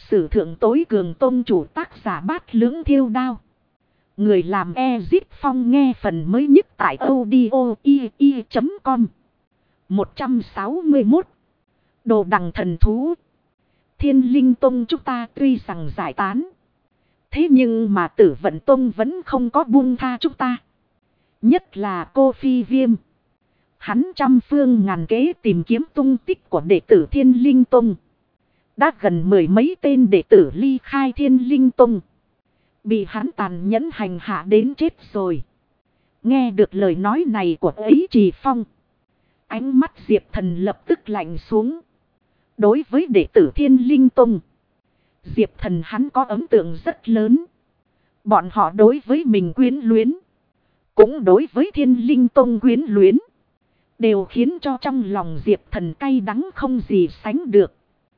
sử thượng tối cường tôn chủ, tác giả Bát Lưỡng Thiêu Đao. Người làm Ezip Phong, nghe phần mới nhất tại audio.com. 161. Đồ đằng thần thú. Thiên Linh Tông chúng ta tuy rằng giải tán, thế nhưng mà Tử Vận Tông vẫn không có buông tha chúng ta. Nhất là cô Phi Viêm. Hắn trăm phương ngàn kế tìm kiếm tung tích của đệ tử Thiên Linh Tông. Đã gần 10 mấy tên đệ tử ly khai Thiên Linh Tông, bị hắn tàn nhẫn hành hạ đến chết rồi. Nghe được lời nói này của ấy Trì Phong, ánh mắt Diệp Thần lập tức lạnh xuống. Đối với đệ tử Thiên Linh Tông, Diệp Thần hắn có ấn tượng rất lớn. Bọn họ đối với mình quyến luyến, cũng đối với Thiên Linh Tông quyến luyến, đều khiến cho trong lòng Diệp Thần cay đắng không gì sánh được.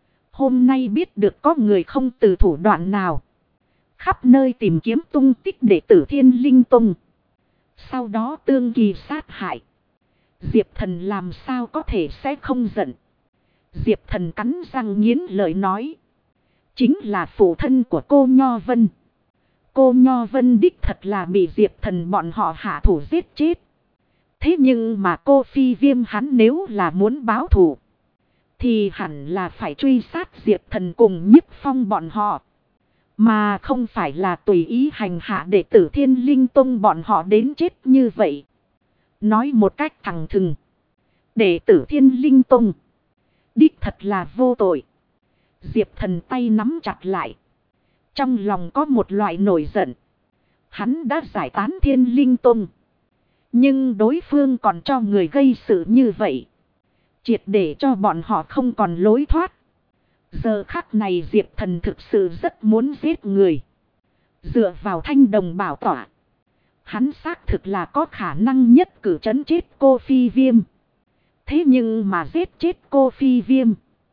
Hôm nay biết được có người không từ thủ đoạn nào, khắp nơi tìm kiếm tung tích đệ tử Thiên Linh Tông, sau đó tương kỳ sát hại. Diệp Thần làm sao có thể sẽ không giận. Diệp Thần cắn răng nghiến lợi nói. Chính là phụ thân của cô Nho Vân. Cô Nho Vân đích thật là bị Diệp Thần bọn họ hạ thủ giết chết. Thế nhưng mà cô Phi Viêm hắn nếu là muốn báo thù, thì hẳn là phải truy sát Diệp Thần cùng Nhiếp Phong bọn họ, mà không phải là tùy ý hành hạ đệ tử Thiên Linh Tông bọn họ đến chết như vậy. Nói một cách thẳng thừng, đệ tử Thiên Linh Tông đích thật là vô tội. Diệp Thần tay nắm chặt lại, trong lòng có một loại nổi giận. Hắn đã giải tán Thiên Linh Tông, nhưng đối phương còn cho người gây sự như vậy, triệt để cho bọn họ không còn lối thoát. Giờ khắc này Diệp Thần thực sự rất muốn giết người. Dựa vào thanh đồng bảo tỏa, hắn xác thực là có khả năng nhất cử trấn chết cô Phi Viêm. Thế nhưng mà giết chết cô Phi Viêm,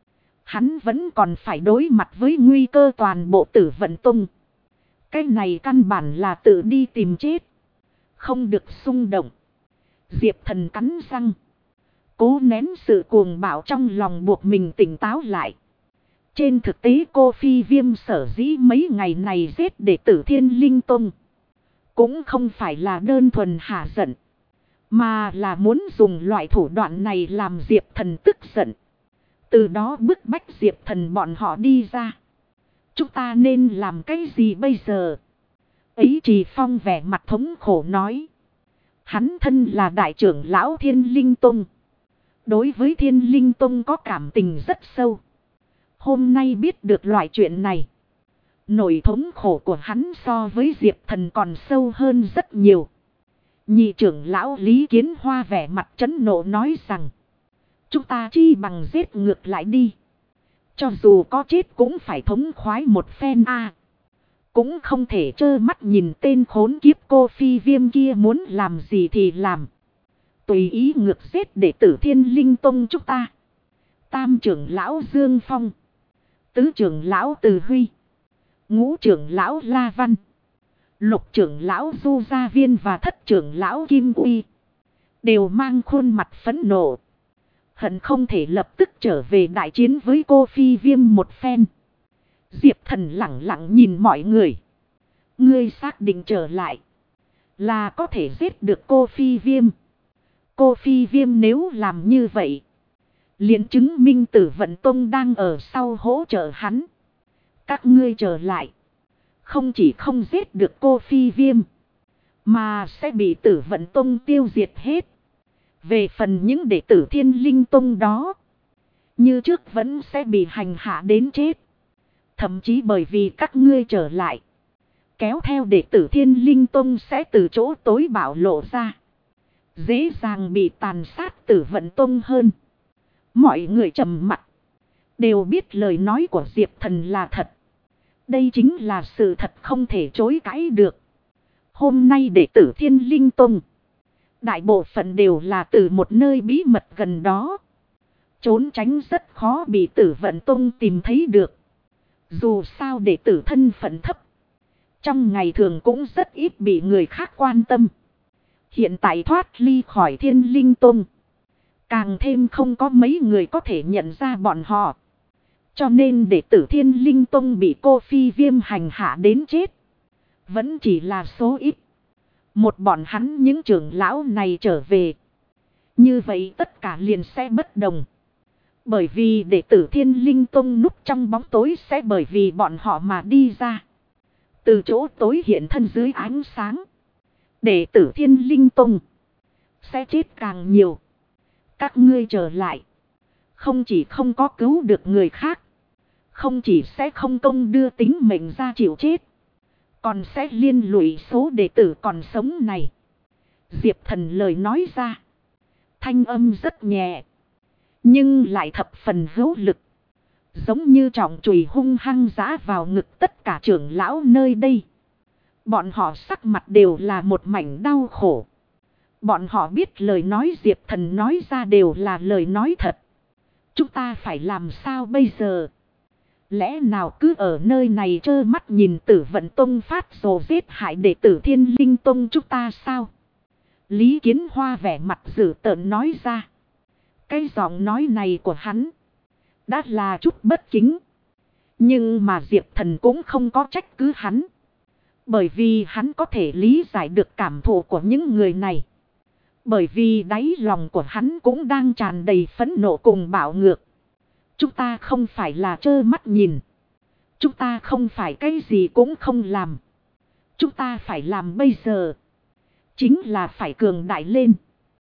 hắn vẫn còn phải đối mặt với nguy cơ toàn bộ Tử Vận Tông. Cái này căn bản là tự đi tìm chết, không được xung động. Diệp Thần cắn răng, cố nén sự cuồng bạo trong lòng, buộc mình tỉnh táo lại. Trên thực tế cô Phi Viêm sở dĩ mấy ngày này giết đệ tử Thiên Linh Tông, cũng không phải là đơn thuần hả giận, mà là muốn dùng loại thủ đoạn này làm Diệp Thần tức giận, từ đó bức bách Diệp Thần bọn họ đi ra. Chúng ta nên làm cái gì bây giờ? Ấy Trì Phong vẻ mặt thống khổ nói. Hắn thân là đại trưởng lão Thiên Linh Tông, đối với Thiên Linh Tông có cảm tình rất sâu. Hôm nay biết được loại chuyện này, nỗi thống khổ của hắn so với Diệp Thần còn sâu hơn rất nhiều. Nhị trưởng lão Lý Kiến Hoa vẻ mặt trấn nộ nói rằng, chúng ta chi bằng giết ngược lại đi. Cho dù có chết cũng phải thống khoái một phen a. Cũng không thể trơ mắt nhìn tên khốn kiếp cô Phi Viêm kia muốn làm gì thì làm, tùy ý ngược giết đệ tử Thiên Linh Tông chúng ta. Tam trưởng lão Dương Phong, tứ trưởng lão Từ Huy, ngũ trưởng lão La Văn, lục trưởng lão Du Gia Viên và thất trưởng lão Kim Uy đều mang khuôn mặt phẫn nộ, hận không thể lập tức trở về đại chiến với cô Phi Viêm một phen. Diệp Thần lẳng lặng nhìn mọi người. Ngươi xác định trở lại là có thể giết được cô Phi Viêm. Cô Phi Viêm nếu làm như vậy, liền chứng minh Tử Vận Tông đang ở sau hỗ trợ hắn. Các ngươi trở lại, không chỉ không giết được cô Phi Viêm, mà sẽ bị Tử Vận Tông tiêu diệt hết. Về phần những đệ tử Thiên Linh Tông đó, như trước vẫn sẽ bị hành hạ đến chết. Thậm chí bởi vì các ngươi trở lại, kéo theo đệ tử Thiên Linh Tông sẽ từ chỗ tối bạo lộ ra, dễ dàng bị tàn sát Tử Vận Tông hơn. Mọi người trầm mặc, đều biết lời nói của Diệp Thần là thật. Đây chính là sự thật không thể chối cãi được. Hôm nay đệ tử Thiên Linh Tông, đại bộ phận đều là từ một nơi bí mật gần đó, trốn tránh rất khó bị Tử Vận Tông tìm thấy được. Dù sao đệ tử thân phận thấp, trong ngày thường cũng rất ít bị người khác quan tâm. Hiện tại thoát ly khỏi Thiên Linh Tông, càng thêm không có mấy người có thể nhận ra bọn họ. Cho nên đệ tử Thiên Linh Tông bị cô Phi Viêm hành hạ đến chết. Vẫn chỉ là số ít. Một bọn hắn những trưởng lão này trở về. Như vậy tất cả liền sẽ bất đồng. Bởi vì đệ tử Thiên Linh Tông núp trong bóng tối sẽ bởi vì bọn họ mà đi ra. Từ chỗ tối hiện thân dưới ánh sáng. Đệ tử Thiên Linh Tông sẽ chết càng nhiều. Các ngươi trở lại. Không chỉ không có cứu được người khác. Không chỉ sẽ không công đưa tính mệnh ra chịu chết. Còn sẽ liên lụy số đệ tử còn sống này. Diệp Thần lời nói ra. Thanh âm rất nhẹ. Nhưng lại thập phần hữu lực. Giống như trọng chùy hung hăng giã vào ngực tất cả trưởng lão nơi đây. Bọn họ sắc mặt đều là một mảnh đau khổ. Bọn họ biết lời nói Diệp Thần nói ra đều là lời nói thật. Chúng ta phải làm sao bây giờ? Lẽ nào cứ ở nơi này trơ mắt nhìn Tử Vận Tông phát rồ giết hại đệ tử Thiên Linh Tông chúng ta sao? Lý Kiến Hoa vẻ mặt dữ tợn nói ra. Cái giọng nói này của hắn đã là chút bất kính. Nhưng mà Diệp Thần cũng không có trách cứ hắn. Bởi vì hắn có thể lý giải được cảm thụ của những người này. Bởi vì đáy lòng của hắn cũng đang tràn đầy phẫn nộ cùng bạo ngược. Chúng ta không phải là trơ mắt nhìn. Chúng ta không phải cái gì cũng không làm. Chúng ta phải làm bây giờ. Chính là phải cường đại lên.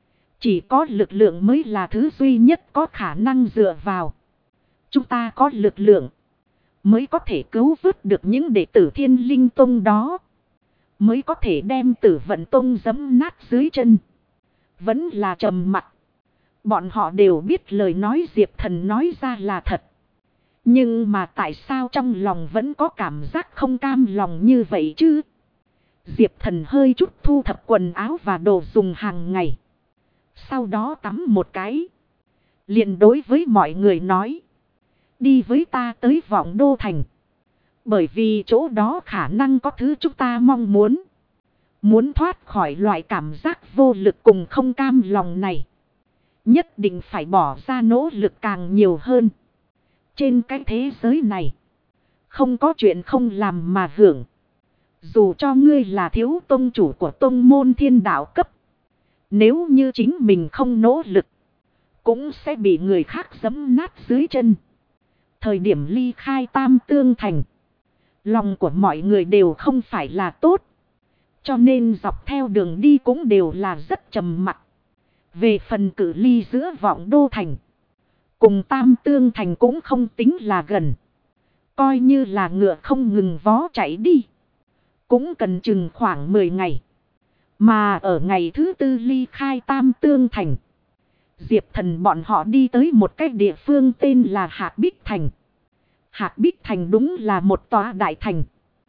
Chỉ có lực lượng mới là thứ duy nhất có khả năng dựa vào. Chúng ta có lực lượng mới có thể cứu vớt được những đệ tử Thiên Linh Tông đó. Mới có thể đem Tử Vận Tông giẫm nát dưới chân. Vẫn là trầm mặc. Bọn họ đều biết lời nói Diệp Thần nói ra là thật. Nhưng mà tại sao trong lòng vẫn có cảm giác không cam lòng như vậy chứ? Diệp Thần hơi chút thu thập quần áo và đồ dùng hàng ngày. Sau đó tắm một cái. Liền đối với mọi người nói. Đi với ta tới Vọng Đô Thành. Bởi vì chỗ đó khả năng có thứ chúng ta mong muốn. Muốn thoát khỏi loại cảm giác vô lực cùng không cam lòng này. Nhất định phải bỏ ra nỗ lực càng nhiều hơn. Trên cái thế giới này. Không có chuyện không làm mà hưởng. Dù cho ngươi là thiếu tông chủ của tông môn thiên đạo cấp. Nếu như chính mình không nỗ lực. Cũng sẽ bị người khác giẫm nát dưới chân. Thời điểm ly khai Tam Tương Thành. Lòng của mọi người đều không phải là tốt. Cho nên dọc theo đường đi cũng đều là rất trầm mặc. Về phần cự ly giữa Vọng Đô Thành. Cùng Tam Tương Thành cũng không tính là gần. Coi như là ngựa không ngừng vó chạy đi. Cũng cần chừng khoảng 10 ngày. Mà ở ngày thứ tư ly khai Tam Tương Thành. Diệp Thần bọn họ đi tới một cái địa phương tên là Hạc Bích Thành. Hạc Bích Thành đúng là một tòa đại thành.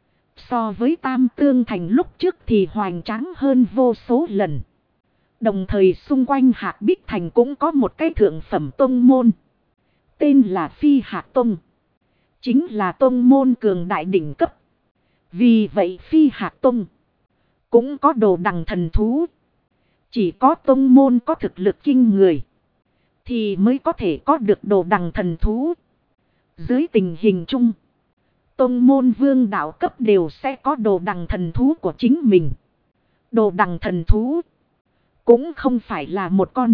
So với Tam Tương Thành lúc trước thì hoành tráng hơn vô số lần. Đồng thời xung quanh Hạc Bích Thành cũng có một cái thượng phẩm tông môn. Tên là Phi Hạc Tông. Chính là tông môn cường đại đỉnh cấp. Vì vậy Phi Hạc Tông cũng có đồ đằng thần thú. Chỉ có tông môn có thực lực kinh người thì mới có thể có được đồ đằng thần thú. Dưới tình hình chung, tông môn vương đạo cấp đều sẽ có đồ đằng thần thú của chính mình. Đồ đằng thần thú cũng không phải là một con,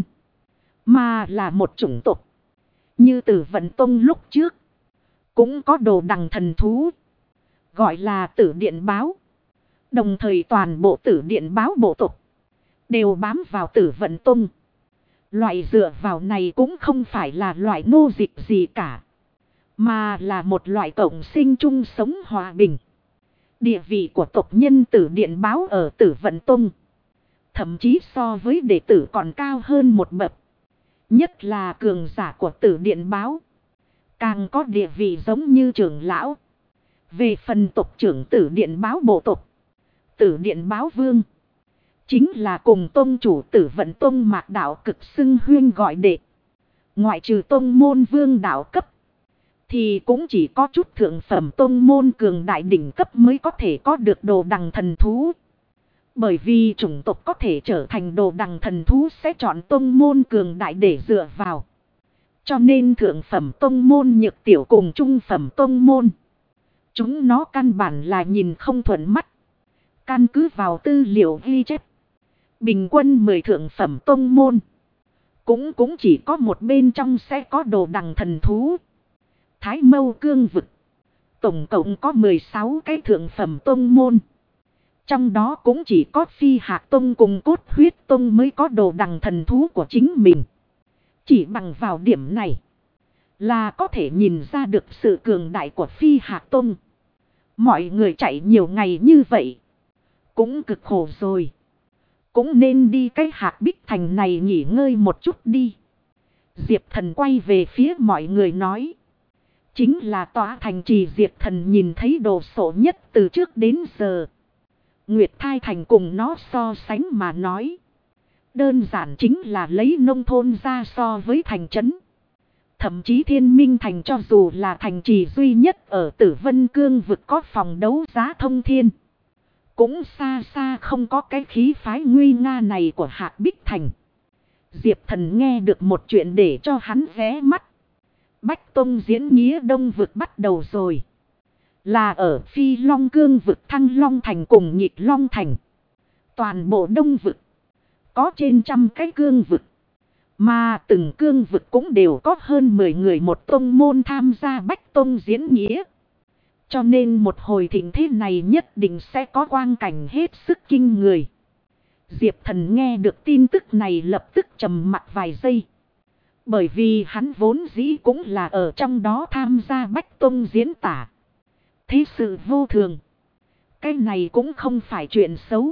mà là một chủng tộc. Như Tử Vận Tông lúc trước cũng có đồ đằng thần thú, gọi là Tử Điện Báo. Đồng thời toàn bộ Tử Điện Báo bộ tộc đều bám vào Tử Vận Tông. Loại dựa vào này cũng không phải là loại nô dịch gì cả, mà là một loại cộng sinh chung sống hòa bình. Địa vị của tộc nhân Tử Điện Báo ở Tử Vận Tông thậm chí so với đệ tử còn cao hơn một bậc. Nhất là cường giả của Tử Điện Báo càng có địa vị giống như trưởng lão. Về phần tộc trưởng Tử Điện Báo bộ tộc, Tử Điện Báo Vương chính là cùng tông chủ Tử Vận Tông Mạc Đạo Cực xưng huyên gọi đệ. Ngoại trừ tông môn vương đạo cấp thì cũng chỉ có chút thượng phẩm tông môn cường đại đỉnh cấp mới có thể có được đồ đằng thần thú. Bởi vì chủng tộc có thể trở thành đồ đằng thần thú sẽ chọn tông môn cường đại để dựa vào. Cho nên thượng phẩm tông môn nhược tiểu cùng trung phẩm tông môn, chúng nó căn bản là nhìn không thuận mắt. Căn cứ vào tư liệu ghi chép, bình quân 10 thượng phẩm tông môn, cũng chỉ có một bên trong sẽ có đồ đằng thần thú. Thái Mâu Cương vực, tổng cộng có 16 cái thượng phẩm tông môn. Trong đó cũng chỉ có Phi Hạc Tông cùng Cốt Huyết Tông mới có đồ đằng thần thú của chính mình. Chỉ bằng vào điểm này là có thể nhìn ra được sự cường đại của Phi Hạc Tông. Mọi người chạy nhiều ngày như vậy, cũng cực khổ rồi. Cũng nên đi cái Hạc Bích Thành này nghỉ ngơi một chút đi. Diệp Thần quay về phía mọi người nói. Chính là tòa thành trì. Diệp Thần nhìn thấy đồ sộ nhất từ trước đến giờ. Nguyệt Thai Thành cùng nó so sánh mà nói, đơn giản chính là lấy nông thôn ra so với thành trấn. Thậm chí Thiên Minh Thành cho dù là thành trì duy nhất ở Tử Vân Cương vực có phòng đấu giá thông thiên, cũng xa xa không có cái khí phái nguy nga này của Hạc Bích Thành. Diệp Thần nghe được một chuyện để cho hắn ghé mắt. Bách Tông diễn nghĩa Đông vực bắt đầu rồi. Là ở Phi Long Cương vực Thăng Long Thành cùng Nhịp Long Thành. Toàn bộ Đông vực có trên 100 cái cương vực. Mà từng cương vực cũng đều có hơn 10 người một tông môn tham gia Bách Tông diễn nghĩa. Cho nên một hồi thịnh thế này nhất định sẽ có quang cảnh hết sức kinh người. Diệp Thần nghe được tin tức này lập tức trầm mặc vài giây. Bởi vì hắn vốn dĩ cũng là ở trong đó tham gia Bách Tông diễn tả. Thế sự vô thường, cái này cũng không phải chuyện xấu.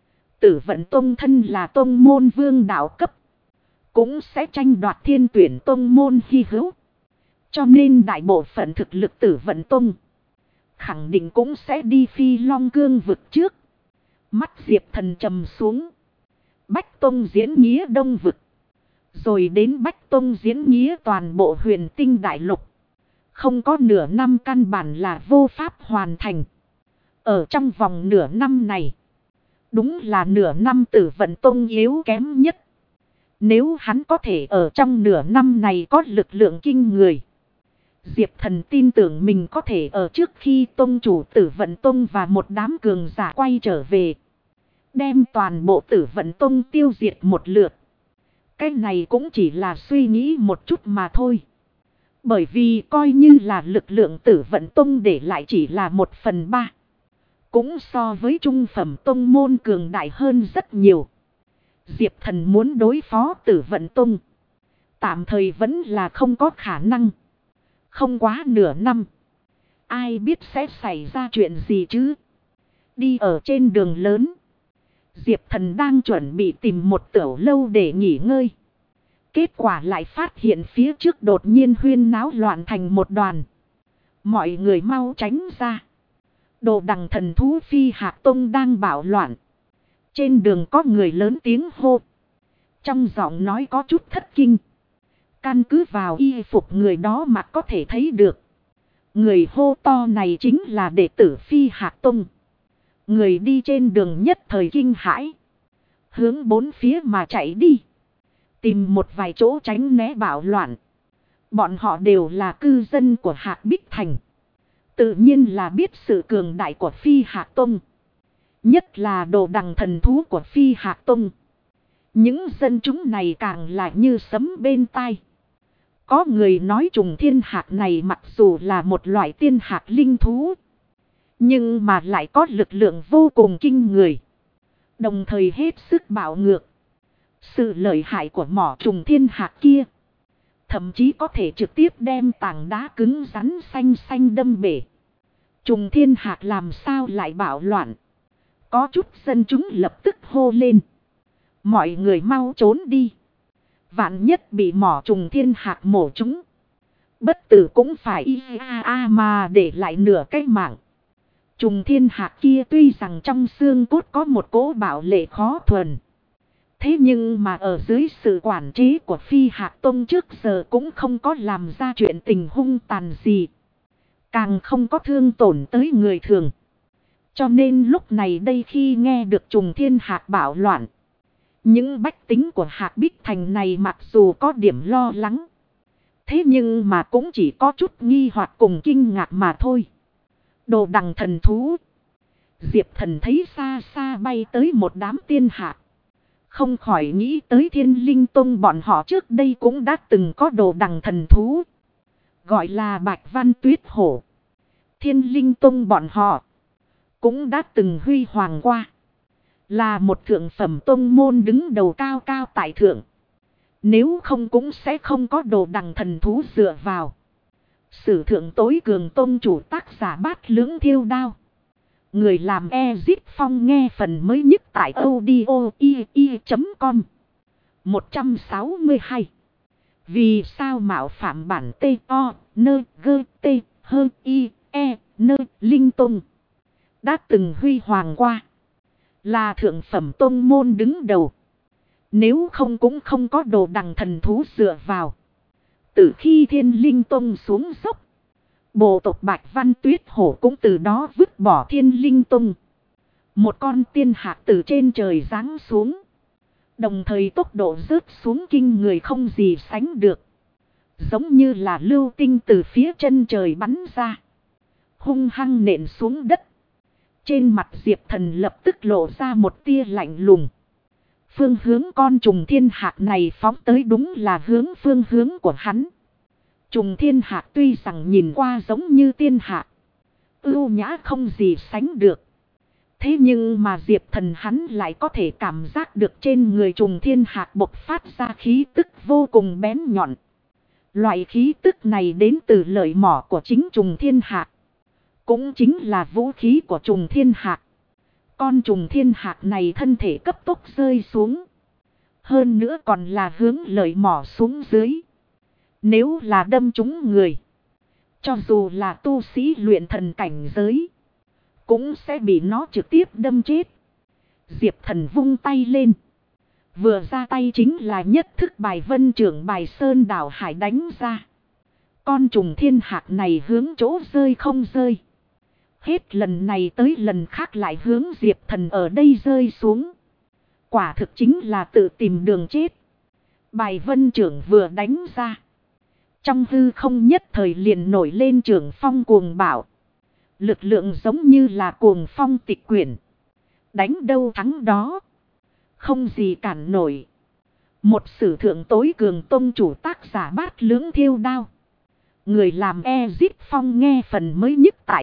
Tử Vận Tông thân là tông môn vương đạo cấp, cũng sẽ tranh đoạt thiên tuyển tông môn hy hữu. Cho nên đại bộ phận thực lực Tử Vận Tông khẳng định cũng sẽ đi Phi Long Cương vực trước. Mắt Diệp Thần trầm xuống. Bách Tông diễn nghĩa Đông vực, rồi đến Bách Tông diễn nghĩa toàn bộ Huyền Tinh đại lục, không có nửa năm căn bản là vô pháp hoàn thành. Ở trong vòng nửa năm này, đúng là nửa năm Tử Vận Tông yếu kém nhất. Nếu hắn có thể ở trong nửa năm này có lực lượng kinh người, Diệp Thần tin tưởng mình có thể ở trước khi tông chủ Tử Vận Tông và một đám cường giả quay trở về, đem toàn bộ Tử Vận Tông tiêu diệt một lượt. Cái này cũng chỉ là suy nghĩ một chút mà thôi. Bởi vì coi như là lực lượng Tử Vận Tông để lại chỉ là 1/3. Cũng so với trung phẩm tông môn cường đại hơn rất nhiều. Diệp Thần muốn đối phó Tử Vận Tông, tạm thời vẫn là không có khả năng. Không quá nửa năm, ai biết sẽ xảy ra chuyện gì chứ. Đi ở trên đường lớn, Diệp Thần đang chuẩn bị tìm một tiểu lâu để nghỉ ngơi. Kết quả lại phát hiện phía trước đột nhiên huyên náo loạn thành một đoàn. Mọi người mau tránh ra. Đồ đằng thần thú Phi Hạc Tông đang bạo loạn. Trên đường có người lớn tiếng hô. Trong giọng nói có chút thất kinh. Căn cứ vào y phục người đó mà có thể thấy được. Người hô to này chính là đệ tử Phi Hạc Tông. Người đi trên đường nhất thời kinh hãi, hướng bốn phía mà chạy đi, tìm một vài chỗ tránh né bạo loạn. Bọn họ đều là cư dân của Hạc Bích Thành, tự nhiên là biết sự cường đại của Phi Hạc Tông, nhất là đồ đằng thần thú của Phi Hạc Tông. Những dân chúng này càng là như sấm bên tai. Có người nói trùng thiên hạc này mặc dù là một loại tiên hạc linh thú, nhưng mà lại có lực lượng vô cùng kinh người, đồng thời hết sức bạo ngược. Sự lợi hại của mỏ trùng thiên hạc kia, thậm chí có thể trực tiếp đem tảng đá cứng rắn xanh xanh đâm bể. Trùng thiên hạc làm sao lại bạo loạn? Có chút dân chúng lập tức hô lên. Mọi người mau trốn đi. Vạn nhất bị mỏ trùng thiên hạc mổ chúng, bất tử cũng phải mà để lại nửa cái mạng. Trùng thiên hạc kia tuy rằng trong xương cốt có một cỗ bạo lệ khó thuần, thế nhưng mà ở dưới sự quản chế của Phi Hạc Tông trước giờ cũng không có làm ra chuyện tình hung tàn gì, càng không có thương tổn tới người thường. Cho nên lúc này đây khi nghe được trùng thiên hạc bạo loạn, những bách tính của Hạc Bích Thành này mặc dù có điểm lo lắng, Thế nhưng mà cũng chỉ có chút nghi hoặc cùng kinh ngạc mà thôi. Đồ đằng thần thú. Diệp Thần thấy xa xa bay tới một đám tiên hạ. Không khỏi nghĩ tới Thiên Linh Tông bọn họ trước đây cũng đã từng có đồ đằng thần thú. Gọi là Bạch Văn Tuyết Hổ. Thiên Linh Tông bọn họ cũng đã từng huy hoàng qua. Là một thượng phẩm tông môn đứng đầu cao cao tại thượng. Nếu không cũng sẽ không có đồ đằng thần thú dựa vào. Sử thượng tối cường tông chủ tác giả Bát Lưỡng Thiêu Đao. Người làm Ezit Phong nghe phần mới nhất tại audio.com 162. Vì sao mạo phạm bản T.O.N.G.T.H.I.E.N. Linh Tông đã từng huy hoàng qua. Là thượng phẩm tông môn đứng đầu. Nếu không cũng không có đồ đằng thần thú dựa vào. Từ khi Thiên Linh Tông xuống dốc, bộ tộc Bạch Văn Tuyết Hổ cũng từ đó vứt bỏ Thiên Linh Tông. Một con tiên hạc từ trên trời giáng xuống. Đồng thời tốc độ rớt xuống kinh người không gì sánh được. Giống như là lưu tinh từ phía chân trời bắn ra. Hung hăng nện xuống đất. Trên mặt Diệp Thần lập tức lộ ra một tia lạnh lùng. Phương hướng con trùng thiên hạc này phóng tới đúng là hướng phương hướng của hắn. Trùng thiên hạc tuy rằng nhìn qua giống như tiên hạc. Ưu nhã không gì sánh được. Thế nhưng mà Diệp Thần hắn lại có thể cảm giác được trên người trùng thiên hạc bộc phát ra khí tức vô cùng bén nhọn. Loại khí tức này đến từ lợi mỏ của chính trùng thiên hạc. Cũng chính là vũ khí của trùng thiên hạc. Con trùng thiên hạc này thân thể cấp tốc rơi xuống. Hơn nữa còn là hướng lợi mỏ xuống dưới. Nếu là đâm trúng người, cho dù là tu sĩ luyện thần cảnh giới, cũng sẽ bị nó trực tiếp đâm chết. Diệp Thần vung tay lên. Vừa ra tay chính là nhất thức bài vân trưởng bài sơn đảo hải đánh ra. Con trùng thiên hạc này hướng chỗ rơi không rơi. Hết lần này tới lần khác lại hướng Diệp Thần ở đây rơi xuống. Quả thực chính là tự tìm đường chết. Bài vân trưởng vừa đánh ra. Trong hư không nhất thời liền nổi lên trưởng phong cuồng bạo. Lực lượng giống như là cuồng phong tịch quyển. Đánh đâu thắng đó. Không gì cản nổi. Một sử thượng tối cường tông chủ tác giả Bát Lưỡng Thiêu Đao. Người làm Ezit Phong nghe phần mới nhất tại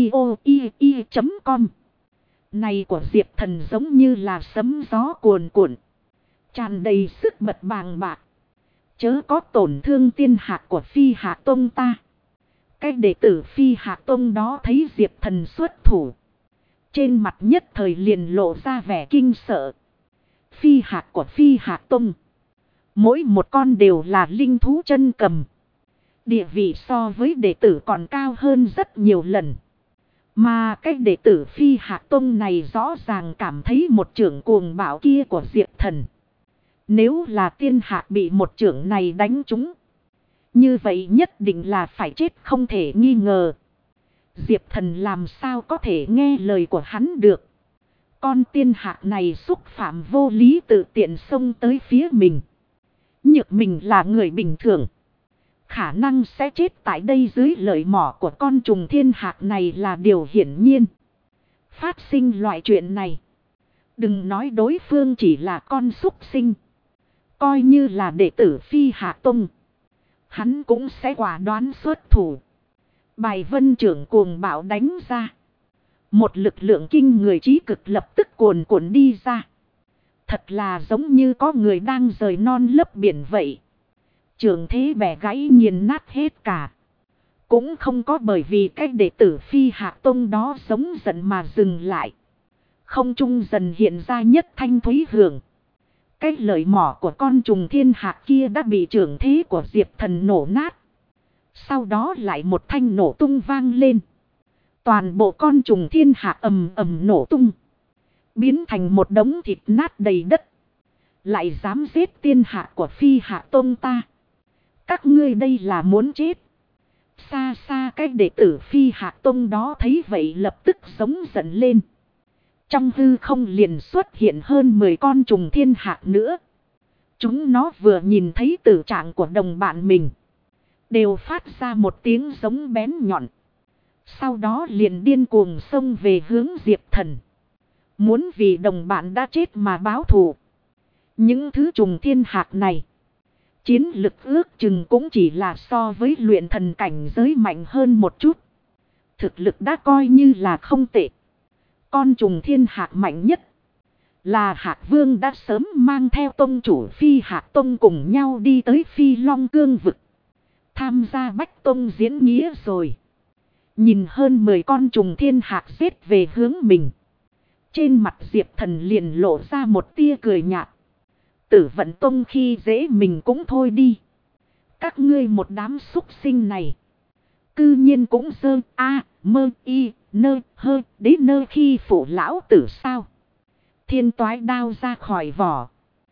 audio.com. Này của Diệp Thần giống như là sấm gió cuồn cuộn. Tràn đầy sức bật bàng bạc. Chớ có tổn thương tiên hạc của Phi Hạc Tông ta. Cái đệ tử Phi Hạc Tông đó thấy Diệp Thần xuất thủ. Trên mặt nhất thời liền lộ ra vẻ kinh sợ. Phi Hạc của Phi Hạc Tông. Mỗi một con đều là linh thú chân cầm. Địa vị so với đệ tử còn cao hơn rất nhiều lần. Mà cái đệ tử Phi Hạc Tông này rõ ràng cảm thấy một chưởng cuồng bạo kia của Diệp Thần. Nếu là tiên hạc bị một chưởng này đánh trúng, như vậy nhất định là phải chết không thể nghi ngờ. Diệp Thần làm sao có thể nghe lời của hắn được. Con tiên hạc này xúc phạm vô lý tự tiện xông tới phía mình. Nhược mình là người bình thường. Khả năng sẽ chết tại đây dưới lợi mỏ của con trùng thiên hạc này là điều hiển nhiên. Phát sinh loại chuyện này. Đừng nói đối phương chỉ là con súc sinh. Coi như là đệ tử Phi Hạc Tông. Hắn cũng sẽ quả đoán xuất thủ. Bài vân trưởng cuồng bạo đánh ra. Một lực lượng kinh người trí cực lập tức cuồn cuộn đi ra. Thật là giống như có người đang rời non lấp biển vậy. Trường thế bẻ gãy nghiền nát hết cả. Cũng không có bởi vì cái đệ tử Phi Hạc Tông đó giống giận mà dừng lại. Không trung dần hiện ra nhất thanh thúy hưởng. Cái lợi mỏ của con trùng thiên hạc kia đã bị trường thế của Diệp Thần nổ nát. Sau đó lại một thanh nổ tung vang lên. Toàn bộ con trùng thiên hạc ầm ầm nổ tung. Biến thành một đống thịt nát đầy đất. Lại dám giết tiên hạc của Phi Hạc Tông ta. Các ngươi đây là muốn chết. Xa xa cái đệ tử Phi Hạc Tông đó thấy vậy lập tức giống giận lên. Trong hư không liền xuất hiện hơn 10 con trùng thiên hạc nữa. Chúng nó vừa nhìn thấy tử trạng của đồng bạn mình. đều phát ra một tiếng giống bén nhọn. Sau đó liền điên cuồng xông về hướng Diệp Thần. Muốn vì đồng bạn đã chết mà báo thù. Những thứ trùng thiên hạc này, chiến lực ước chừng cũng chỉ là so với luyện thần cảnh giới mạnh hơn một chút. Thực lực đã coi như là không tệ. Con trùng thiên hạc mạnh nhất là Hạc Vương đã sớm mang theo tông chủ Phi Hạc Tông cùng nhau đi tới Phi Long Cương vực. Tham gia Bách Tông diễn nghĩa rồi. Nhìn hơn 10 con trùng thiên hạc giết về hướng mình. Trên mặt Diệp Thần liền lộ ra một tia cười nhạt. Tử Vận Tông khi dễ mình cũng thôi đi. Các ngươi một đám súc sinh này. Cư nhiên cũng dơ mơ y nơ hơ đế nơ khi phụ lão tử sao. Thiên toái đao ra khỏi vỏ.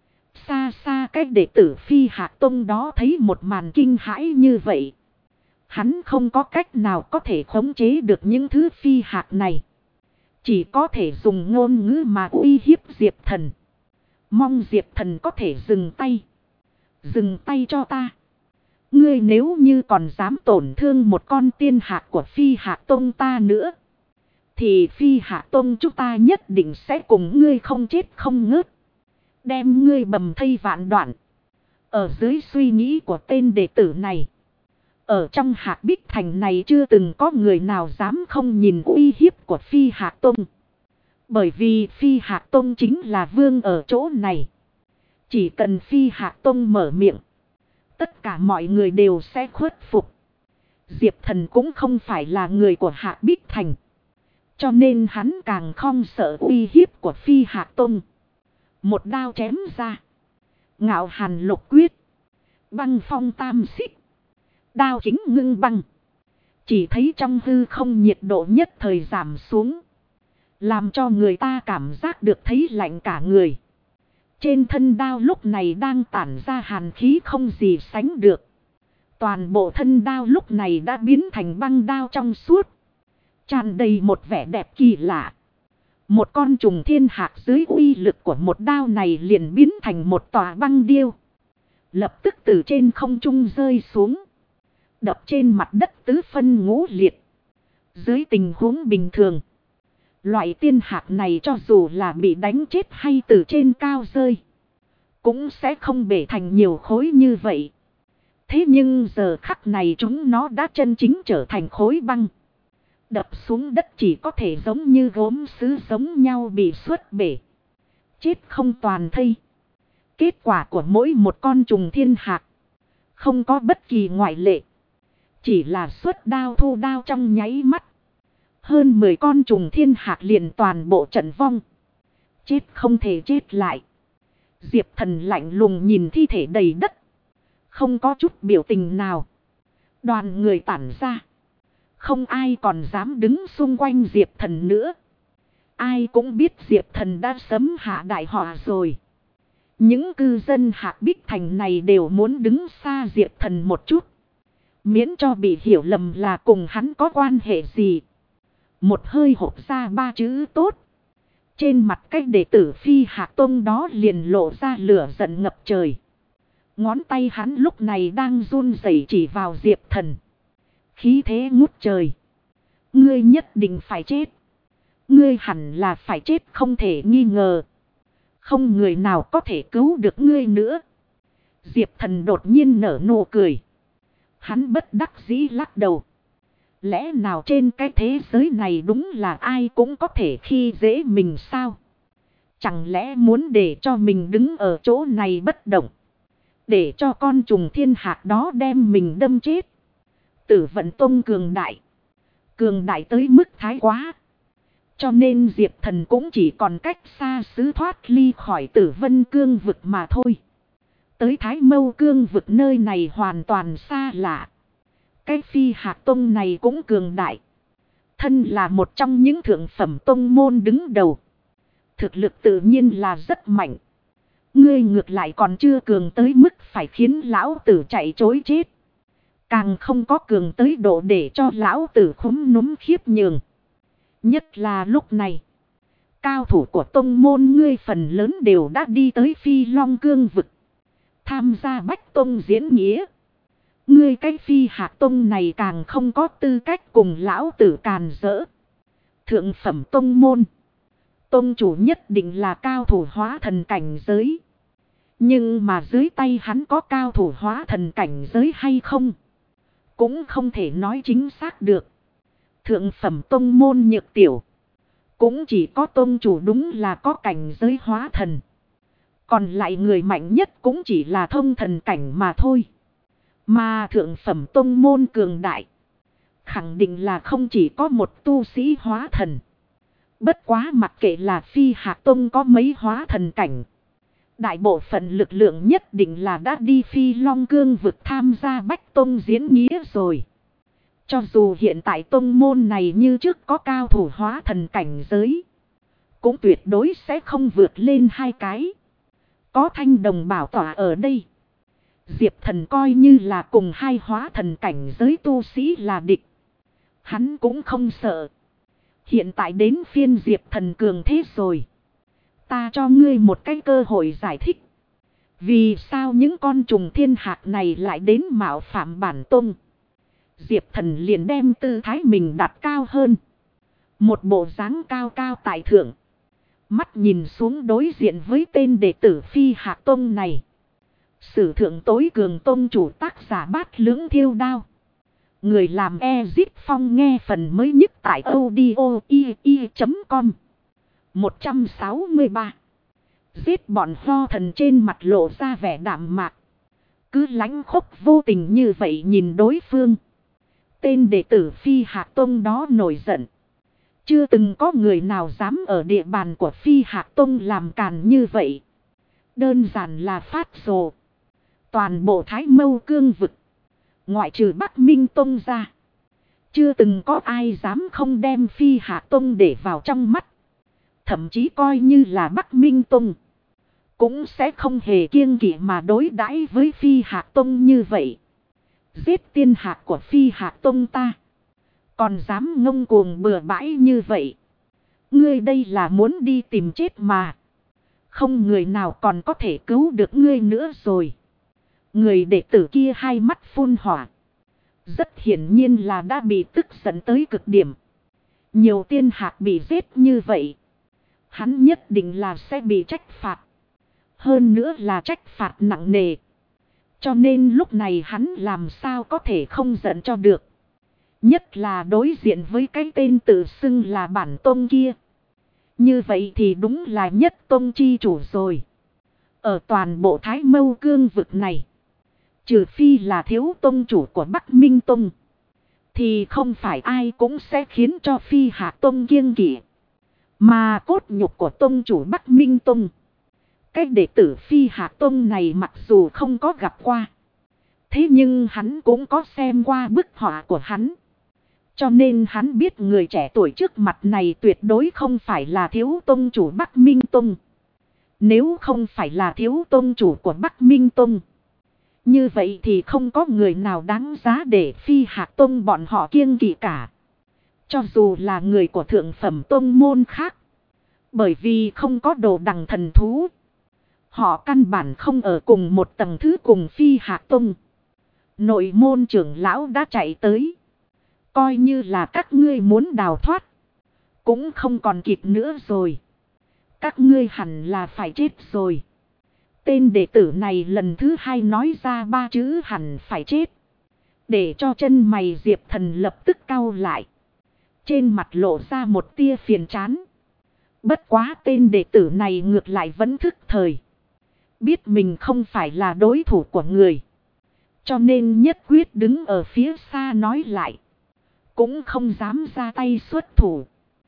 Xa xa cách đệ tử Phi Hạc Tông đó thấy một màn kinh hãi như vậy. Hắn không có cách nào có thể khống chế được những thứ phi hạc này. Chỉ có thể dùng ngôn ngữ mà uy hiếp Diệp Thần. Mong Diệp Thần có thể dừng tay. Dừng tay cho ta. Ngươi nếu như còn dám tổn thương một con tiên hạc của Phi Hạc Tông ta nữa. Thì Phi Hạc Tông chúng ta nhất định sẽ cùng ngươi không chết không ngớt. Đem ngươi bầm thây vạn đoạn. Ở dưới suy nghĩ của tên đệ tử này. Ở trong Hạc Bích Thành này chưa từng có người nào dám không nhìn uy hiếp của Phi Hạc Tông. Bởi vì Phi Hạc Tông chính là vương ở chỗ này. Chỉ cần Phi Hạc Tông mở miệng. Tất cả mọi người đều sẽ khuất phục. Diệp Thần cũng không phải là người của Hạc Bích Thành. Cho nên hắn càng không sợ uy hiếp của Phi Hạc Tông. Một đao chém ra. Ngạo Hàn Lục Quyết. Băng phong tam xích. Đao chính ngưng băng. Chỉ thấy trong hư không nhiệt độ nhất thời giảm xuống. Làm cho người ta cảm giác được thấy lạnh cả người. Trên thân đao lúc này đang tản ra hàn khí không gì sánh được. Toàn bộ thân đao lúc này đã biến thành băng đao trong suốt. Tràn đầy một vẻ đẹp kỳ lạ. Một con trùng thiên hạc dưới uy lực của một đao này liền biến thành một tòa băng điêu. Lập tức từ trên không trung rơi xuống. Đập trên mặt đất tứ phân ngũ liệt. Dưới tình huống bình thường. Loại tiên hạc này cho dù là bị đánh chết hay từ trên cao rơi. Cũng sẽ không bể thành nhiều khối như vậy. Thế nhưng giờ khắc này chúng nó đã chân chính trở thành khối băng. Đập xuống đất chỉ có thể giống như gốm sứ giống nhau bị xuất bể. Chết không toàn thây. Kết quả của mỗi một con trùng thiên hạc. Không có bất kỳ ngoại lệ. Chỉ là xuất đao thu đao trong nháy mắt. Hơn 10 con trùng thiên hạc liền toàn bộ trận vong. Chết không thể chết lại. Diệp Thần lạnh lùng nhìn thi thể đầy đất. Không có chút biểu tình nào. Đoàn người tản ra. Không ai còn dám đứng xung quanh Diệp Thần nữa. Ai cũng biết Diệp Thần đã sớm hạ đại họa rồi. Những cư dân Hạc Bích Thành này đều muốn đứng xa Diệp Thần một chút. Miễn cho bị hiểu lầm là cùng hắn có quan hệ gì. Một hơi hộp ra 3 chữ tốt. Trên mặt cách đệ tử Phi Hạc Tông đó liền lộ ra lửa giận ngập trời. Ngón tay hắn lúc này đang run rẩy chỉ vào Diệp Thần. Khí thế ngút trời. Ngươi nhất định phải chết. Ngươi hẳn là phải chết không thể nghi ngờ. Không người nào có thể cứu được ngươi nữa. Diệp Thần đột nhiên nở nụ cười. Hắn bất đắc dĩ lắc đầu. Lẽ nào trên cái thế giới này đúng là ai cũng có thể khi dễ mình sao? Chẳng lẽ muốn để cho mình đứng ở chỗ này bất động? Để cho con trùng thiên hạc đó đem mình đâm chết? Tử Vận Tông cường đại. Cường đại tới mức thái quá. Cho nên Diệp Thần cũng chỉ còn cách xa xứ thoát ly khỏi Tử Vân Cương vực mà thôi. Tới Thái Mâu Cương vực nơi này hoàn toàn xa lạ. Cái Phi Hạc Tông này cũng cường đại. Thân là một trong những thượng phẩm tông môn đứng đầu. Thực lực tự nhiên là rất mạnh. Ngươi ngược lại còn chưa cường tới mức phải khiến lão tử chạy chối chết. Càng không có cường tới độ để cho lão tử khúm núm khiếp nhường. Nhất là lúc này. Cao thủ của tông môn ngươi phần lớn đều đã đi tới Phi Long Cương vực. Tham gia Bách Tông diễn nghĩa. Ngươi cái Phi Hạc Tông này càng không có tư cách cùng lão tử càn rỡ. Thượng phẩm tông môn. Tông chủ nhất định là cao thủ hóa thần cảnh giới. Nhưng mà dưới tay hắn có cao thủ hóa thần cảnh giới hay không? Cũng không thể nói chính xác được. Thượng phẩm tông môn nhược tiểu. Cũng chỉ có tông chủ đúng là có cảnh giới hóa thần. Còn lại người mạnh nhất cũng chỉ là thông thần cảnh mà thôi. Mà thượng phẩm tông môn cường đại. Khẳng định là không chỉ có một tu sĩ hóa thần. Bất quá mặc kệ là Phi Hạc Tông có mấy hóa thần cảnh. Đại bộ phận lực lượng nhất định là đã đi Phi Long Cương vực tham gia Bách Tông diễn nghĩa rồi. Cho dù hiện tại tông môn này như trước có cao thủ hóa thần cảnh giới. Cũng tuyệt đối sẽ không vượt lên hai cái. Có Thanh Đồng bảo tỏa ở đây. Diệp Thần coi như là cùng hai hóa thần cảnh giới tu sĩ là địch. Hắn cũng không sợ. Hiện tại đến phiên Diệp Thần cường thế rồi. Ta cho ngươi một cái cơ hội giải thích. Vì sao những con trùng thiên hạc này lại đến mạo phạm bản tông? Diệp Thần liền đem tư thái mình đặt cao hơn. Một bộ dáng cao cao tại thượng. Mắt nhìn xuống đối diện với tên đệ tử Phi Hạc Tông này. Sử thượng tối cường tông chủ tác giả Bát Lưỡng Thiêu Đao. Người làm Ezip Phong nghe phần mới nhất tại audio.com 163. Giết bọn ho thần trên mặt lộ ra vẻ đạm mạc. Cứ lánh khốc vô tình như vậy nhìn đối phương. Tên đệ tử Phi Hạc Tông đó nổi giận. Chưa từng có người nào dám ở địa bàn của Phi Hạc Tông làm càn như vậy. Đơn giản là phát rồ. Toàn bộ Thái Mâu Cương vực. Ngoại trừ Bắc Minh Tông ra. Chưa từng có ai dám không đem Phi Hạc Tông để vào trong mắt. Thậm chí coi như là Bắc Minh Tông. Cũng sẽ không hề kiêng kỵ mà đối đãi với Phi Hạc Tông như vậy. Giết tiên hạc của Phi Hạc Tông ta. Còn dám ngông cuồng bừa bãi như vậy. Ngươi đây là muốn đi tìm chết mà. Không người nào còn có thể cứu được ngươi nữa rồi. Người đệ tử kia hai mắt phun hỏa. Rất hiển nhiên là đã bị tức giận tới cực điểm. Nhiều tiên hạc bị giết như vậy. Hắn nhất định là sẽ bị trách phạt. Hơn nữa là trách phạt nặng nề. Cho nên lúc này hắn làm sao có thể không giận cho được. Nhất là đối diện với cái tên tự xưng là bản tông kia. Như vậy thì đúng là nhất tông chi chủ rồi. Ở toàn bộ Thái Mâu Cương vực này. Trừ phi là thiếu tông chủ của Bắc Minh Tông. Thì không phải ai cũng sẽ khiến cho Phi Hạc Tông kiêng kỵ. Mà cốt nhục của tông chủ Bắc Minh Tông. Cái đệ tử Phi Hạc Tông này mặc dù không có gặp qua. Thế nhưng hắn cũng có xem qua bức họa của hắn. Cho nên hắn biết người trẻ tuổi trước mặt này tuyệt đối không phải là thiếu tông chủ Bắc Minh Tông. Nếu không phải là thiếu tông chủ của Bắc Minh Tông. Như vậy thì không có người nào đáng giá để Phi Hạc Tông bọn họ kiêng kỵ cả. Cho dù là người của thượng phẩm tông môn khác. Bởi vì không có đồ đằng thần thú. Họ căn bản không ở cùng một tầng thứ cùng Phi Hạc Tông. Nội môn trưởng lão đã chạy tới. Coi như là các ngươi muốn đào thoát. Cũng không còn kịp nữa rồi. Các ngươi hẳn là phải chết rồi. Tên đệ tử này lần thứ hai nói ra ba chữ hẳn phải chết. Để cho chân mày Diệp Thần lập tức cau lại. Trên mặt lộ ra một tia phiền chán. Bất quá tên đệ tử này ngược lại vẫn thức thời. Biết mình không phải là đối thủ của người. Cho nên nhất quyết đứng ở phía xa nói lại. Cũng không dám ra tay xuất thủ.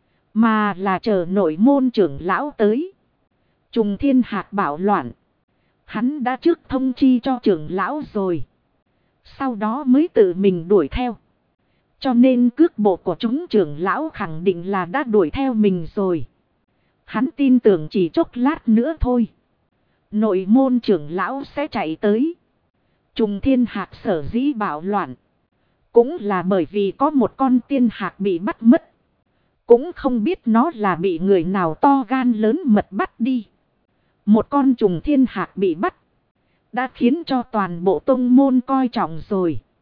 Mà là chờ nội môn trưởng lão tới. Trùng thiên hạc bạo loạn. Hắn đã trước thông chi cho trưởng lão rồi. Sau đó mới tự mình đuổi theo. Cho nên cước bộ của chúng trưởng lão khẳng định là đã đuổi theo mình rồi. Hắn tin tưởng chỉ chốc lát nữa thôi. Nội môn trưởng lão sẽ chạy tới. Trùng thiên hạc sở dĩ bạo loạn. Cũng là bởi vì có một con tiên hạc bị bắt mất. Cũng không biết nó là bị người nào to gan lớn mật bắt đi. Một con trùng thiên hạc bị bắt. Đã khiến cho toàn bộ tông môn coi trọng rồi.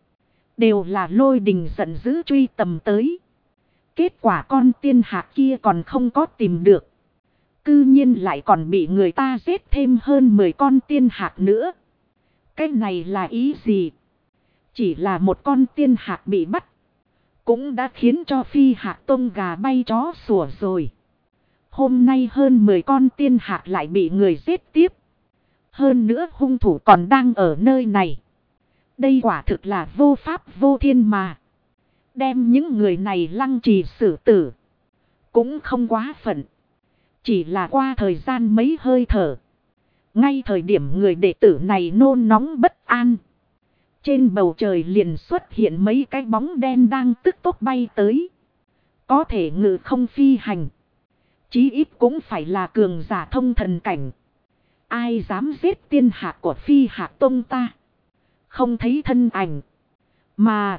Đều là lôi đình giận dữ truy tầm tới. Kết quả con tiên hạc kia còn không có tìm được. Cư nhiên lại còn bị người ta giết thêm hơn 10 con tiên hạc nữa. Cái này là ý gì? Chỉ là một con tiên hạc bị bắt. Cũng đã khiến cho Phi Hạc Tông gà bay chó sủa rồi. Hôm nay hơn 10 con tiên hạc lại bị người giết tiếp. Hơn nữa hung thủ còn đang ở nơi này. Đây quả thực là vô pháp vô thiên mà. Đem những người này lăng trì xử tử. Cũng không quá phận. Chỉ là qua thời gian mấy hơi thở. Ngay thời điểm người đệ tử này nôn nóng bất an. Trên bầu trời liền xuất hiện mấy cái bóng đen đang tức tốc bay tới. Có thể ngự không phi hành. Chí ít cũng phải là cường giả thông thần cảnh. Ai dám giết tiên hạc của Phi Hạc Tông ta? Không thấy thân ảnh. Mà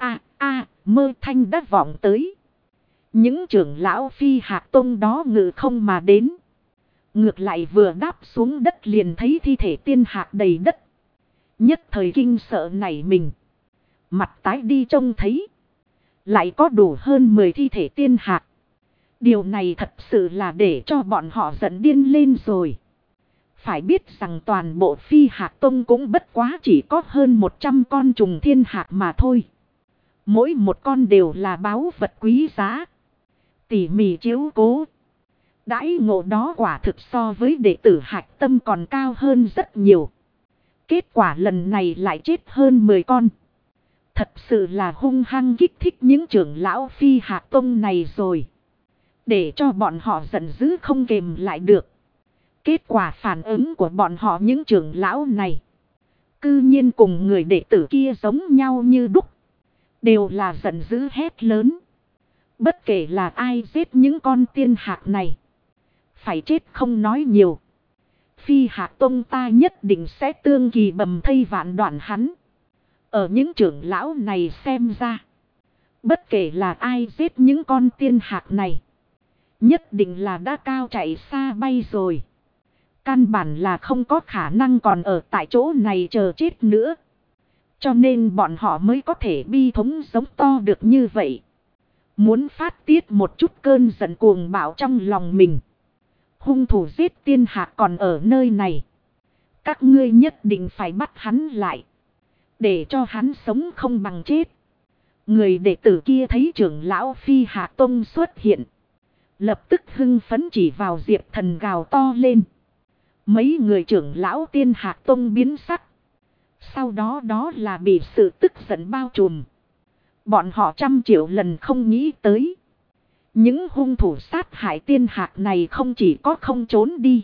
mơ thanh đã vọng tới. Những trưởng lão Phi Hạc Tông đó ngự không mà đến. Ngược lại vừa đáp xuống đất liền thấy thi thể tiên hạc đầy đất. Nhất thời kinh sợ nảy mình. Mặt tái đi trông thấy. Lại có đủ hơn 10 thi thể tiên hạc. Điều này thật sự là để cho bọn họ giận điên lên rồi. Phải biết rằng toàn bộ Phi Hạc Tông cũng bất quá chỉ có hơn 100 con trùng thiên hạc mà thôi. Mỗi một con đều là báu vật quý giá. Tỉ mỉ chiếu cố. Đãi ngộ đó quả thực so với đệ tử Hạc Tâm còn cao hơn rất nhiều. Kết quả lần này lại chết hơn 10 con. Thật sự là hung hăng kích thích những trưởng lão Phi Hạc Tông này rồi. Để cho bọn họ giận dữ không kềm lại được. Kết quả phản ứng của bọn họ những trưởng lão này. Cư nhiên cùng người đệ tử kia giống nhau như đúc. Đều là giận dữ hét lớn. Bất kể là ai giết những con tiên hạc này. Phải chết không nói nhiều. Phi Hạc Tông ta nhất định sẽ tương kỳ bầm thây vạn đoạn hắn. Ở những trưởng lão này xem ra. Bất kể là ai giết những con tiên hạc này. Nhất định là đã cao chạy xa bay rồi. Căn bản là không có khả năng còn ở tại chỗ này chờ chết nữa. Cho nên bọn họ mới có thể bi thống giống to được như vậy. Muốn phát tiết một chút cơn giận cuồng bạo trong lòng mình. Hung thủ giết tiên hạc còn ở nơi này. Các ngươi nhất định phải bắt hắn lại. Để cho hắn sống không bằng chết. Người đệ tử kia thấy trưởng lão Phi Hạc Tông xuất hiện. Lập tức hưng phấn chỉ vào Diệp Thần gào to lên. Mấy người trưởng lão Tiên Hạc Tông biến sắc. Sau đó là bị sự tức giận bao trùm. Bọn họ 100 triệu lần không nghĩ tới. Những hung thủ sát hại tiên hạc này không chỉ có không trốn đi.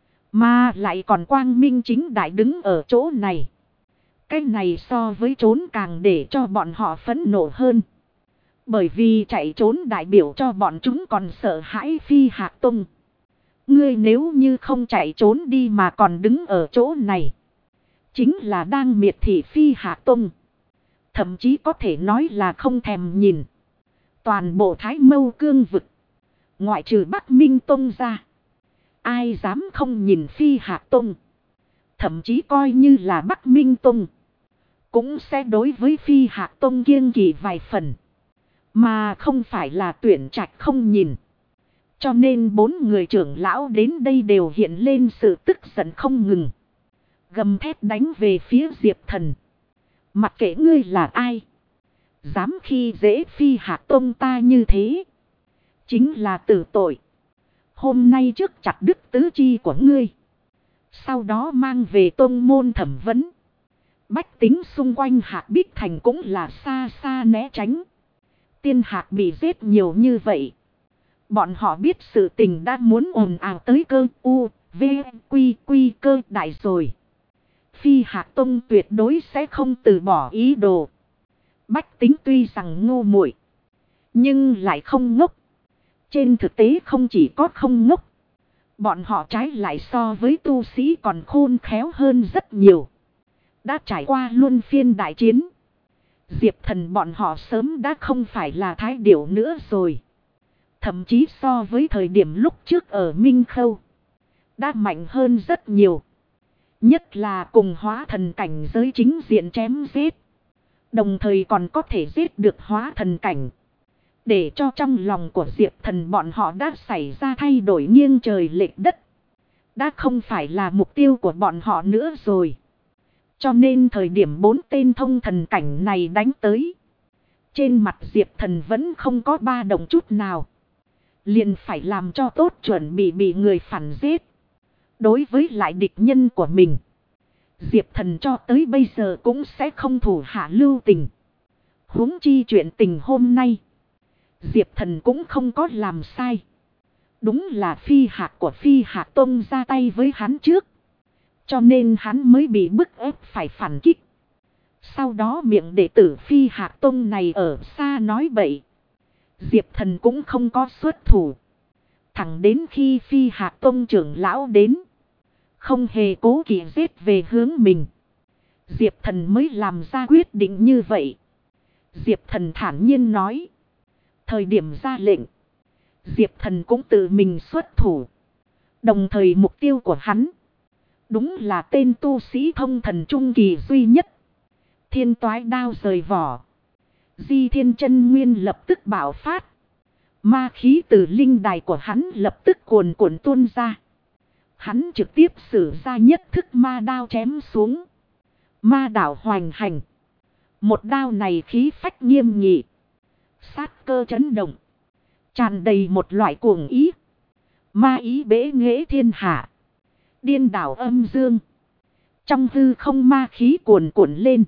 Mà lại còn quang minh chính đại đứng ở chỗ này. Cái này so với trốn càng để cho bọn họ phẫn nộ hơn. Bởi vì chạy trốn đại biểu cho bọn chúng còn sợ hãi Phi Hạc Tông. Ngươi nếu như không chạy trốn đi mà còn đứng ở chỗ này. Chính là đang miệt thị Phi Hạc Tông. Thậm chí có thể nói là không thèm nhìn. Toàn bộ Thái Mâu Cương vực. Ngoại trừ Bắc Minh Tông ra. Ai dám không nhìn Phi Hạc Tông. Thậm chí coi như là Bắc Minh Tông. Cũng sẽ đối với Phi Hạc Tông kiêng kỵ vài phần. Mà không phải là tuyển trạch không nhìn. Cho nên 4 người trưởng lão đến đây đều hiện lên sự tức giận không ngừng. Gầm thét đánh về phía Diệp Thần. Mặc kệ ngươi là ai. Dám khi dễ Phi Hạc Tông ta như thế. Chính là tử tội. Hôm nay trước chặt đứt tứ chi của ngươi. Sau đó mang về tông môn thẩm vấn. Bách tính xung quanh Hạc Bích Thành cũng là xa xa né tránh. Tiên hạc bị giết nhiều như vậy. Bọn họ biết sự tình đã muốn ồn ào tới cơ quy cơ đại rồi. Phi Hạc Tông tuyệt đối sẽ không từ bỏ ý đồ. Bách tính tuy rằng ngu muội, nhưng lại không ngốc. Trên thực tế không chỉ có không ngốc. Bọn họ trái lại so với tu sĩ còn khôn khéo hơn rất nhiều. Đã trải qua luân phiên đại chiến. Diệp Thần bọn họ sớm đã không phải là thái điểu nữa rồi. Thậm chí so với thời điểm lúc trước ở Minh Khâu. Đã mạnh hơn rất nhiều. Nhất là cùng hóa thần cảnh giới chính diện chém giết. Đồng thời còn có thể giết được hóa thần cảnh. Để cho trong lòng của Diệp Thần bọn họ đã xảy ra thay đổi nghiêng trời lệch đất. Đã không phải là mục tiêu của bọn họ nữa rồi. Cho nên thời điểm 4 tên thông thần cảnh này đánh tới. Trên mặt Diệp Thần vẫn không có ba động chút nào. Liền phải làm cho tốt chuẩn bị người phản giết. Đối với lại địch nhân của mình, Diệp Thần cho tới bây giờ cũng sẽ không thủ hạ lưu tình. Huống chi chuyện tình hôm nay, Diệp Thần cũng không có làm sai. Đúng là Phi Hạc của Phi Hạc Tông ra tay với hắn trước. Cho nên hắn mới bị bức ép phải phản kích. Sau đó miệng đệ tử Phi Hạc Tông này ở xa nói bậy. Diệp Thần cũng không có xuất thủ. Thẳng đến khi Phi Hạc Tông trưởng lão đến, không hề cố kỵ giết về hướng mình, Diệp Thần mới làm ra quyết định như vậy. Diệp Thần thản nhiên nói. Thời điểm ra lệnh, Diệp Thần cũng tự mình xuất thủ. Đồng thời mục tiêu của hắn đúng là tên tu sĩ thông thần trung kỳ duy nhất. Thiên toái đao rời vỏ. Di thiên chân nguyên lập tức bạo phát. Ma khí từ linh đài của hắn lập tức cuồn cuộn tuôn ra. Hắn trực tiếp sử ra nhất thức ma đao chém xuống. Ma đảo hoành hành. Một đao này khí phách nghiêm nghị. Sát cơ chấn động. Tràn đầy một loại cuồng ý. Ma ý bế nghệ thiên hạ. Điên đảo âm dương. Trong hư không ma khí cuồn cuộn lên.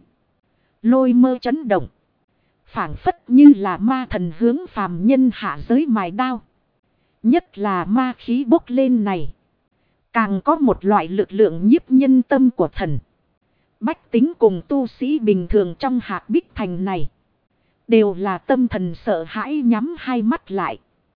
Lôi mơ chấn động. Phảng phất như là ma thần hướng phàm nhân hạ giới mài đao. Nhất là ma khí bốc lên này. Càng có một loại lực lượng nhiếp nhân tâm của thần. Bách tính cùng tu sĩ bình thường trong hạt bích thành này. Đều là tâm thần sợ hãi nhắm hai mắt lại.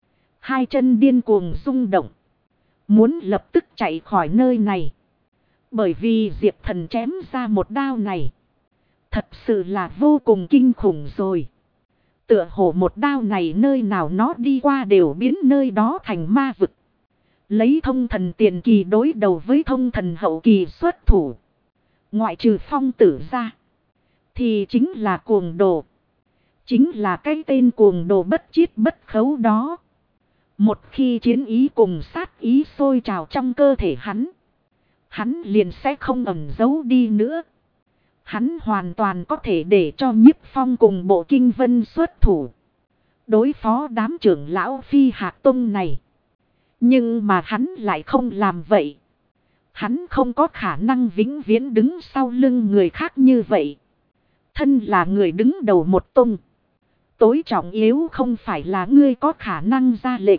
Hai chân điên cuồng rung động. Muốn lập tức chạy khỏi nơi này. Bởi vì Diệp Thần chém ra một đao này. Thật sự là vô cùng kinh khủng rồi. Tựa hồ một đao này nơi nào nó đi qua đều biến nơi đó thành ma vực. Lấy thông thần tiền kỳ đối đầu với thông thần hậu kỳ xuất thủ. Ngoại trừ Phong Tử ra. Thì chính là cuồng đồ. Chính là cái tên cuồng đồ bất chiết bất khấu đó. Một khi chiến ý cùng sát ý sôi trào trong cơ thể hắn. Hắn liền sẽ không ẩn giấu đi nữa. Hắn hoàn toàn có thể để cho Nhiếp Phong cùng bộ kinh vân xuất thủ. Đối phó đám trưởng lão Phi Hạc Tông này. Nhưng mà hắn lại không làm vậy. Hắn không có khả năng vĩnh viễn đứng sau lưng người khác như vậy. Thân là người đứng đầu một tông. Tối trọng yếu không phải là ngươi có khả năng ra lệnh.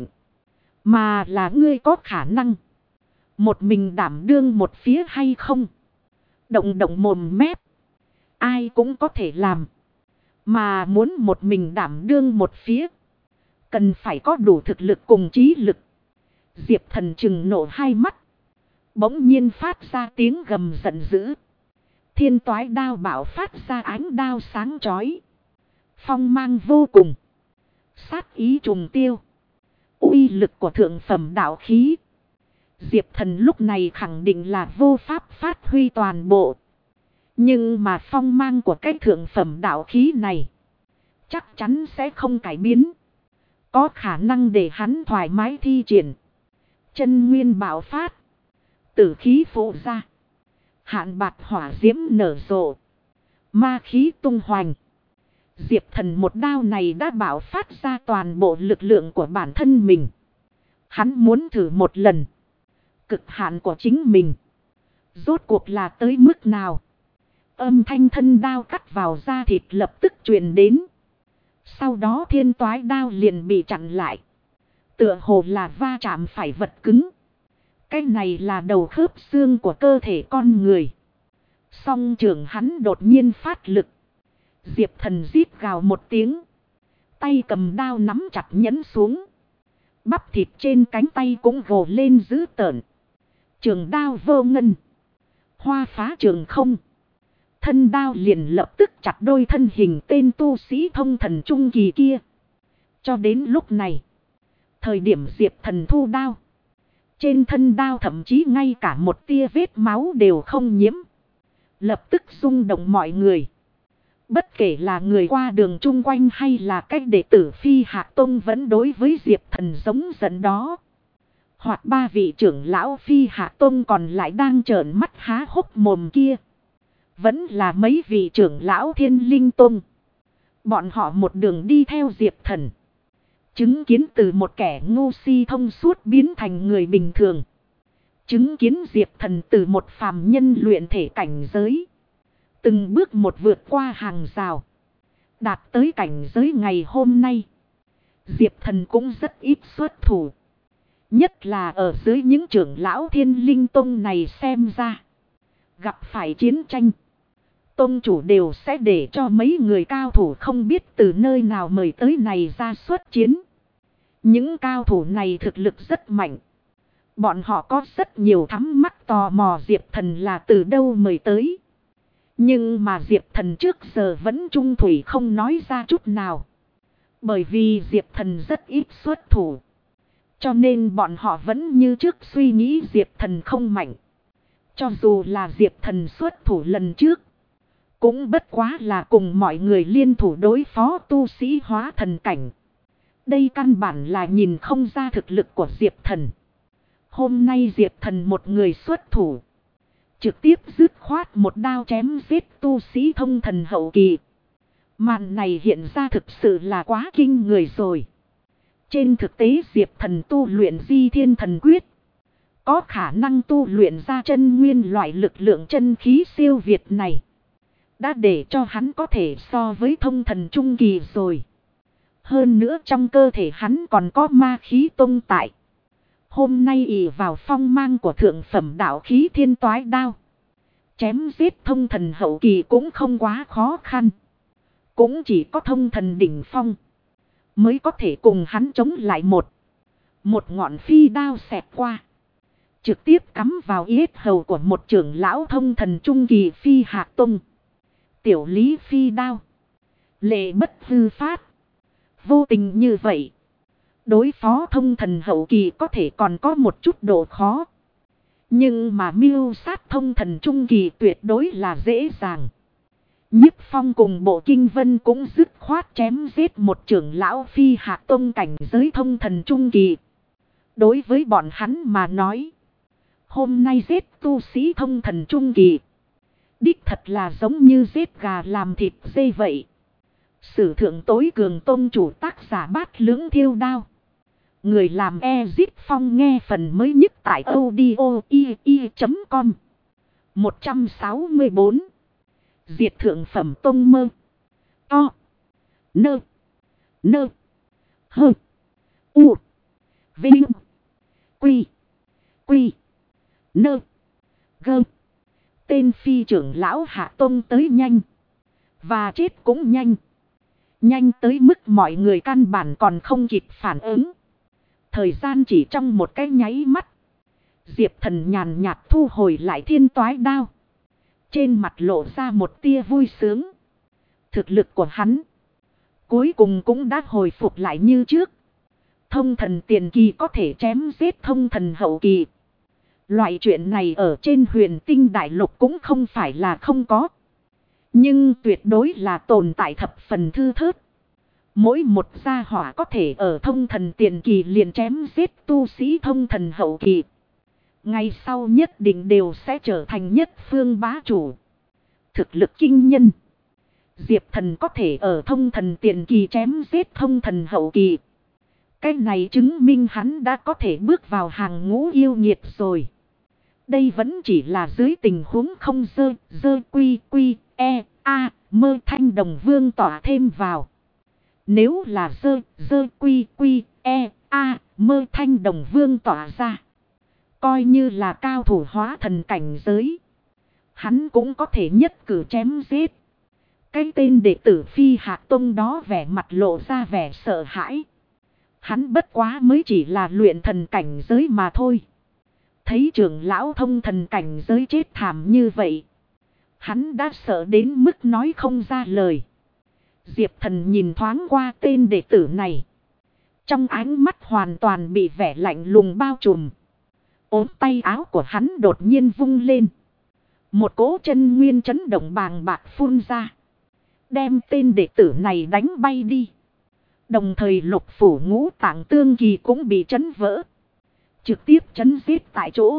Mà là ngươi có khả năng. Một mình đảm đương một phía hay không. Động động mồm mép. Ai cũng có thể làm. Mà muốn một mình đảm đương một phía. Cần phải có đủ thực lực cùng trí lực. Diệp Thần trừng nộ hai mắt. Bỗng nhiên phát ra tiếng gầm giận dữ. Thiên toái đao bảo phát ra ánh đao sáng chói. Phong mang vô cùng. Sát ý trùng tiêu. Uy lực của thượng phẩm đạo khí. Diệp Thần lúc này khẳng định là vô pháp phát huy toàn bộ. Nhưng mà phong mang của cái thượng phẩm đạo khí này. Chắc chắn sẽ không cải biến. Có khả năng để hắn thoải mái thi triển. Chân nguyên bạo phát. Tử khí phụ ra. Hạn bạc hỏa diễm nở rộ. Ma khí tung hoành. Diệp Thần một đao này đã bạo phát ra toàn bộ lực lượng của bản thân mình. Hắn muốn thử một lần. Cực hạn của chính mình. Rốt cuộc là tới mức nào. Âm thanh thân đao cắt vào da thịt lập tức truyền đến. Sau đó thiên toái đao liền bị chặn lại. Tựa hồ là va chạm phải vật cứng. Cái này là đầu khớp xương của cơ thể con người. Song trưởng hắn đột nhiên phát lực. Diệp Thần rít gào một tiếng. Tay cầm đao nắm chặt nhấn xuống. Bắp thịt trên cánh tay cũng gồ lên dữ tợn. Trường đao vô ngân. Hoa phá trường không. Thân đao liền lập tức chặt đôi thân hình tên tu sĩ thông thần trung kỳ kia. Cho đến lúc này. Thời điểm Diệp Thần thu đao. Trên thân đao thậm chí ngay cả một tia vết máu đều không nhiễm. Lập tức rung động mọi người. Bất kể là người qua đường chung quanh hay là cách đệ tử Phi Hạc Tông vẫn đối với Diệp Thần giống giận đó. Hoặc ba vị trưởng lão Phi Hạc Tông còn lại đang trợn mắt há hốc mồm kia. Vẫn là mấy vị trưởng lão Thiên Linh Tông. Bọn họ một đường đi theo Diệp Thần. Chứng kiến từ một kẻ ngu si thông suốt biến thành người bình thường. Chứng kiến Diệp Thần từ một phàm nhân luyện thể cảnh giới. Từng bước một vượt qua hàng rào. Đạt tới cảnh giới ngày hôm nay. Diệp Thần cũng rất ít xuất thủ. Nhất là ở dưới những trưởng lão Thiên Linh Tông này xem ra. Gặp phải chiến tranh. Tông chủ đều sẽ để cho mấy người cao thủ không biết từ nơi nào mời tới này ra xuất chiến. Những cao thủ này thực lực rất mạnh. Bọn họ có rất nhiều thắc mắc tò mò Diệp Thần là từ đâu mời tới. Nhưng mà Diệp Thần trước giờ vẫn trung thủy không nói ra chút nào. Bởi vì Diệp Thần rất ít xuất thủ. Cho nên bọn họ vẫn như trước suy nghĩ Diệp Thần không mạnh. Cho dù là Diệp Thần xuất thủ lần trước. Cũng bất quá là cùng mọi người liên thủ đối phó tu sĩ hóa thần cảnh. Đây căn bản là nhìn không ra thực lực của Diệp Thần. Hôm nay Diệp Thần một người xuất thủ. Trực tiếp dứt khoát một đao chém giết tu sĩ thông thần hậu kỳ. Màn này hiện ra thực sự là quá kinh người rồi. Trên thực tế Diệp Thần tu luyện Di Thiên Thần Quyết. Có khả năng tu luyện ra chân nguyên loại lực lượng chân khí siêu việt này. Đã để cho hắn có thể so với thông thần trung kỳ rồi. Hơn nữa trong cơ thể hắn còn có ma khí tông tại. Hôm nay ỷ vào phong mang của thượng phẩm đạo khí thiên toái đao. Chém giết thông thần hậu kỳ cũng không quá khó khăn. Cũng chỉ có thông thần đỉnh phong. Mới có thể cùng hắn chống lại một ngọn phi đao xẹt qua. Trực tiếp cắm vào yết hầu của một trưởng lão thông thần trung kỳ Phi Hạc Tông. Tiểu lý phi đao. Lệ bất hư phát. Vô tình như vậy. Đối phó thông thần hậu kỳ có thể còn có một chút độ khó. Nhưng mà mưu sát thông thần trung kỳ tuyệt đối là dễ dàng. Nhiếp Phong cùng Bộ Kinh Vân cũng dứt khoát chém giết một trưởng lão Phi Hạc Tông cảnh giới thông thần trung kỳ. Đối với bọn hắn mà nói. Hôm nay giết tu sĩ thông thần trung kỳ. Đích thật là giống như giết gà làm thịt dê vậy. Sử thượng tối cường tông chủ tác giả Bát Lưỡng Thiêu Đao. Người làm Ezip Phong nghe phần mới nhất tại audio.com 164. Diệt thượng phẩm tông mơ. To. Nơ. Nơ. Hơ. U. Vinh. Quy. Quy. Nơ. Gơ. Tên phi trưởng lão Hạ Tông tới nhanh. Và chết cũng nhanh. Nhanh tới mức mọi người căn bản còn không kịp phản ứng. Thời gian chỉ trong một cái nháy mắt. Diệp Thần nhàn nhạt thu hồi lại thiên toái đao. Trên mặt lộ ra một tia vui sướng. Thực lực của hắn. Cuối cùng cũng đã hồi phục lại như trước. Thông thần tiền kỳ có thể chém giết thông thần hậu kỳ. Loại chuyện này ở trên Huyền Tinh Đại Lục cũng không phải là không có. Nhưng tuyệt đối là tồn tại thập phần thư thớt. Mỗi một gia hỏa có thể ở thông thần tiền kỳ liền chém giết tu sĩ thông thần hậu kỳ. Ngày sau nhất định đều sẽ trở thành nhất phương bá chủ. Thực lực kinh nhân. Diệp Thần có thể ở thông thần tiền kỳ chém giết thông thần hậu kỳ. Cái này chứng minh hắn đã có thể bước vào hàng ngũ yêu nghiệt rồi. Đây vẫn chỉ là dưới tình huống không dơ quy mơ Thanh Đồng Vương tỏa thêm vào. Nếu là dơ quy mơ Thanh Đồng Vương tỏa ra. Coi như là cao thủ hóa thần cảnh giới. Hắn cũng có thể nhất cử chém giết. Cái tên đệ tử Phi Hạc Tông đó vẻ mặt lộ ra vẻ sợ hãi. Hắn bất quá mới chỉ là luyện thần cảnh giới mà thôi. Thấy trưởng lão thông thần cảnh giới chết thảm như vậy. Hắn đã sợ đến mức nói không ra lời. Diệp Thần nhìn thoáng qua tên đệ tử này. Trong ánh mắt hoàn toàn bị vẻ lạnh lùng bao trùm. Ốm tay áo của hắn đột nhiên vung lên. Một cỗ chân nguyên chấn động bàng bạc phun ra. Đem tên đệ tử này đánh bay đi. Đồng thời Lục phủ ngũ tạng tương kỳ cũng bị chấn vỡ. Trực tiếp chấn giết tại chỗ.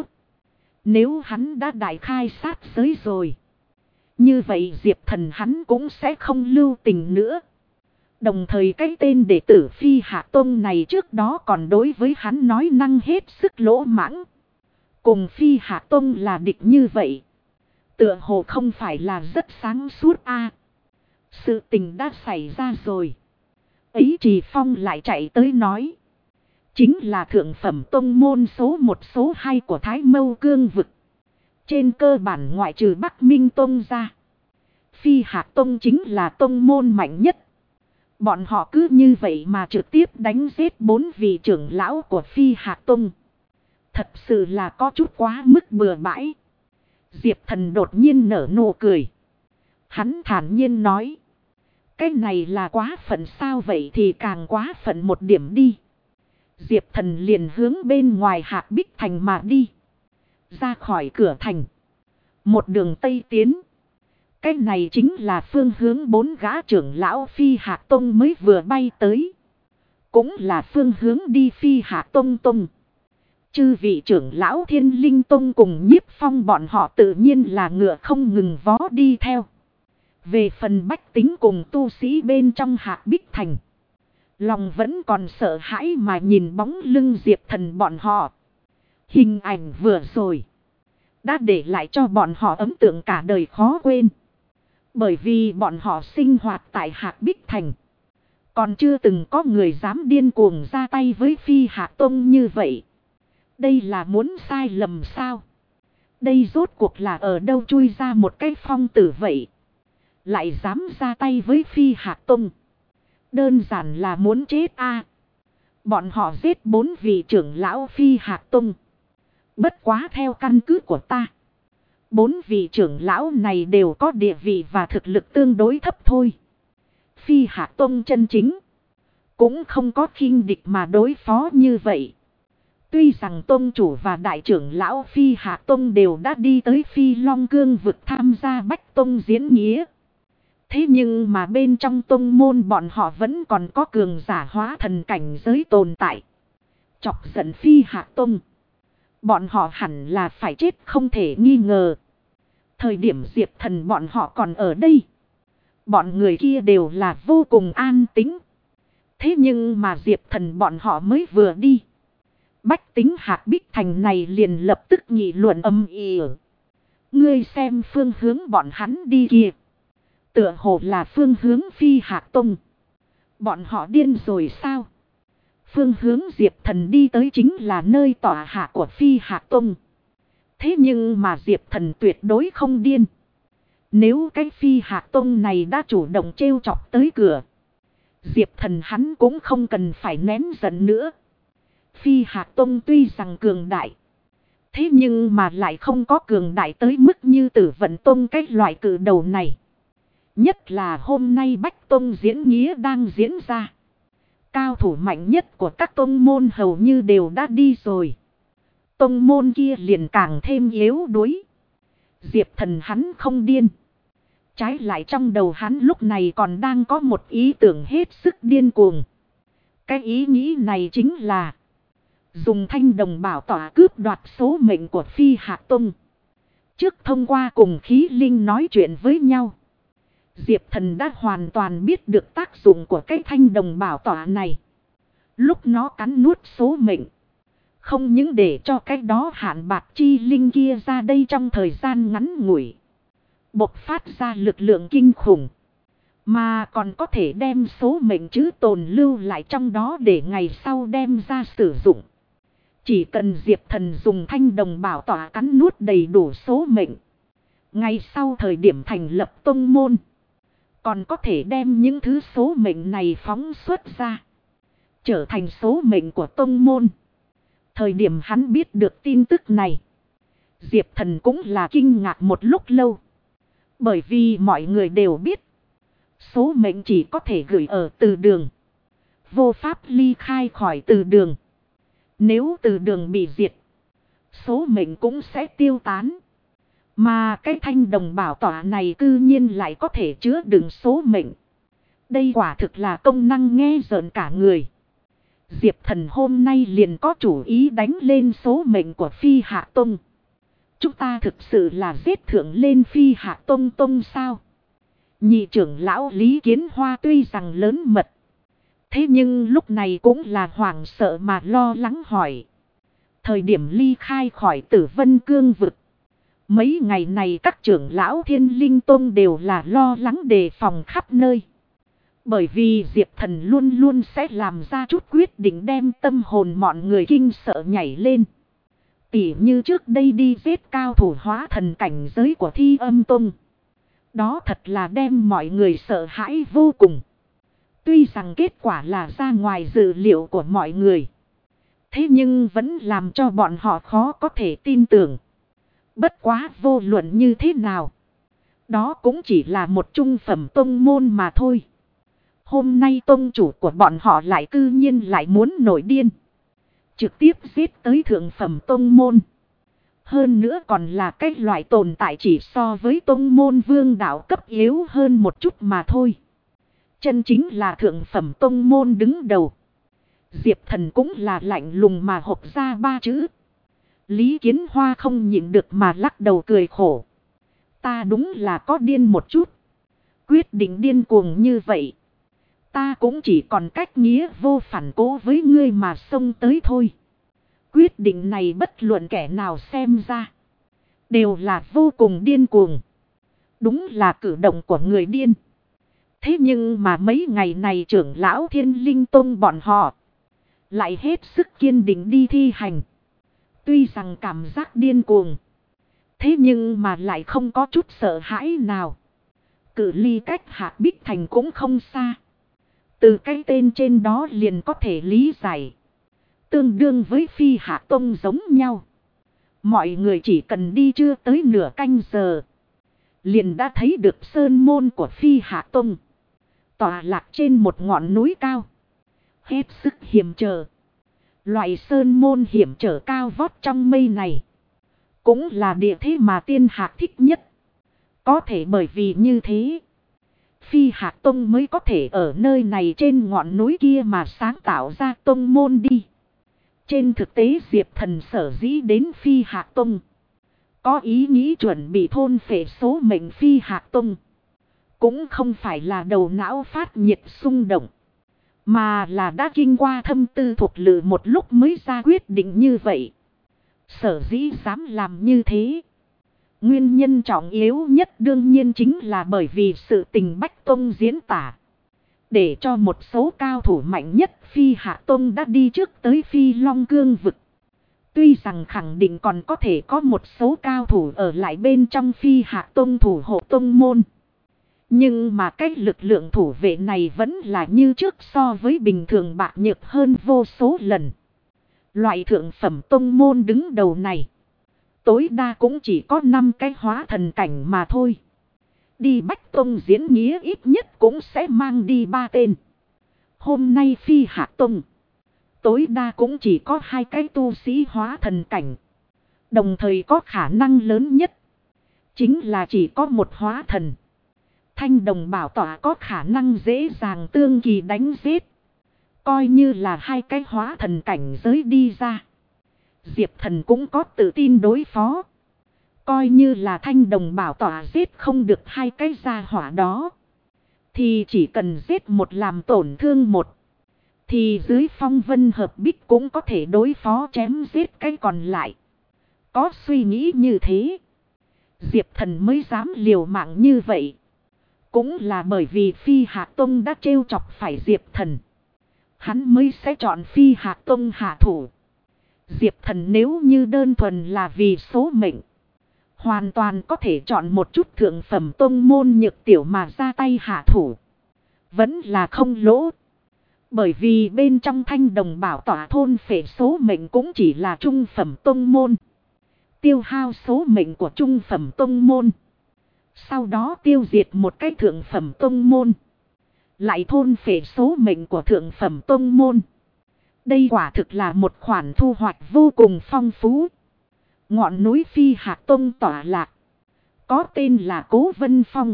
Nếu hắn đã đại khai sát giới rồi. Như vậy Diệp Thần hắn cũng sẽ không lưu tình nữa. Đồng thời cái tên đệ tử Phi Hạ Tông này trước đó còn đối với hắn nói năng hết sức lỗ mãng. Cùng Phi Hạ Tông là địch như vậy. Tựa hồ không phải là rất sáng suốt a. Sự tình đã xảy ra rồi. Ấy Trì Phong lại chạy tới nói. Chính là thượng phẩm tông môn số 1 số 2 của Thái Mâu Cương vực. Trên cơ bản ngoại trừ Bắc Minh Tông ra. Phi Hạ Tông chính là tông môn mạnh nhất. Bọn họ cứ như vậy mà trực tiếp đánh giết 4 vị trưởng lão của Phi Hạ Tông. Thật sự là có chút quá mức bừa bãi. Diệp Thần đột nhiên nở nụ cười. Hắn thản nhiên nói. Cái này là quá phận sao, vậy thì càng quá phận một điểm đi. Diệp Thần liền hướng bên ngoài Hạc Bích Thành mà đi. Ra khỏi cửa thành. Một đường tây tiến. Cái này chính là phương hướng 4 gã trưởng lão Phi Hạ Tông mới vừa bay tới. Cũng là phương hướng đi Phi Hạ Tông Tông. Chư vị trưởng lão Thiên Linh Tông cùng Nhiếp Phong bọn họ tự nhiên là ngựa không ngừng vó đi theo. Về phần bách tính cùng tu sĩ bên trong Hạc Bích Thành. Lòng vẫn còn sợ hãi mà nhìn bóng lưng Diệp Thần bọn họ. Hình ảnh vừa rồi. Đã để lại cho bọn họ ấn tượng cả đời khó quên. Bởi vì bọn họ sinh hoạt tại Hạc Bích Thành. Còn chưa từng có người dám điên cuồng ra tay với Phi Hạ Tông như vậy. Đây là muốn sai lầm sao? Đây rốt cuộc là ở đâu chui ra một cái phong tử vậy? Lại dám ra tay với Phi Hạ Tông. Đơn giản là muốn chết a. Bọn họ giết 4 vị trưởng lão Phi Hạ Tông. Bất quá theo căn cứ của ta. 4 vị trưởng lão này đều có địa vị và thực lực tương đối thấp thôi. Phi Hạ Tông chân chính. Cũng không có khinh địch mà đối phó như vậy. Tuy rằng Tông chủ và đại trưởng lão Phi Hạ Tông đều đã đi tới Phi Long Cương vực tham gia Bách Tông diễn nghĩa. Thế nhưng mà bên trong tông môn bọn họ vẫn còn có cường giả hóa thần cảnh giới tồn tại. Chọc giận Phi Hạ Tông. Bọn họ hẳn là phải chết không thể nghi ngờ. Thời điểm Diệp Thần bọn họ còn ở đây. Bọn người kia đều là vô cùng an tĩnh. Thế nhưng mà Diệp Thần bọn họ mới vừa đi. Bách tính Hạc Bích Thành này liền lập tức nghị luận âm ỉ. Ngươi xem phương hướng bọn hắn đi kia. Tựa hồ là phương hướng Phi Hạ Tông. Bọn họ điên rồi sao? Phương hướng Diệp Thần đi tới chính là nơi tọa hạ của Phi Hạ Tông. Thế nhưng mà Diệp Thần tuyệt đối không điên. Nếu cái Phi Hạ Tông này đã chủ động trêu chọc tới cửa. Diệp Thần hắn cũng không cần phải nén giận nữa. Phi Hạ Tông tuy rằng cường đại. Thế nhưng mà lại không có cường đại tới mức như Tử Vận Tông cái loại cử đầu này. Nhất là hôm nay Bách Tông diễn nghĩa đang diễn ra. Cao thủ mạnh nhất của các tông môn hầu như đều đã đi rồi. Tông môn kia liền càng thêm yếu đuối. Diệp Thần hắn không điên. Trái lại trong đầu hắn lúc này còn đang có một ý tưởng hết sức điên cuồng. Cái ý nghĩ này chính là dùng thanh đồng bảo tỏa cướp đoạt số mệnh của Phi Hạ Tông. Trước thông qua cùng khí linh nói chuyện với nhau. Diệp Thần đã hoàn toàn biết được tác dụng của cái thanh đồng bảo tỏa này. Lúc nó cắn nuốt số mệnh. Không những để cho cái đó hạn bạc chi linh kia ra đây trong thời gian ngắn ngủi. Bộc phát ra lực lượng kinh khủng. Mà còn có thể đem số mệnh chữ tồn lưu lại trong đó để ngày sau đem ra sử dụng. Chỉ cần Diệp Thần dùng thanh đồng bảo tỏa cắn nuốt đầy đủ số mệnh. Ngày sau thời điểm thành lập tông môn. Còn có thể đem những thứ số mệnh này phóng xuất ra. Trở thành số mệnh của tông môn. Thời điểm hắn biết được tin tức này. Diệp Thần cũng là kinh ngạc một lúc lâu. Bởi vì mọi người đều biết. Số mệnh chỉ có thể gửi ở từ đường. Vô pháp ly khai khỏi từ đường. Nếu từ đường bị diệt. Số mệnh cũng sẽ tiêu tán. Mà cái thanh đồng bảo tỏa này cư nhiên lại có thể chứa đựng số mệnh. Đây quả thực là công năng nghe rợn cả người. Diệp Thần hôm nay liền có chủ ý đánh lên số mệnh của Phi Hạ Tông. Chúng ta thực sự là giết thượng lên Phi Hạ Tông Tông sao? Nhị trưởng lão Lý Kiến Hoa tuy rằng lớn mật. Thế nhưng lúc này cũng là hoảng sợ mà lo lắng hỏi. Thời điểm ly khai khỏi Tử Vân Cương vực. Mấy ngày này các trưởng lão Thiên Linh Tông đều là lo lắng đề phòng khắp nơi. Bởi vì Diệp Thần luôn luôn sẽ làm ra chút quyết định đem tâm hồn mọi người kinh sợ nhảy lên. Tỉ như trước đây đi giết cao thủ hóa thần cảnh giới của Thi Âm Tông. Đó thật là đem mọi người sợ hãi vô cùng. Tuy rằng kết quả là ra ngoài dự liệu của mọi người. Thế nhưng vẫn làm cho bọn họ khó có thể tin tưởng. Bất quá vô luận như thế nào. Đó cũng chỉ là một trung phẩm tông môn mà thôi. Hôm nay tông chủ của bọn họ lại cư nhiên lại muốn nổi điên. Trực tiếp giết tới thượng phẩm tông môn. Hơn nữa còn là cái loại tồn tại chỉ so với tông môn vương đạo cấp yếu hơn một chút mà thôi. Chân chính là thượng phẩm tông môn đứng đầu. Diệp Thần cũng là lạnh lùng mà hộc ra ba chữ. Lý Kiến Hoa không nhịn được mà lắc đầu cười khổ. Ta đúng là có điên một chút. Quyết định điên cuồng như vậy. Ta cũng chỉ còn cách nghĩa vô phản cố với ngươi mà xông tới thôi. Quyết định này bất luận kẻ nào xem ra. Đều là vô cùng điên cuồng. Đúng là cử động của người điên. Thế nhưng mà mấy ngày này trưởng lão Thiên Linh Tông bọn họ. Lại hết sức kiên định đi thi hành. Tuy rằng cảm giác điên cuồng. Thế nhưng mà lại không có chút sợ hãi nào. Cự ly cách Hạc Bích Thành cũng không xa. Từ cái tên trên đó liền có thể lý giải. Tương đương với Phi Hạ Tông giống nhau. Mọi người chỉ cần đi chưa tới nửa canh giờ. Liền đã thấy được sơn môn của Phi Hạ Tông. Tọa lạc trên một ngọn núi cao. Hết sức hiểm trở. Loại sơn môn hiểm trở cao vót trong mây này. Cũng là địa thế mà tiên hạc thích nhất. Có thể bởi vì như thế. Phi Hạc Tông mới có thể ở nơi này trên ngọn núi kia mà sáng tạo ra tông môn đi. Trên thực tế Diệp Thần sở dĩ đến Phi Hạc Tông. Có ý nghĩ chuẩn bị thôn phệ số mệnh Phi Hạc Tông. Cũng không phải là đầu não phát nhiệt xung động. Mà là đã kinh qua thâm tư thuộc lự một lúc mới ra quyết định như vậy. Sở dĩ dám làm như thế. Nguyên nhân trọng yếu nhất đương nhiên chính là bởi vì sự tình Bách Tông diễn tả. Để cho một số cao thủ mạnh nhất Phi Hạ Tông đã đi trước tới Phi Long Cương vực. Tuy rằng khẳng định còn có thể có một số cao thủ ở lại bên trong Phi Hạ Tông thủ hộ tông môn. Nhưng mà cái lực lượng thủ vệ này vẫn là như trước so với bình thường bạc nhược hơn vô số lần. Loại thượng phẩm tông môn đứng đầu này. Tối đa cũng chỉ có 5 cái hóa thần cảnh mà thôi. Đi Bách Tông diễn nghĩa ít nhất cũng sẽ mang đi 3 tên. Hôm nay Phi Hạ Tông. Tối đa cũng chỉ có 2 cái tu sĩ hóa thần cảnh. Đồng thời có khả năng lớn nhất. Chính là chỉ có một hóa thần. Thanh đồng bảo tỏa có khả năng dễ dàng tương kỳ đánh giết. Coi như là 2 cái hóa thần cảnh giới đi ra. Diệp Thần cũng có tự tin đối phó. Coi như là thanh đồng bảo tỏa giết không được 2 cái gia hỏa đó. Thì chỉ cần giết một làm tổn thương một. Thì dưới phong vân hợp bích cũng có thể đối phó chém giết cái còn lại. Có suy nghĩ như thế. Diệp Thần mới dám liều mạng như vậy. Cũng là bởi vì Phi Hạ Tông đã trêu chọc phải Diệp Thần. Hắn mới sẽ chọn Phi Hạ Tông hạ thủ. Diệp Thần nếu như đơn thuần là vì số mệnh. Hoàn toàn có thể chọn một chút thượng phẩm tông môn nhược tiểu mà ra tay hạ thủ. Vẫn là không lỗ. Bởi vì bên trong thanh đồng bảo tỏa thôn phệ số mệnh cũng chỉ là trung phẩm tông môn. Tiêu hao số mệnh của trung phẩm tông môn. Sau đó tiêu diệt một cái thượng phẩm tông môn. Lại thôn phệ số mệnh của thượng phẩm tông môn. Đây quả thực là một khoản thu hoạch vô cùng phong phú. Ngọn núi Phi Hạc Tông tỏa lạc. có tên là Cố Vân Phong.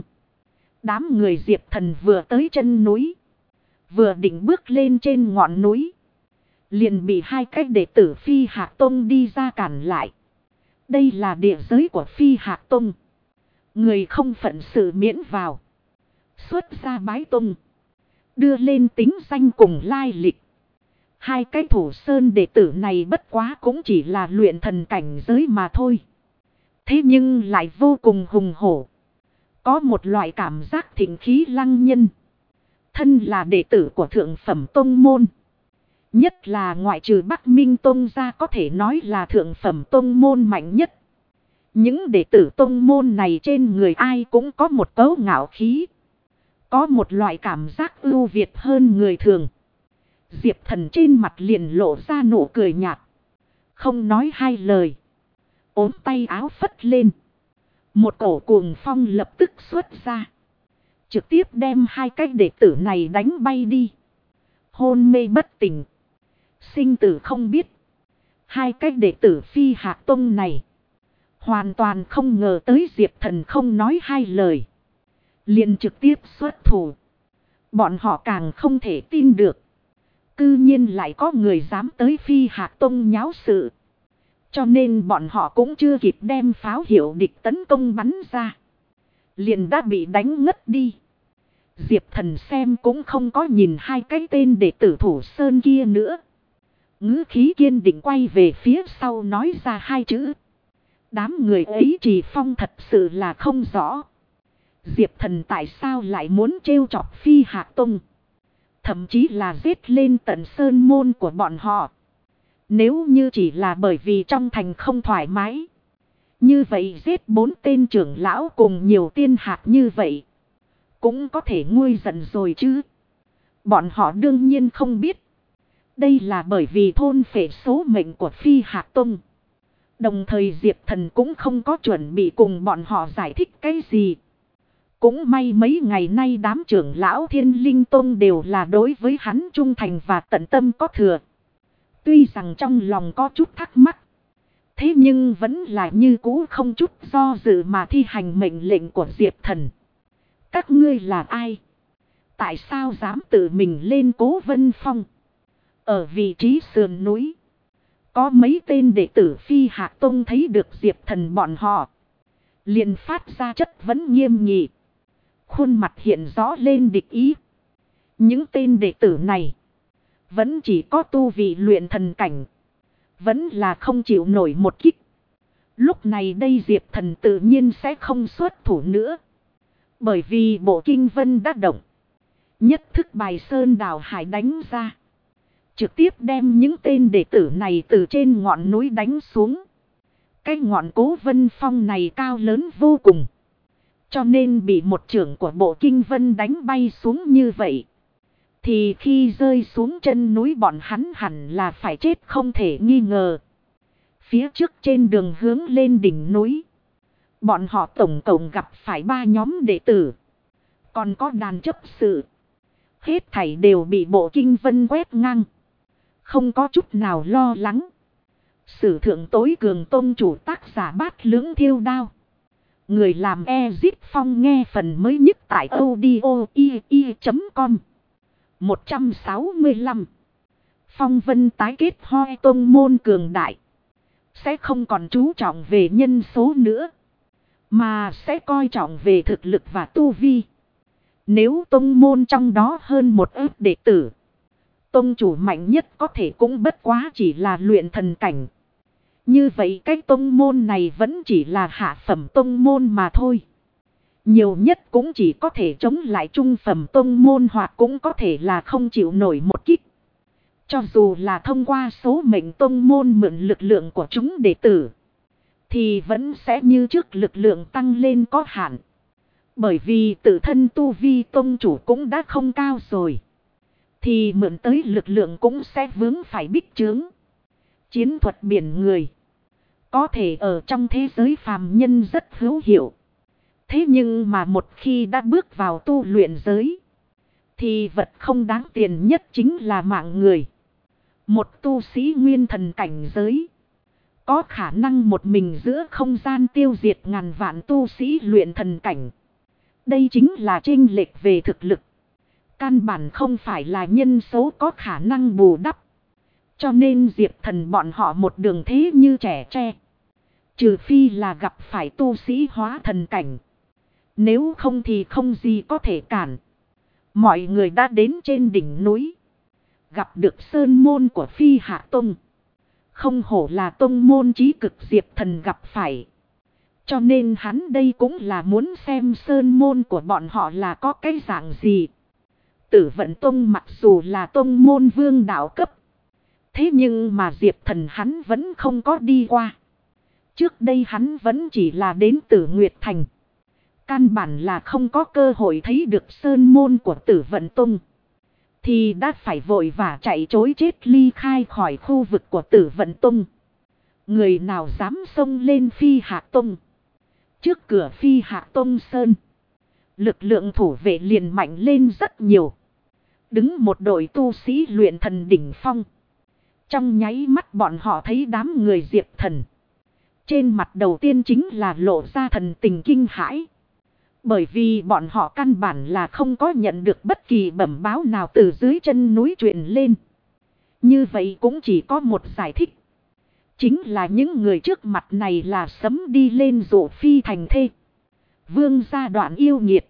Đám người Diệp Thần vừa tới chân núi, vừa định bước lên trên ngọn núi, liền bị hai cái đệ tử Phi Hạc Tông đi ra cản lại. Đây là địa giới của Phi Hạc Tông, người không phận sự miễn vào. Xuất ra bái tông, đưa lên tính danh cùng lai lịch. Hai cái Thủ Sơn đệ tử này bất quá cũng chỉ là luyện thần cảnh giới mà thôi. Thế nhưng lại vô cùng hùng hổ. Có một loại cảm giác thịnh khí lăng nhân. Thân là đệ tử của thượng phẩm tông môn. Nhất là ngoại trừ Bắc Minh Tông ra có thể nói là thượng phẩm tông môn mạnh nhất. Những đệ tử tông môn này trên người ai cũng có một cấu ngạo khí. Có một loại cảm giác ưu việt hơn người thường. Diệp Thần trên mặt liền lộ ra nụ cười nhạt. Không nói hai lời. Ốm tay áo phất lên. Một cổ cuồng phong lập tức xuất ra. Trực tiếp đem hai cái đệ tử này đánh bay đi. Hôn mê bất tỉnh. Sinh tử không biết. Hai cái đệ tử Phi Hạc Tông này. Hoàn toàn không ngờ tới Diệp Thần không nói hai lời. Liền trực tiếp xuất thủ. Bọn họ càng không thể tin được. Cư nhiên lại có người dám tới Phi Hạc Tông nháo sự. Cho nên bọn họ cũng chưa kịp đem pháo hiệu địch tấn công bắn ra. Liền đã bị đánh ngất đi. Diệp Thần xem cũng không có nhìn hai cái tên đệ tử Thủ Sơn kia nữa. Ngữ khí kiên định quay về phía sau nói ra hai chữ. Đám người ấy Trì Phong thật sự là không rõ. Diệp Thần tại sao lại muốn trêu chọc Phi Hạc Tông. Thậm chí là giết lên tận sơn môn của bọn họ. Nếu như chỉ là bởi vì trong thành không thoải mái. Như vậy giết 4 tên trưởng lão cùng nhiều tiên hạt như vậy. Cũng có thể nguôi giận rồi chứ. Bọn họ đương nhiên không biết. Đây là bởi vì thôn phệ số mệnh của Phi Hạc Tông. Đồng thời Diệp Thần cũng không có chuẩn bị cùng bọn họ giải thích cái gì. Cũng may mấy ngày nay đám trưởng lão Thiên Linh Tông đều là đối với hắn trung thành và tận tâm có thừa. Tuy rằng trong lòng có chút thắc mắc. Thế nhưng vẫn là như cũ không chút do dự mà thi hành mệnh lệnh của Diệp Thần. Các ngươi là ai? Tại sao dám tự mình lên Cố Vân Phong? Ở vị trí sườn núi. Có mấy tên đệ tử Phi Hạc Tông thấy được Diệp Thần bọn họ. Liền phát ra chất vấn nghiêm nghị. Khuôn mặt hiện rõ lên địch ý. Những tên đệ tử này. Vẫn chỉ có tu vị luyện thần cảnh. Vẫn là không chịu nổi một kích. Lúc này đây Diệp Thần tự nhiên sẽ không xuất thủ nữa. Bởi vì bộ kinh vân đã động. Nhất thức bài sơn đảo hải đánh ra. Trực tiếp đem những tên đệ tử này từ trên ngọn núi đánh xuống. Cái ngọn Cố Vân Phong này cao lớn vô cùng. Cho nên bị một trưởng của bộ kinh vân đánh bay xuống như vậy. Thì khi rơi xuống chân núi bọn hắn hẳn là phải chết không thể nghi ngờ. Phía trước trên đường hướng lên đỉnh núi. Bọn họ tổng cộng gặp phải 3 nhóm đệ tử. Còn có đàn chấp sự. Hết thảy đều bị bộ kinh vân quét ngang. Không có chút nào lo lắng. Sử thượng tối cường tôn chủ tác giả Bát Lưỡng Thiêu Đao. Người làm Ezit Phong nghe phần mới nhất tại audio.com 165. Phong vân tái kết hoi tôn môn cường đại. Sẽ không còn chú trọng về nhân số nữa. Mà sẽ coi trọng về thực lực và tu vi. Nếu tôn môn trong đó hơn 1 ức đệ tử. Tôn chủ mạnh nhất có thể cũng bất quá chỉ là luyện thần cảnh. Như vậy cái tôn môn này vẫn chỉ là hạ phẩm tôn môn mà thôi. Nhiều nhất cũng chỉ có thể chống lại trung phẩm tôn môn hoặc cũng có thể là không chịu nổi một kích. Cho dù là thông qua số mệnh tôn môn mượn lực lượng của chúng đệ tử. Thì vẫn sẽ như trước lực lượng tăng lên có hạn. Bởi vì tự thân tu vi tôn chủ cũng đã không cao rồi. Thì mượn tới lực lượng cũng sẽ vướng phải bích chướng. Chiến thuật biển người. Có thể ở trong thế giới phàm nhân rất hữu hiệu. Thế nhưng mà một khi đã bước vào tu luyện giới. Thì vật không đáng tiền nhất chính là mạng người. Một tu sĩ nguyên thần cảnh giới. Có khả năng một mình giữa không gian tiêu diệt ngàn vạn tu sĩ luyện thần cảnh. Đây chính là chênh lệch về thực lực. Căn bản không phải là nhân số có khả năng bù đắp. Cho nên Diệp Thần bọn họ một đường thế như trẻ tre. Trừ phi là gặp phải tu sĩ hóa thần cảnh. Nếu không thì không gì có thể cản. Mọi người đã đến trên đỉnh núi. Gặp được sơn môn của Phi Hạ Tông. Không hổ là tông môn chí cực Diệp Thần gặp phải. Cho nên hắn đây cũng là muốn xem sơn môn của bọn họ là có cái dạng gì. Tử Vận Tông mặc dù là tông môn vương đạo cấp. Thế nhưng mà Diệp Thần hắn vẫn không có đi qua. Trước đây hắn vẫn chỉ là đến Tử Nguyệt Thành. Căn bản là không có cơ hội thấy được sơn môn của Tử Vận Tông. Thì đã phải vội vã chạy trối chết ly khai khỏi khu vực của Tử Vận Tông. Người nào dám xông lên Phi Hạ Tông. Trước cửa Phi Hạ Tông Sơn. Lực lượng thủ vệ liền mạnh lên rất nhiều. Đứng một đội tu sĩ luyện thần đỉnh phong. Trong nháy mắt bọn họ thấy đám người Diệp Thần. Trên mặt đầu tiên chính là lộ ra thần tình kinh hãi. Bởi vì bọn họ căn bản là không có nhận được bất kỳ bẩm báo nào từ dưới chân núi truyền lên. Như vậy cũng chỉ có một giải thích. Chính là những người trước mặt này là sấm đi lên dụ phi thành thê. Vương gia đoạn yêu nghiệt.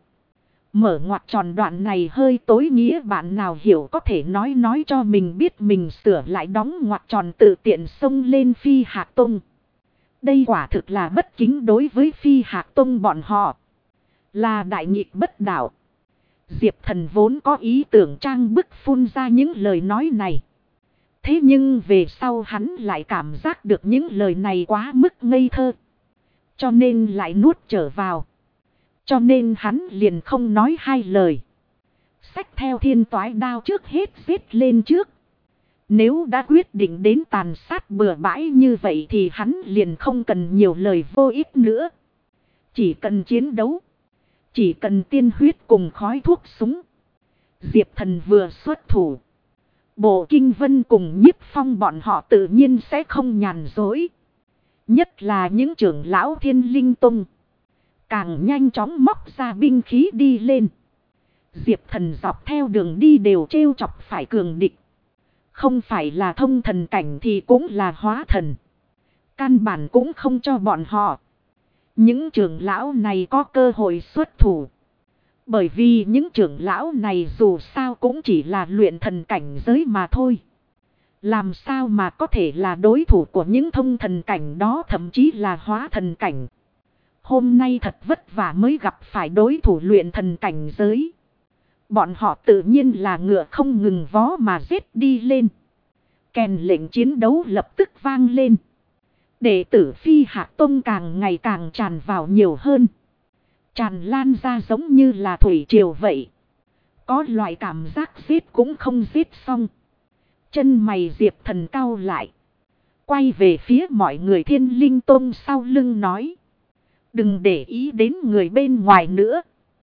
Mở ngoặc tròn đoạn này hơi tối nghĩa, bạn nào hiểu có thể nói cho mình biết mình sửa lại đóng ngoặc tròn tự tiện xông lên Phi Hạ Tông. Đây quả thực là bất kính đối với Phi Hạ Tông bọn họ. Là đại nghịch bất đạo. Diệp Thần vốn có ý tưởng trang bức phun ra những lời nói này. Thế nhưng về sau hắn lại cảm giác được những lời này quá mức ngây thơ. Cho nên lại nuốt trở vào. Cho nên hắn liền không nói hai lời. Xách theo thiên toái đao trước hết giết lên trước. Nếu đã quyết định đến tàn sát bừa bãi như vậy thì hắn liền không cần nhiều lời vô ích nữa. Chỉ cần chiến đấu. Chỉ cần tiên huyết cùng khói thuốc súng. Diệp Thần vừa xuất thủ. Bộ Kinh Vân cùng Nhiếp Phong bọn họ tự nhiên sẽ không nhàn dối. Nhất là những trưởng lão Thiên Linh Tông. Càng nhanh chóng móc ra binh khí đi lên. Diệp Thần dọc theo đường đi đều trêu chọc phải cường địch. Không phải là thông thần cảnh thì cũng là hóa thần. Căn bản cũng không cho bọn họ. Những trưởng lão này có cơ hội xuất thủ. Bởi vì những trưởng lão này dù sao cũng chỉ là luyện thần cảnh giới mà thôi. Làm sao mà có thể là đối thủ của những thông thần cảnh đó, thậm chí là hóa thần cảnh. Hôm nay thật vất vả mới gặp phải đối thủ luyện thần cảnh giới. Bọn họ tự nhiên là ngựa không ngừng vó mà giết đi lên. Kèn lệnh chiến đấu lập tức vang lên. Đệ tử Phi Hạ Tông càng ngày càng tràn vào nhiều hơn. Tràn lan ra giống như là thủy triều vậy. Có loại cảm giác giết cũng không giết xong. Chân mày Diệp Thần cau lại. Quay về phía mọi người Thiên Linh Tông sau lưng nói. Đừng để ý đến người bên ngoài nữa.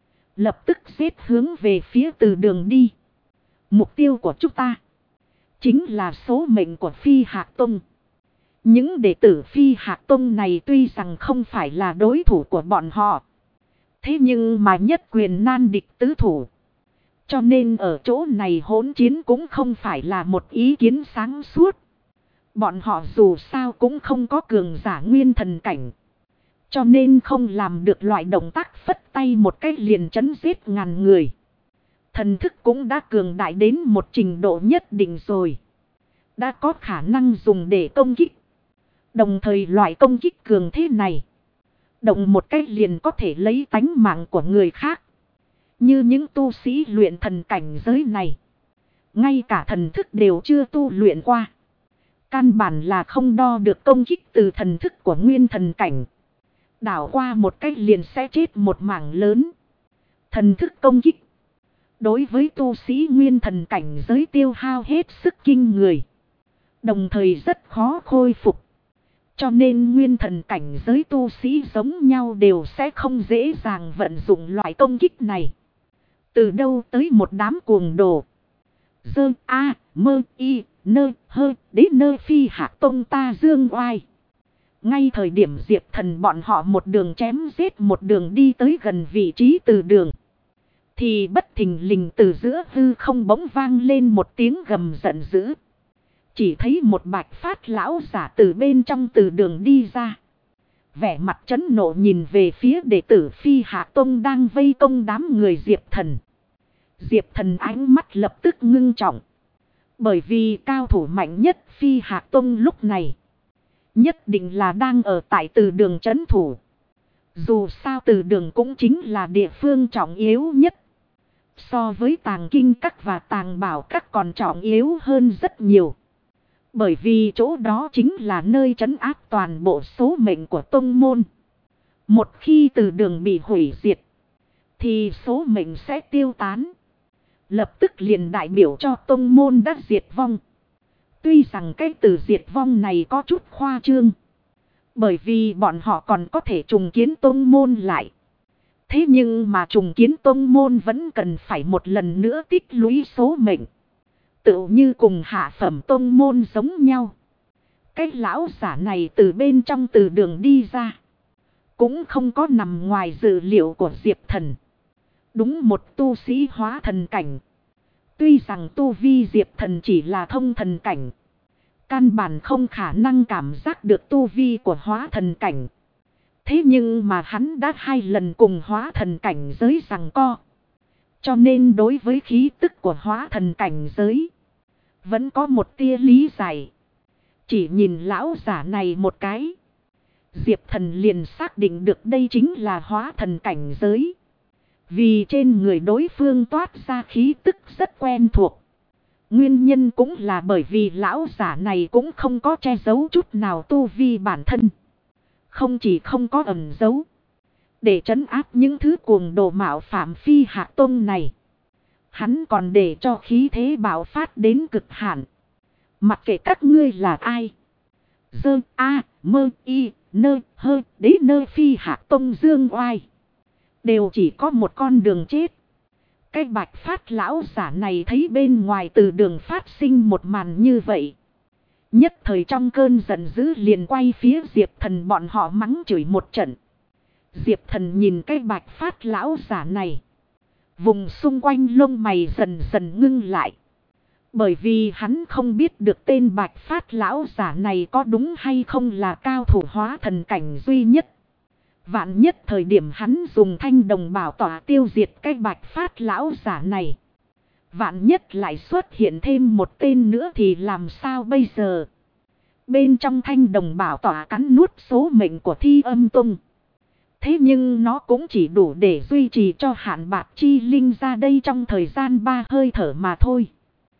Lập tức giết hướng về phía từ đường đi. Mục tiêu của chúng ta chính là số mệnh của Phi Hạ Tông. Những đệ tử Phi Hạ Tông này tuy rằng không phải là đối thủ của bọn họ. Thế nhưng mà nhất quyền nan địch tứ thủ. Cho nên ở chỗ này hỗn chiến cũng không phải là một ý kiến sáng suốt. Bọn họ dù sao cũng không có cường giả nguyên thần cảnh. Cho nên không làm được loại động tác phất tay một cái liền chấn giết ngàn người. Thần thức cũng đã cường đại đến một trình độ nhất định rồi. Đã có khả năng dùng để công kích. Đồng thời loại công kích cường thế này. Động một cái liền có thể lấy tánh mạng của người khác. Như những tu sĩ luyện thần cảnh giới này. Ngay cả thần thức đều chưa tu luyện qua. Căn bản là không đo được công kích từ thần thức của nguyên thần cảnh. Đảo qua một cách liền sẽ chết một mảng lớn. Thần thức công kích. Đối với tu sĩ nguyên thần cảnh giới tiêu hao hết sức kinh người. Đồng thời rất khó khôi phục. Cho nên nguyên thần cảnh giới tu sĩ giống nhau đều sẽ không dễ dàng vận dụng loại công kích này. Từ đâu tới một đám cuồng đồ. Dơ a mơ y nơ hơ đến nơi Phi Hạ Tông ta dương oai. Ngay thời điểm Diệp Thần bọn họ một đường chém giết một đường đi tới gần vị trí từ đường. Thì bất thình lình từ giữa hư không bỗng vang lên một tiếng gầm giận dữ. Chỉ thấy một bạch phát lão giả từ bên trong từ đường đi ra. Vẻ mặt chấn nộ nhìn về phía đệ tử Phi Hạ Tông đang vây công đám người Diệp Thần. Diệp Thần ánh mắt lập tức ngưng trọng. Bởi vì cao thủ mạnh nhất Phi Hạ Tông lúc này nhất định là đang ở tại từ đường trấn thủ. Dù sao từ đường cũng chính là địa phương trọng yếu nhất. So với tàng kinh các và tàng bảo các còn trọng yếu hơn rất nhiều. Bởi vì chỗ đó chính là nơi trấn áp toàn bộ số mệnh của tông môn. Một khi từ đường bị hủy diệt, thì số mệnh sẽ tiêu tán. Lập tức liền đại biểu cho tông môn đã diệt vong. Tuy rằng cái từ diệt vong này có chút khoa trương. Bởi vì bọn họ còn có thể trùng kiến tông môn lại. Thế nhưng mà trùng kiến tông môn vẫn cần phải một lần nữa tích lũy số mệnh. Tựu như cùng hạ phẩm tông môn giống nhau. Cái lão giả này từ bên trong từ đường đi ra. Cũng không có nằm ngoài dự liệu của Diệp Thần. Đúng một tu sĩ hóa thần cảnh. Tuy rằng tu vi Diệp Thần chỉ là thông thần cảnh. Căn bản không khả năng cảm giác được tu vi của hóa thần cảnh. Thế nhưng mà hắn đã 2 lần cùng hóa thần cảnh giới giằng co. Cho nên đối với khí tức của hóa thần cảnh giới, vẫn có một tia lý giải. Chỉ nhìn lão giả này một cái, Diệp Thần liền xác định được đây chính là hóa thần cảnh giới. Vì trên người đối phương toát ra khí tức rất quen thuộc. Nguyên nhân cũng là bởi vì lão giả này cũng không có che giấu chút nào tu vi bản thân. Không chỉ không có ẩn giấu. Để trấn áp những thứ cuồng đồ mạo phạm Phi Hạ Tông này. Hắn còn để cho khí thế bạo phát đến cực hạn. Mặc kệ các ngươi là ai. Dơ A, Mơ Y, Nơ, Hơ, Đế Nơ Phi Hạ Tông Dương Oai. Đều chỉ có một con đường chết. Cái bạch phát lão giả này thấy bên ngoài từ đường phát sinh một màn như vậy. Nhất thời trong cơn giận dữ liền quay phía Diệp Thần bọn họ mắng chửi một trận. Diệp Thần nhìn cái bạch phát lão giả này. Vùng xung quanh lông mày dần dần ngưng lại. Bởi vì hắn không biết được tên bạch phát lão giả này có đúng hay không là cao thủ hóa thần cảnh duy nhất. Vạn nhất thời điểm hắn dùng thanh đồng bảo tỏa tiêu diệt cái bạch phát lão giả này. Vạn nhất lại xuất hiện thêm một tên nữa thì làm sao bây giờ? Bên trong thanh đồng bảo tỏa cắn nuốt số mệnh của Thi Âm Tông. Thế nhưng nó cũng chỉ đủ để duy trì cho Hạn Bạc Chi Linh ra đây trong thời gian 3 hơi thở mà thôi.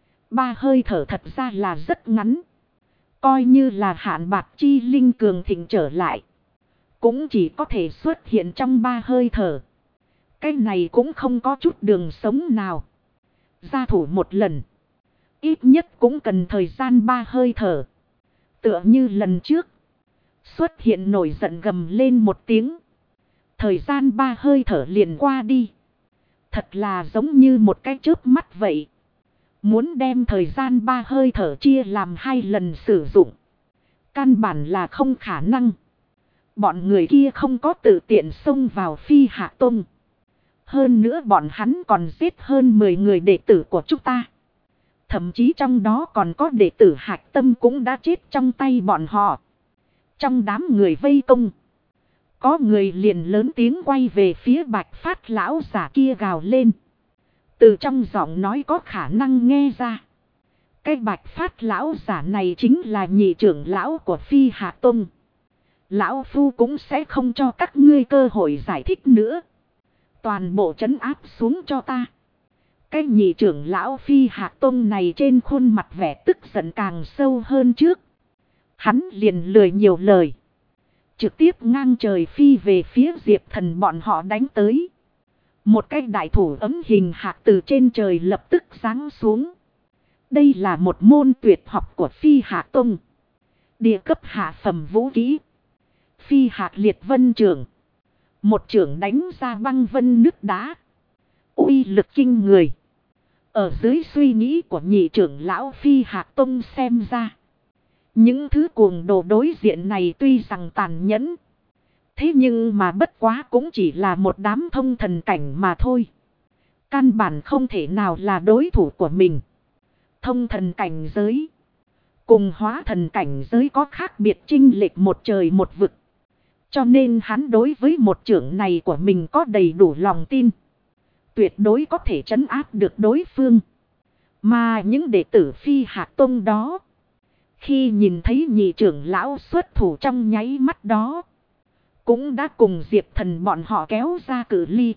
3 hơi thở thật ra là rất ngắn. Coi như là Hạn Bạc Chi Linh cường thịnh trở lại. Cũng chỉ có thể xuất hiện trong 3 hơi thở. Cái này cũng không có chút đường sống nào. Gia thủ một lần. Ít nhất cũng cần thời gian 3 hơi thở. Tựa như lần trước. Xuất hiện nổi giận gầm lên một tiếng. Thời gian 3 hơi thở liền qua đi. Thật là giống như một cái chớp mắt vậy. Muốn đem thời gian 3 hơi thở chia làm 2 lần sử dụng. Căn bản là không khả năng. Bọn người kia không có tự tiện xông vào Phi Hạ Tông. Hơn nữa bọn hắn còn giết hơn 10 người đệ tử của chúng ta. Thậm chí trong đó còn có đệ tử Hạch Tâm cũng đã chết trong tay bọn họ. Trong đám người vây công. Có người liền lớn tiếng quay về phía bạch phát lão giả kia gào lên. Từ trong giọng nói có khả năng nghe ra. Cái bạch phát lão giả này chính là nhị trưởng lão của Phi Hạ Tông. Lão Phu cũng sẽ không cho các ngươi cơ hội giải thích nữa. Toàn bộ trấn áp xuống cho ta. Cái nhị trưởng lão Phi Hạ Tông này trên khuôn mặt vẻ tức giận càng sâu hơn trước. Hắn liền lười nhiều lời. Trực tiếp ngang trời phi về phía Diệp Thần bọn họ đánh tới. Một cái đại thủ ấm hình hạt từ trên trời lập tức giáng xuống. Đây là một môn tuyệt học của Phi Hạ Tông. Địa cấp hạ phẩm vũ kỹ. Phi Hạt Liệt Vân Trưởng. Một trưởng đánh ra băng vân nước đá. Uy lực kinh người. Ở dưới suy nghĩ của nhị trưởng lão Phi Hạt Tông xem ra. Những thứ cuồng đồ đối diện này tuy rằng tàn nhẫn. Thế nhưng mà bất quá cũng chỉ là một đám thông thần cảnh mà thôi. Căn bản không thể nào là đối thủ của mình. Thông thần cảnh giới cùng hóa thần cảnh giới có khác biệt chênh lệch một trời một vực. Cho nên hắn đối với một chưởng này của mình có đầy đủ lòng tin. Tuyệt đối có thể trấn áp được đối phương. Mà những đệ tử Phi Hạc Tông đó, khi nhìn thấy nhị trưởng lão xuất thủ trong nháy mắt đó, cũng đã cùng Diệp Thần bọn họ kéo ra cự ly.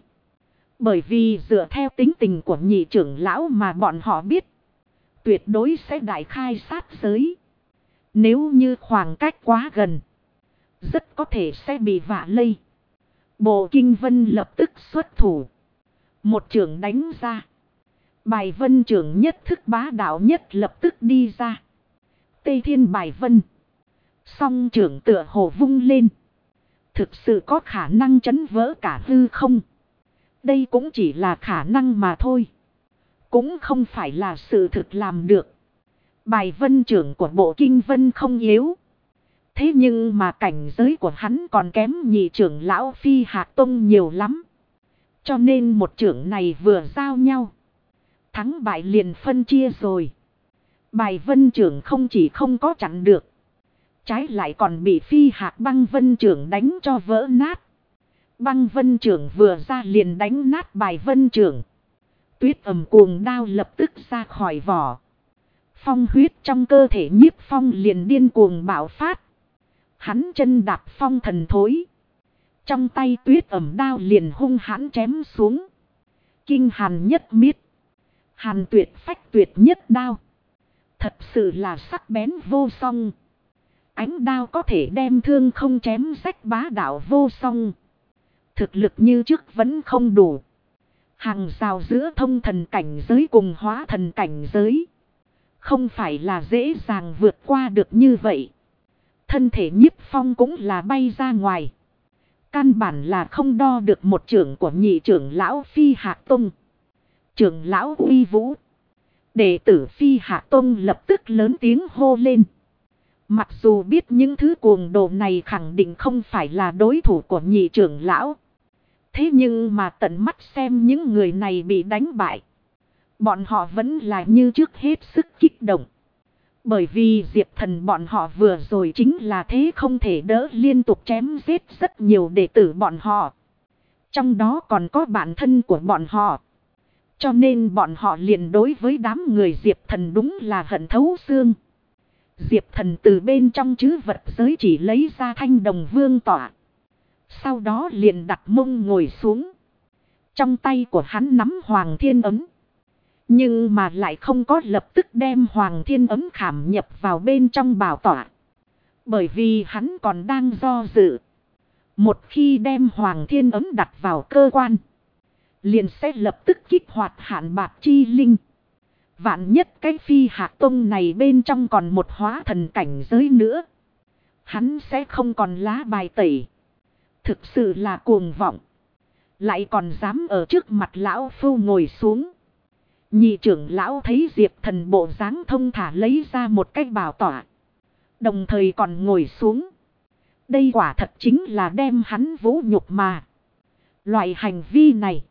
Bởi vì dựa theo tính tình của nhị trưởng lão mà bọn họ biết, tuyệt đối sẽ đại khai sát giới. Nếu như khoảng cách quá gần, rất có thể sẽ bị vạ lây. Bộ Kinh Vân lập tức xuất thủ. Một trưởng đánh ra. Bài vân trưởng nhất thức bá đạo nhất lập tức đi ra. Tây Thiên Bài Vân. Song trưởng tựa hồ vung lên. Thực sự có khả năng chấn vỡ cả hư không. Đây cũng chỉ là khả năng mà thôi. Cũng không phải là sự thực làm được. Bài vân trưởng của Bộ Kinh Vân không yếu. Thế nhưng mà cảnh giới của hắn còn kém nhị trưởng lão Phi Hạc Tông nhiều lắm. Cho nên một trưởng này vừa giao nhau, thắng bại liền phân chia rồi. Bài vân trưởng không chỉ không có chặn được, trái lại còn bị Phi Hạc băng vân trưởng đánh cho vỡ nát. Băng vân trưởng vừa ra liền đánh nát bài vân trưởng. Tuyết ầm cuồng đao lập tức ra khỏi vỏ. Phong huyết trong cơ thể Nhiếp Phong liền điên cuồng bạo phát. Hắn chân đạp phong thần thối. Trong tay tuyết ẩm đao liền hung hãn chém xuống. Kinh hàn nhất miết. Hàn tuyệt phách tuyệt nhất đao. Thật sự là sắc bén vô song. Ánh đao có thể đem thương không chém rách bá đạo vô song. Thực lực như trước vẫn không đủ. Hàng rào giữa thông thần cảnh giới cùng hóa thần cảnh giới, không phải là dễ dàng vượt qua được như vậy. Thân thể Nhiếp Phong cũng là bay ra ngoài. Căn bản là không đo được một trưởng của nhị trưởng lão Phi Hạc Tông. Trưởng lão uy vũ. Đệ tử Phi Hạc Tông lập tức lớn tiếng hô lên. Mặc dù biết những thứ cuồng đồ này khẳng định không phải là đối thủ của nhị trưởng lão. Thế nhưng mà tận mắt xem những người này bị đánh bại, bọn họ vẫn là như trước hết sức kích động. Bởi vì Diệp Thần bọn họ vừa rồi chính là thế không thể đỡ, liên tục chém giết rất nhiều đệ tử bọn họ. Trong đó còn có bản thân của bọn họ. Cho nên bọn họ liền đối với đám người Diệp Thần đúng là hận thấu xương. Diệp Thần từ bên trong trữ vật giới chỉ lấy ra thanh đồng vương tỏa. Sau đó liền đặt mông ngồi xuống. Trong tay của hắn nắm Hoàng Thiên Ấm. Nhưng mà lại không có lập tức đem Hoàng Thiên Ấm khảm nhập vào bên trong bảo tỏa. Bởi vì hắn còn đang do dự. Một khi đem Hoàng Thiên Ấm đặt vào cơ quan, liền sẽ lập tức kích hoạt Hạn Bạc Chi Linh. Vạn nhất cái Phi Hạc Tông này bên trong còn một hóa thần cảnh giới nữa, hắn sẽ không còn lá bài tẩy. Thực sự là cuồng vọng. Lại còn dám ở trước mặt lão phu ngồi xuống. Nhị trưởng lão thấy Diệp Thần bộ dáng thông thả lấy ra một cái bảo tỏa, đồng thời còn ngồi xuống. Đây quả thật chính là đem hắn vũ nhục mà. Loại hành vi này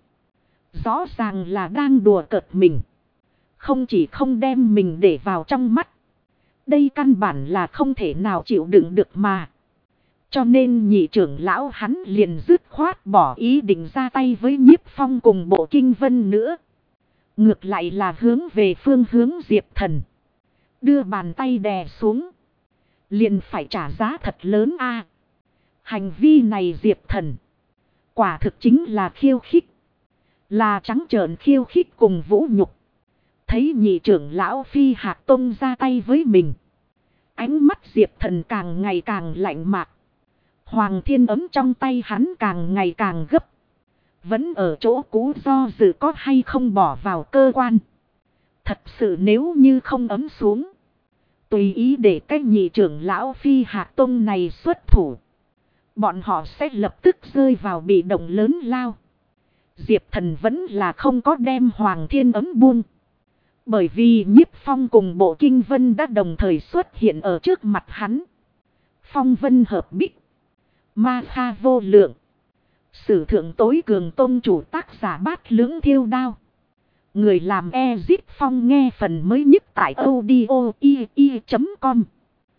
rõ ràng là đang đùa cợt mình. Không chỉ không đem mình để vào trong mắt, đây căn bản là không thể nào chịu đựng được mà. Cho nên nhị trưởng lão hắn liền dứt khoát bỏ ý định ra tay với Nhiếp Phong cùng Bộ Kinh Vân nữa. Ngược lại là hướng về phương hướng Diệp Thần. Đưa bàn tay đè xuống. Liền phải trả giá thật lớn a. Hành vi này Diệp Thần quả thực chính là khiêu khích. Là trắng trợn khiêu khích cùng vũ nhục. Thấy nhị trưởng lão Phi Hạc Tông ra tay với mình, ánh mắt Diệp Thần càng ngày càng lạnh mạc. Hoàng Thiên Ấm trong tay hắn càng ngày càng gấp. Vẫn ở chỗ cũ do dự có hay không bỏ vào cơ quan. Thật sự nếu như không ấm xuống, tùy ý để cái nhị trưởng lão Phi Hạc Tông này xuất thủ, bọn họ sẽ lập tức rơi vào bị động lớn lao. Diệp Thần vẫn là không có đem Hoàng Thiên Ấm buông. Bởi vì Nhiếp Phong cùng Bộ Kinh Vân đã đồng thời xuất hiện ở trước mặt hắn. Phong vân hợp bích. Ma kha vô lượng. Sử thượng tối cường tôn chủ tác giả Bát Lưỡng Thiêu Đao. Người làm Ezip Phong nghe phần mới nhất tại audio.com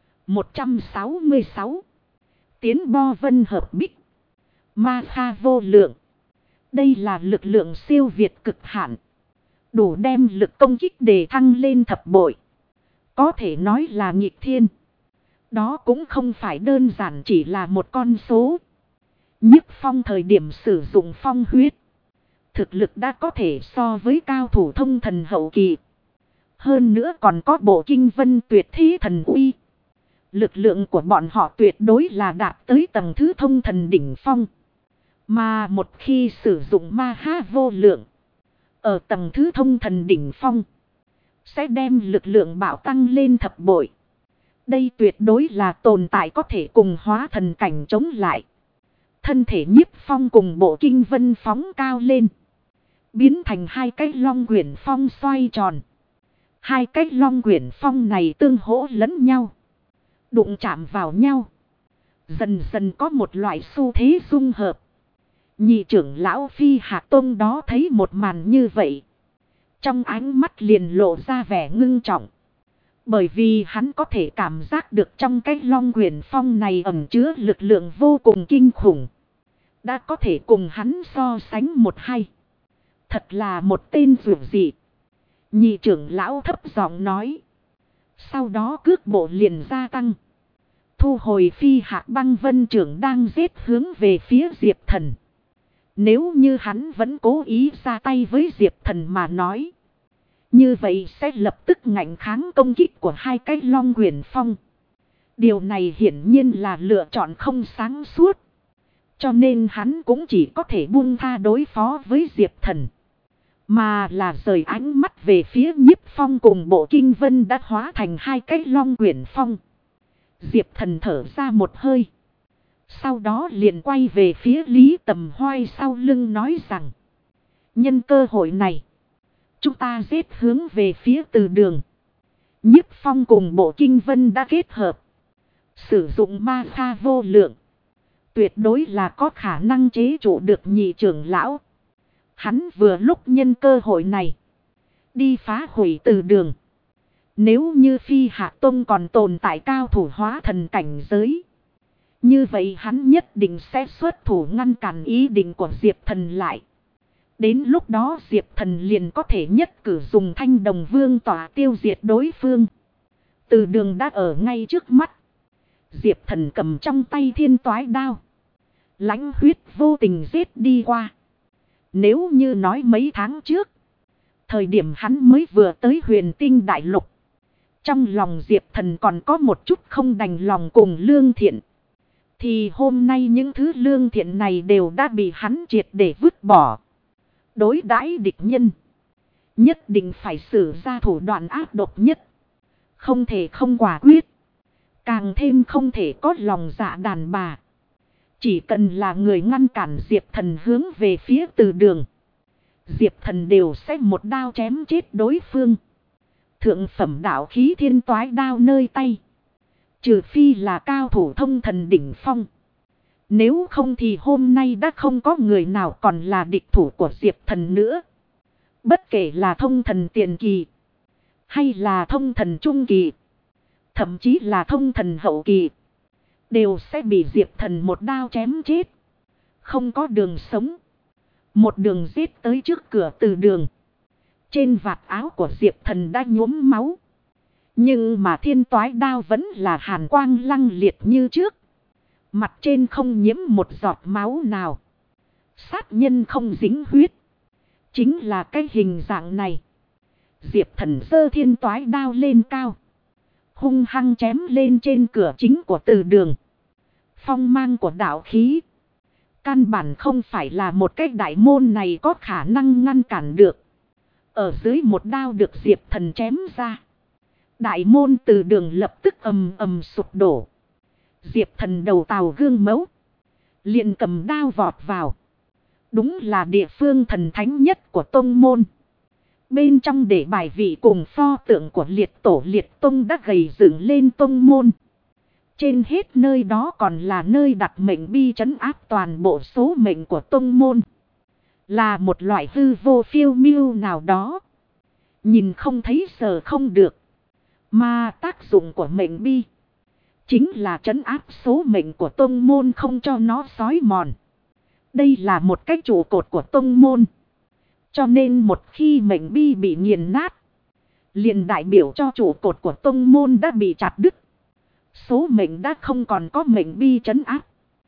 166. Tiến bo vân hợp bích. Ma kha vô lượng. Đây là lực lượng siêu việt cực hạn. Đủ đem lực công kích để thăng lên thập bội. Có thể nói là nghịch thiên. Đó cũng không phải đơn giản chỉ là một con số. Nhiếp Phong thời điểm sử dụng phong huyết. Thực lực đã có thể so với cao thủ thông thần hậu kỳ. Hơn nữa còn có Bộ Kinh Vân tuyệt thế thần uy. Lực lượng của bọn họ tuyệt đối là đạt tới tầng thứ thông thần đỉnh phong. Mà một khi sử dụng ma ha vô lượng. Ở tầng thứ thông thần đỉnh phong. Sẽ đem lực lượng bạo tăng lên thập bội. Đây tuyệt đối là tồn tại có thể cùng hóa thần cảnh chống lại. Thân thể Nhiếp Phong cùng Bộ Kinh Vân phóng cao lên. Biến thành hai cái long quyển phong xoay tròn. Hai cái long quyển phong này tương hỗ lẫn nhau. Đụng chạm vào nhau. Dần dần có một loại xu thế dung hợp. Nhị trưởng lão Phi Hạc Tông đó thấy một màn như vậy. Trong ánh mắt liền lộ ra vẻ ngưng trọng. Bởi vì hắn có thể cảm giác được trong cái long quyển phong này ẩn chứa lực lượng vô cùng kinh khủng. Đã có thể cùng hắn so sánh một hay. Thật là một tên dữ dị. Nhị trưởng lão thấp giọng nói. Sau đó cước bộ liền gia tăng. Thu hồi Phi Hạc Băng Vân trưởng đang giết hướng về phía Diệp Thần. Nếu như hắn vẫn cố ý ra tay với Diệp Thần mà nói. Như vậy sẽ lập tức ngạnh kháng công kích của hai cái long quyển phong. Điều này hiển nhiên là lựa chọn không sáng suốt. Cho nên hắn cũng chỉ có thể buông tha đối phó với Diệp Thần. Mà là rời ánh mắt về phía Nhiếp Phong cùng Bộ Kinh Vân đã hóa thành hai cái long quyển phong. Diệp Thần thở ra một hơi. Sau đó liền quay về phía Lý Tầm Hoai sau lưng nói rằng. Nhân cơ hội này. Chúng ta giết hướng về phía Từ Đường. Nhiếp Phong cùng Bộ Kinh Vân đã kết hợp. Sử dụng ma kha vô lượng. Tuyệt đối là có khả năng chế trụ được nhị trưởng lão. Hắn vừa lúc nhân cơ hội này. Đi phá hủy Từ Đường. Nếu như Phi Hạ Tông còn tồn tại cao thủ hóa thần cảnh giới. Như vậy hắn nhất định sẽ xuất thủ ngăn cản ý định của Diệp Thần lại. Đến lúc đó Diệp Thần liền có thể nhất cử dùng Thanh Đồng Vương tỏa tiêu diệt đối phương. Từ Đường đã ở ngay trước mắt. Diệp Thần cầm trong tay thiên toái đao. Lãnh huyết vô tình giết đi qua. Nếu như nói mấy tháng trước. Thời điểm hắn mới vừa tới Huyền Tinh Đại Lục. Trong lòng Diệp Thần còn có một chút không đành lòng cùng lương thiện. Thì hôm nay những thứ lương thiện này đều đã bị hắn triệt để vứt bỏ. Đối đãi địch nhân. Nhất định phải sử ra thủ đoạn ác độc nhất. Không thể không quả quyết. Càng thêm không thể có lòng dạ đàn bà. Chỉ cần là người ngăn cản Diệp Thần hướng về phía Từ Đường. Diệp Thần đều sẽ một đao chém chết đối phương. Thượng phẩm đạo khí thiên toái đao nơi tay. Trừ phi là cao thủ thông thần đỉnh phong. Nếu không thì hôm nay đã không có người nào còn là địch thủ của Diệp Thần nữa. Bất kể là thông thần tiền kỳ. Hay là thông thần trung kỳ. Thậm chí là thông thần hậu kỳ. Đều sẽ bị Diệp Thần một đao chém chết. Không có đường sống. Một đường giết tới trước cửa Từ Đường. Trên vạt áo của Diệp Thần đã nhuốm máu. Nhưng mà thiên toái đao vẫn là hàn quang lăng liệt như trước. Mặt trên không nhiễm một giọt máu nào. Sát nhân không dính huyết. Chính là cái hình dạng này. Diệp Thần giơ thiên toái đao lên cao. Hung hăng chém lên trên cửa chính của Từ Đường. Phong mang của đạo khí. Căn bản không phải là một cái đại môn này có khả năng ngăn cản được. Ở dưới một đao được Diệp Thần chém ra. Đại môn Từ Đường lập tức ầm ầm sụp đổ. Diệp Thần đầu tàu gương mẫu. Liền cầm đao vọt vào. Đúng là địa phương thần thánh nhất của tông môn. Bên trong để bài vị cùng pho tượng của liệt tổ liệt tông đã gầy dựng lên tông môn. Trên hết nơi đó còn là nơi đặt mệnh bi trấn áp toàn bộ số mệnh của tông môn. Là một loại hư vô phiêu miêu nào đó. Nhìn không thấy sờ không được. Mà tác dụng của mệnh bi chính là trấn áp số mệnh của tông môn không cho nó xói mòn. Đây là một cái trụ cột của tông môn. Cho nên một khi mệnh bi bị nghiền nát, liền đại biểu cho trụ cột của tông môn đã bị chặt đứt. Số mệnh đã không còn có mệnh bi trấn áp,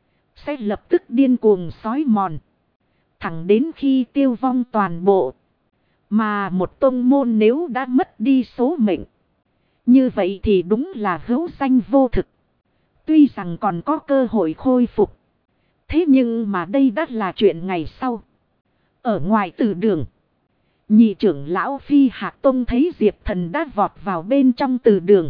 sẽ lập tức điên cuồng xói mòn. Thẳng đến khi tiêu vong toàn bộ. Mà một tông môn nếu đã mất đi số mệnh, như vậy thì đúng là hữu danh vô thực. Tuy rằng còn có cơ hội khôi phục. Thế nhưng mà đây đã là chuyện ngày sau. Ở ngoài từ đường, nhị trưởng lão Phi Hạc Tông thấy Diệp Thần đã vọt vào bên trong từ đường.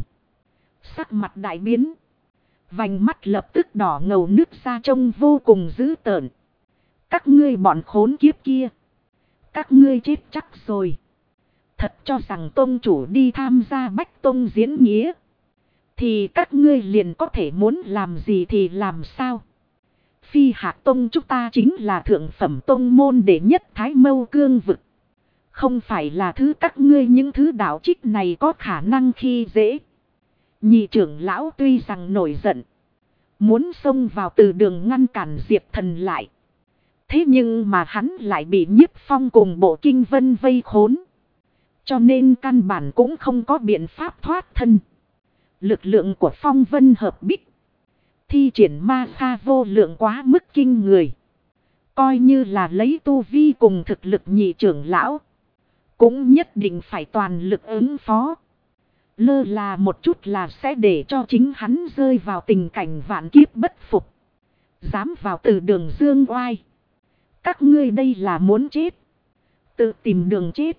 Sắc mặt đại biến. Vành mắt lập tức đỏ ngầu nước ra trông vô cùng dữ tợn. Các ngươi bọn khốn kiếp kia. Các ngươi chết chắc rồi. Thật cho rằng tông chủ đi tham gia Bách Tông diễn nghĩa. Thì các ngươi liền có thể muốn làm gì thì làm sao. Phi Hạc Tông chúng ta chính là thượng phẩm tông môn đệ nhất Thái Mâu Cương vực. Không phải là thứ các ngươi những thứ đạo trích này có khả năng khi dễ. Nhị trưởng lão tuy rằng nổi giận. Muốn xông vào từ đường ngăn cản Diệp Thần lại. Thế nhưng mà hắn lại bị Nhiếp Phong cùng Bộ Kinh Vân vây khốn. Cho nên căn bản cũng không có biện pháp thoát thân. Lực lượng của Phong Vân hợp bích. Thi triển ma kha vô lượng quá mức kinh người. Coi như là lấy tu vi cùng thực lực nhị trưởng lão. Cũng nhất định phải toàn lực ứng phó. Lơ là một chút là sẽ để cho chính hắn rơi vào tình cảnh vạn kiếp bất phục. Dám vào từ đường dương oai. Các ngươi đây là muốn chết. Tự tìm đường chết.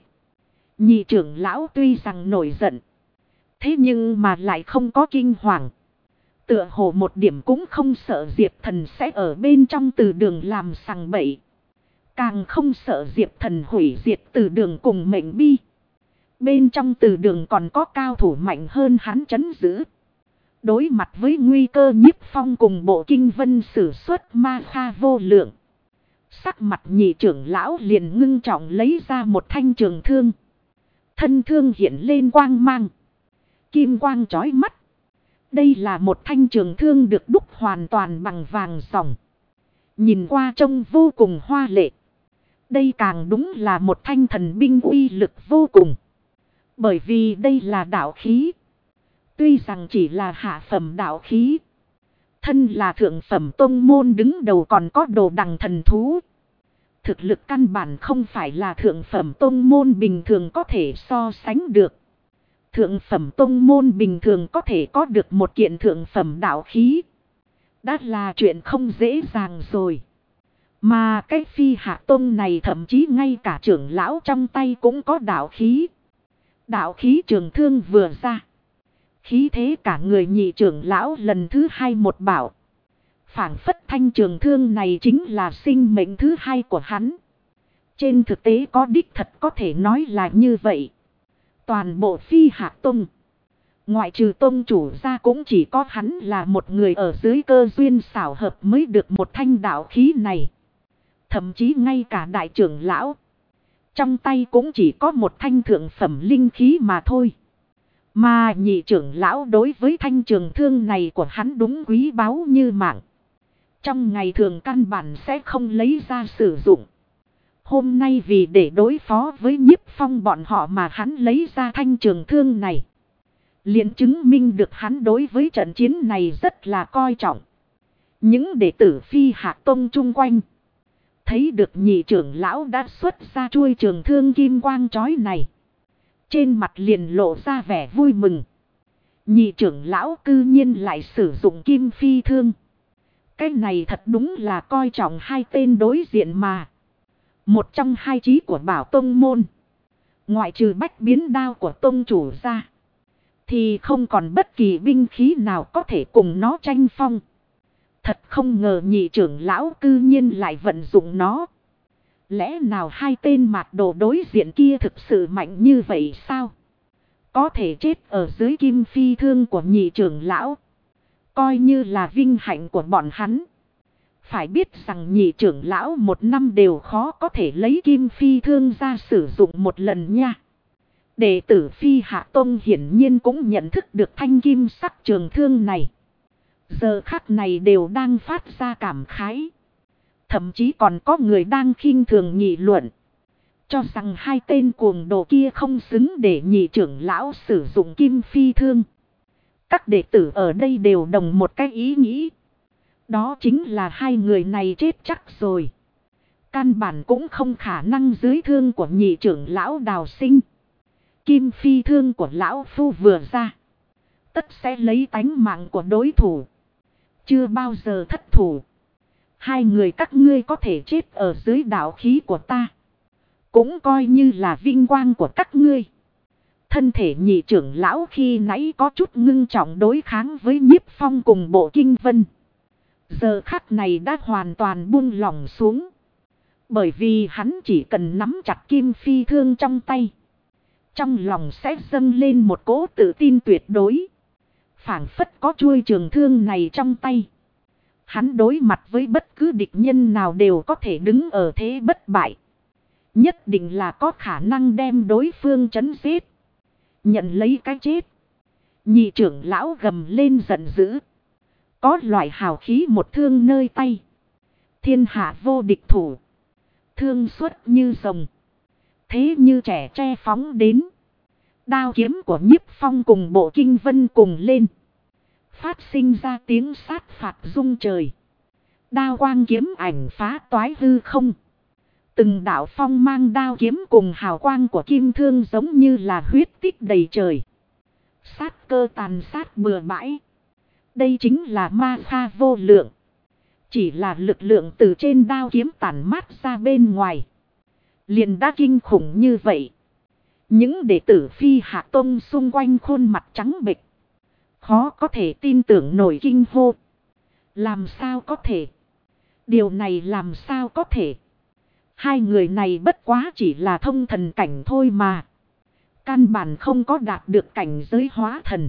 Nhị trưởng lão tuy rằng nổi giận. Thế nhưng mà lại không có kinh hoàng. Tựa hồ một điểm cũng không sợ Diệp Thần sẽ ở bên trong từ đường làm sằng bậy. Càng không sợ Diệp Thần hủy diệt từ đường cùng mệnh bi. Bên trong từ đường còn có cao thủ mạnh hơn hắn trấn giữ. Đối mặt với nguy cơ Nhiếp Phong cùng Bộ Kinh Vân sử xuất ma kha vô lượng. Sắc mặt nhị trưởng lão liền ngưng trọng lấy ra một thanh trường thương. Thân thương hiện lên quang mang. Kim quang chói mắt. Đây là một thanh trường thương được đúc hoàn toàn bằng vàng ròng. Nhìn qua trông vô cùng hoa lệ. Đây càng đúng là một thanh thần binh uy lực vô cùng. Bởi vì đây là đạo khí. Tuy rằng chỉ là hạ phẩm đạo khí. Thân là thượng phẩm tông môn đứng đầu còn có đồ đằng thần thú. Thực lực căn bản không phải là thượng phẩm tông môn bình thường có thể so sánh được. Thượng phẩm tông môn bình thường có thể có được một kiện thượng phẩm đạo khí. Đã là chuyện không dễ dàng rồi. Mà cái Phi Hạ Tông này thậm chí ngay cả trưởng lão trong tay cũng có đạo khí. Đạo khí trường thương vừa ra. Khí thế cả người nhị trưởng lão lần thứ hai một bảo. Phảng phất thanh trường thương này chính là sinh mệnh thứ hai của hắn. Trên thực tế có đích thật có thể nói là như vậy. Toàn bộ Phi Hạ Tông. Ngoại trừ tông chủ ra cũng chỉ có hắn là một người ở dưới cơ duyên xảo hợp mới được một thanh đạo khí này. Thậm chí ngay cả đại trưởng lão. Trong tay cũng chỉ có một thanh thượng phẩm linh khí mà thôi. Mà nhị trưởng lão đối với thanh trường thương này của hắn đúng quý báu như mạng. Trong ngày thường căn bản sẽ không lấy ra sử dụng. Hôm nay vì để đối phó với Nhiếp Phong bọn họ mà hắn lấy ra thanh trường thương này. Liền chứng minh được hắn đối với trận chiến này rất là coi trọng. Những đệ tử Phi Hạ Tông chung quanh. Thấy được nhị trưởng lão đã xuất ra chuôi trường thương kim quang chói này. Trên mặt liền lộ ra vẻ vui mừng. Nhị trưởng lão cư nhiên lại sử dụng kim phi thương. Cái này thật đúng là coi trọng hai tên đối diện mà. Một trong hai chí của Bảo Tông môn. Ngoại trừ bách biến đao của tông chủ ra. Thì không còn bất kỳ binh khí nào có thể cùng nó tranh phong. Thật không ngờ nhị trưởng lão cư nhiên lại vận dụng nó. Lẽ nào hai tên mạt đồ đối diện kia thực sự mạnh như vậy sao? Có thể chết ở dưới kim phi thương của nhị trưởng lão. Coi như là vinh hạnh của bọn hắn. Phải biết rằng nhị trưởng lão một năm đều khó có thể lấy kim phi thương ra sử dụng một lần nha. Đệ tử Phi Hạ Tông hiển nhiên cũng nhận thức được thanh kim sắc trường thương này. Giờ khắc này đều đang phát ra cảm khái. Thậm chí còn có người đang khinh thường nghị luận. Cho rằng hai tên cuồng đồ kia không xứng để nhị trưởng lão sử dụng kim phi thương. Các đệ tử ở đây đều đồng một cái ý nghĩ. Đó chính là hai người này chết chắc rồi. Căn bản cũng không khả năng dưới thương của nhị trưởng lão đào sinh. Kim phi thương của lão phu vừa ra. Tất sẽ lấy tánh mạng của đối thủ. Chưa bao giờ thất thủ. Hai người các ngươi có thể chết ở dưới đạo khí của ta. Cũng coi như là vinh quang của các ngươi. Thân thể nhị trưởng lão khi nãy có chút ngưng trọng đối kháng với Nhiếp Phong cùng Bộ Kinh Vân. Giờ khắc này đã hoàn toàn buông lỏng xuống. Bởi vì hắn chỉ cần nắm chặt kim phi thương trong tay. Trong lòng sẽ dâng lên một cỗ tự tin tuyệt đối. Phảng phất có chuôi trường thương này trong tay. Hắn đối mặt với bất cứ địch nhân nào đều có thể đứng ở thế bất bại. Nhất định là có khả năng đem đối phương trấn giết. Nhận lấy cái chết. Nhị trưởng lão gầm lên giận dữ. Có loại hào khí một thương nơi tay. Thiên hạ vô địch thủ. Thương xuất như rồng. Thế như trẻ tre phóng đến. Đao kiếm của Nhiếp Phong cùng Bộ Kinh Vân cùng lên. Phát sinh ra tiếng sát phạt rung trời. Đao quang kiếm ảnh phá toái hư không. Từng đạo phong mang đao kiếm cùng hào quang của kim thương giống như là huyết tích đầy trời. Sát cơ tàn sát bừa bãi. Đây chính là ma kha vô lượng. Chỉ là lực lượng từ trên đao kiếm tản mát ra bên ngoài. Liền đã kinh khủng như vậy. Những đệ tử Phi Hạ Tông xung quanh khuôn mặt trắng bệch. Khó có thể tin tưởng nổi kinh hô. Làm sao có thể? Điều này làm sao có thể? Hai người này bất quá chỉ là thông thần cảnh thôi mà. Căn bản không có đạt được cảnh giới hóa thần.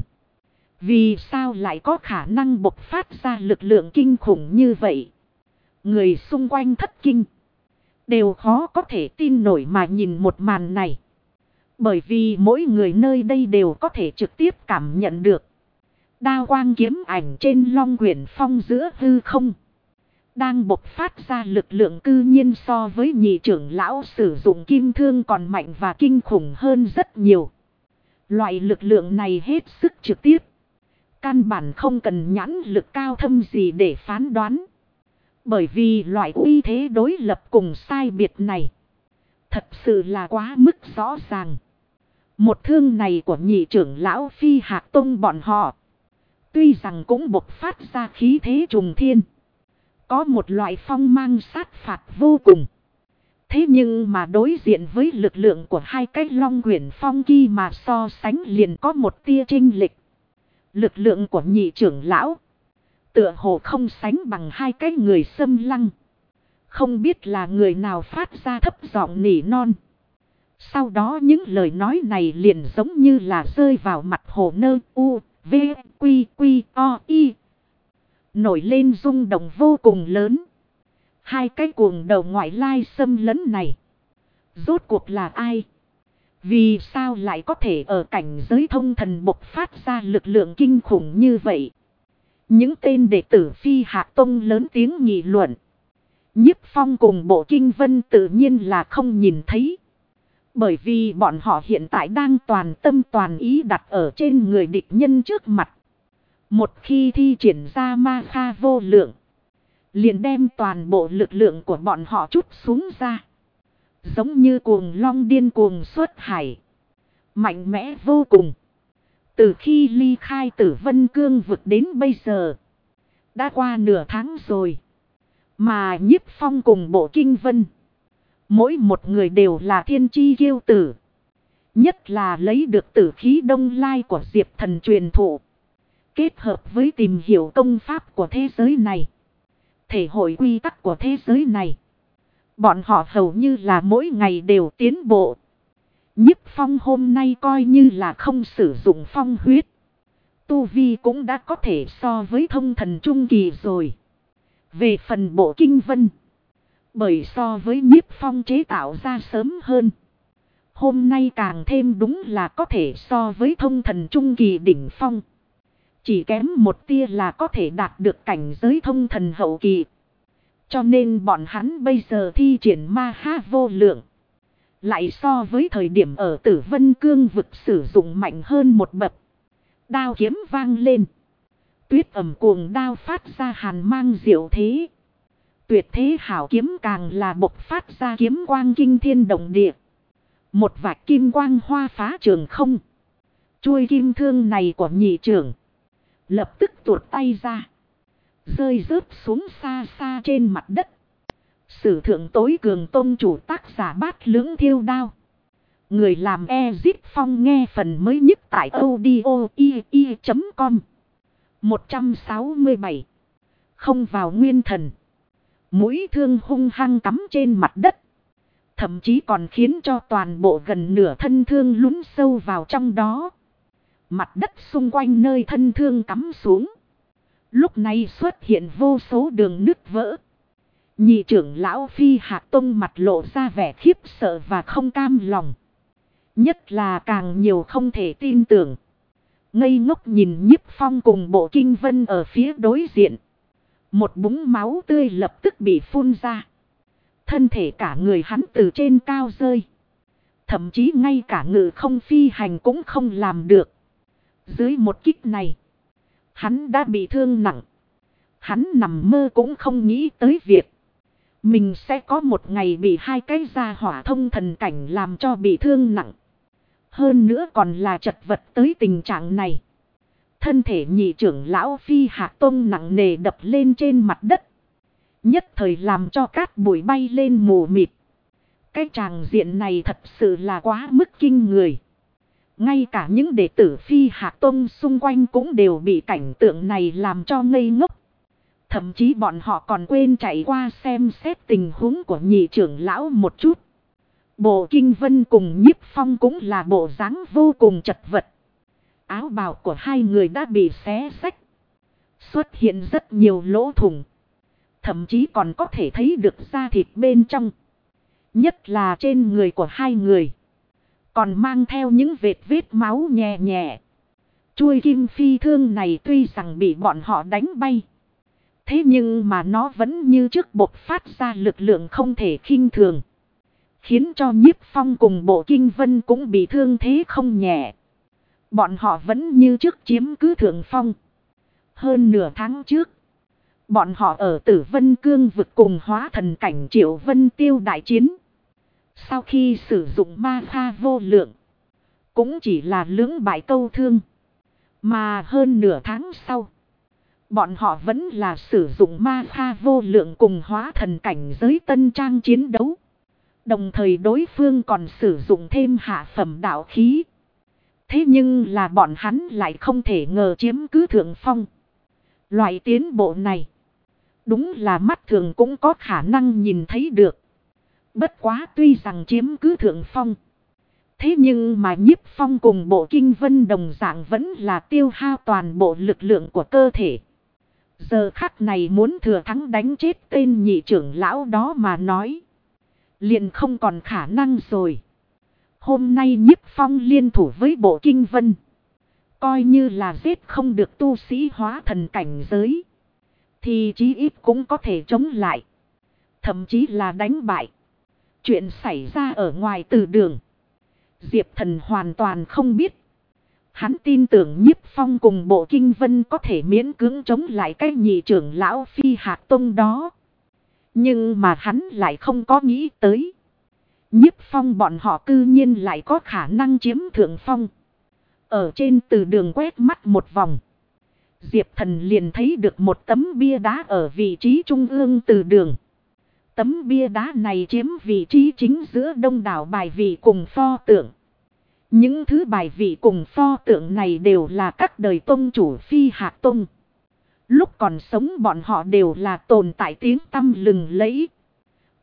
Vì sao lại có khả năng bộc phát ra lực lượng kinh khủng như vậy? Người xung quanh thất kinh. Đều khó có thể tin nổi mà nhìn một màn này. Bởi vì mỗi người nơi đây đều có thể trực tiếp cảm nhận được. Đao quang kiếm ảnh trên long quyển phong giữa hư không. Đang bộc phát ra lực lượng cư nhiên so với nhị trưởng lão sử dụng kim thương còn mạnh và kinh khủng hơn rất nhiều. Loại lực lượng này hết sức trực tiếp. Căn bản không cần nhãn lực cao thâm gì để phán đoán. Bởi vì loại uy thế đối lập cùng sai biệt này. Thật sự là quá mức rõ ràng. Một thương này của nhị trưởng lão Phi Hạ Tông bọn họ. Tuy rằng cũng bộc phát ra khí thế trùng thiên. Có một loại phong mang sát phạt vô cùng. Thế nhưng mà đối diện với lực lượng của hai cái long quyển phong kia mà so sánh liền có một tia chênh lệch. Lực lượng của nhị trưởng lão. Tựa hồ không sánh bằng hai cái người xâm lăng. Không biết là người nào phát ra thấp giọng nỉ non. Sau đó những lời nói này liền giống như là rơi vào mặt hồ nơ u, v, quy, quy, o, y. Nổi lên rung động vô cùng lớn. Hai cái cuồng đầu ngoại lai xâm lấn này. Rốt cuộc là ai? Vì sao lại có thể ở cảnh giới thông thần bộc phát ra lực lượng kinh khủng như vậy? Những tên đệ tử Phi Hạ Tông lớn tiếng nghị luận. Nhiếp Phong cùng Bộ Kinh Vân tự nhiên là không nhìn thấy. Bởi vì bọn họ hiện tại đang toàn tâm toàn ý đặt ở trên người địch nhân trước mặt. Một khi thi triển ra ma kha vô lượng. Liền đem toàn bộ lực lượng của bọn họ trút xuống ra. Giống như cuồng long điên cuồng xuất hải. Mạnh mẽ vô cùng. Từ khi ly khai Tử Vân Cương vực đến bây giờ. Đã qua nửa tháng rồi. Mà Nhiếp Phong cùng Bộ Kinh Vân. Mỗi một người đều là thiên chi kiêu tử. Nhất là lấy được tử khí đông lai của Diệp Thần truyền thụ. Kết hợp với tìm hiểu công pháp của thế giới này. Thể hội quy tắc của thế giới này. Bọn họ hầu như là mỗi ngày đều tiến bộ. Nhiếp Phong hôm nay coi như là không sử dụng phong huyết. Tu vi cũng đã có thể so với thông thần trung kỳ rồi. Về phần bộ kinh vân, bởi so với Nhiếp Phong chế tạo ra sớm hơn, hôm nay càng thêm đúng là có thể so với thông thần trung kỳ đỉnh phong. Chỉ kém một tia là có thể đạt được cảnh giới thông thần hậu kỳ. Cho nên bọn hắn bây giờ thi triển ma ha vô lượng, lại so với thời điểm ở Tử Vân Cương vực sử dụng mạnh hơn một bậc. Đao kiếm vang lên. Tuyết ẩm cuồng đao phát ra hàn mang diệu thế. Tuyệt thế hảo kiếm càng là bộc phát ra kiếm quang kinh thiên động địa. Một vạch kim quang hoa phá trường không. Chuôi kim thương này của nhị trưởng lập tức tuột tay ra, rơi rớt xuống xa xa trên mặt đất. Sử thượng tối cường tôn chủ tác giả Bát Lưỡng Thiêu Đao. Người làm Ezip Phong nghe phần mới nhất tại audio.com. 167. Không vào nguyên thần. Mũi thương hung hăng cắm trên mặt đất. Thậm chí còn khiến cho toàn bộ gần nửa thân thương lún sâu vào trong đó. Mặt đất xung quanh nơi thân thương cắm xuống, lúc này xuất hiện vô số đường nứt vỡ. Nhị trưởng lão Phi Hạc Tông mặt lộ ra vẻ khiếp sợ và không cam lòng. Nhất là càng nhiều không thể tin tưởng. Ngây ngốc nhìn Nhiếp Phong cùng bộ kinh vân ở phía đối diện. Một búng máu tươi lập tức bị phun ra. Thân thể cả người hắn từ trên cao rơi. Thậm chí ngay cả ngự không phi hành cũng không làm được. Dưới một kích này, hắn đã bị thương nặng. Hắn nằm mơ cũng không nghĩ tới việc mình sẽ có một ngày bị hai cái gia hỏa thông thần cảnh làm cho bị thương nặng. Hơn nữa còn là chật vật tới tình trạng này. Thân thể nhị trưởng lão Phi Hạc Tông nặng nề đập lên trên mặt đất. Nhất thời làm cho cát bụi bay lên mù mịt. Cái tràng diện này thật sự là quá mức kinh người. Ngay cả những đệ tử Phi Hạc Tông xung quanh cũng đều bị cảnh tượng này làm cho ngây ngốc. Thậm chí bọn họ còn quên chạy qua xem xét tình huống của nhị trưởng lão một chút. Bộ kinh vân cùng Nhiếp Phong cũng là bộ dáng vô cùng chật vật. Áo bào của hai người đã bị xé xách. Xuất hiện rất nhiều lỗ thủng. Thậm chí còn có thể thấy được da thịt bên trong. Nhất là trên người của hai người, còn mang theo những vết máu nhẹ nhẹ. Chuôi kim phi thương này tuy rằng bị bọn họ đánh bay, thế nhưng mà nó vẫn như trước bộc phát ra lực lượng không thể khinh thường. Khiến cho Nhiếp Phong cùng bộ kinh vân cũng bị thương thế không nhẹ. Bọn họ vẫn như trước chiếm cứ thượng phong. Hơn nửa tháng trước, bọn họ ở Tử Vân Cương vực cùng hóa thần cảnh Triệu Vân Tiêu đại chiến. Sau khi sử dụng ma ha vô lượng, cũng chỉ là lưỡng bại câu thương. Mà hơn nửa tháng sau, bọn họ vẫn là sử dụng ma ha vô lượng cùng hóa thần cảnh giới tân trang chiến đấu. Đồng thời đối phương còn sử dụng thêm hạ phẩm đạo khí. Thế nhưng là bọn hắn lại không thể ngờ chiếm cứ thượng phong. Loại tiến bộ này, đúng là mắt thường cũng có khả năng nhìn thấy được. Bất quá tuy rằng chiếm cứ thượng phong, thế nhưng mà Nhiếp Phong cùng bộ kinh vân đồng dạng vẫn là tiêu hao toàn bộ lực lượng của cơ thể. Giờ khắc này muốn thừa thắng đánh chết tên nhị trưởng lão đó mà nói, liền không còn khả năng rồi. Hôm nay Nhiếp Phong liên thủ với bộ kinh vân, coi như là giết không được tu sĩ hóa thần cảnh giới, thì chí ít cũng có thể chống lại. Thậm chí là đánh bại. Chuyện xảy ra ở ngoài từ đường, Diệp Thần hoàn toàn không biết. Hắn tin tưởng Nhiếp Phong cùng bộ kinh vân có thể miễn cưỡng chống lại cái nhị trưởng lão Phi Hạc Tông đó. Nhưng mà hắn lại không có nghĩ tới, Nhiếp Phong bọn họ cư nhiên lại có khả năng chiếm thượng phong. Ở trên từ đường quét mắt một vòng, Diệp Thần liền thấy được một tấm bia đá ở vị trí trung ương từ đường. Tấm bia đá này chiếm vị trí chính giữa đông đảo bài vị cùng pho tượng. Những thứ bài vị cùng pho tượng này đều là các đời tông chủ Phi Hạc Tông. Lúc còn sống bọn họ đều là tồn tại tiếng tăm lừng lẫy.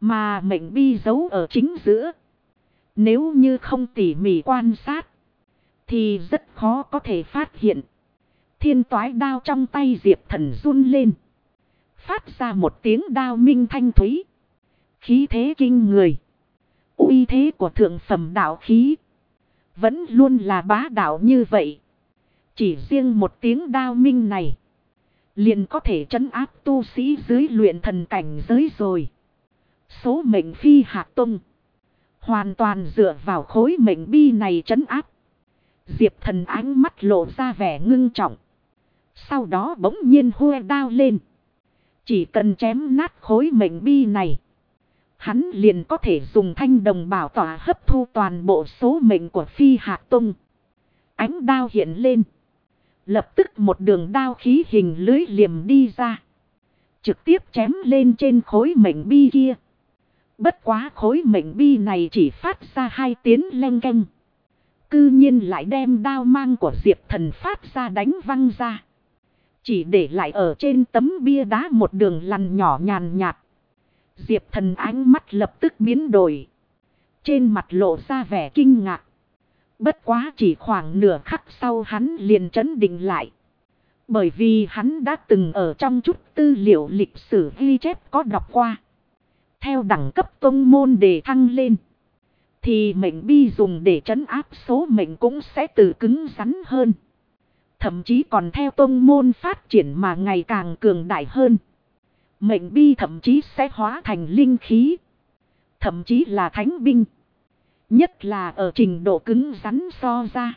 Mà mệnh bi giấu ở chính giữa. Nếu như không tỉ mỉ quan sát, thì rất khó có thể phát hiện. Thiên toái đao trong tay Diệp Thần run lên. Phát ra một tiếng đao minh thanh thúy. Khí thế kinh người. Uy thế của thượng phẩm đạo khí vẫn luôn là bá đạo như vậy. Chỉ riêng một tiếng đao minh này liền có thể trấn áp tu sĩ dưới luyện thần cảnh giới rồi. Số mệnh Phi Hạc Tông hoàn toàn dựa vào khối mệnh bi này trấn áp. Diệp Thần ánh mắt lộ ra vẻ ngưng trọng. Sau đó bỗng nhiên hue đao lên. Chỉ cần chém nát khối mệnh bi này, hắn liền có thể dùng thanh đồng bảo tỏa hấp thu toàn bộ số mệnh của Phi Hạc Tông. Ánh đao hiện lên. Lập tức một đường đao khí hình lưới liềm đi ra. Trực tiếp chém lên trên khối mệnh bi kia. Bất quá khối mệnh bi này chỉ phát ra 2 tiếng leng keng. Cư nhiên lại đem đao mang của Diệp Thần phát ra đánh văng ra. Chỉ để lại ở trên tấm bia đá một đường lằn nhỏ nhàn nhạt. Diệp Thần ánh mắt lập tức biến đổi. Trên mặt lộ ra vẻ kinh ngạc. Bất quá chỉ khoảng nửa khắc sau hắn liền trấn định lại. Bởi vì hắn đã từng ở trong chút tư liệu lịch sử ghi chép có đọc qua. Theo đẳng cấp tông môn để thăng lên, thì mệnh bi dùng để trấn áp số mệnh cũng sẽ từ cứng rắn hơn. Thậm chí còn theo tông môn phát triển mà ngày càng cường đại hơn. Mệnh bi thậm chí sẽ hóa thành linh khí. Thậm chí là thánh binh. Nhất là ở trình độ cứng rắn so ra.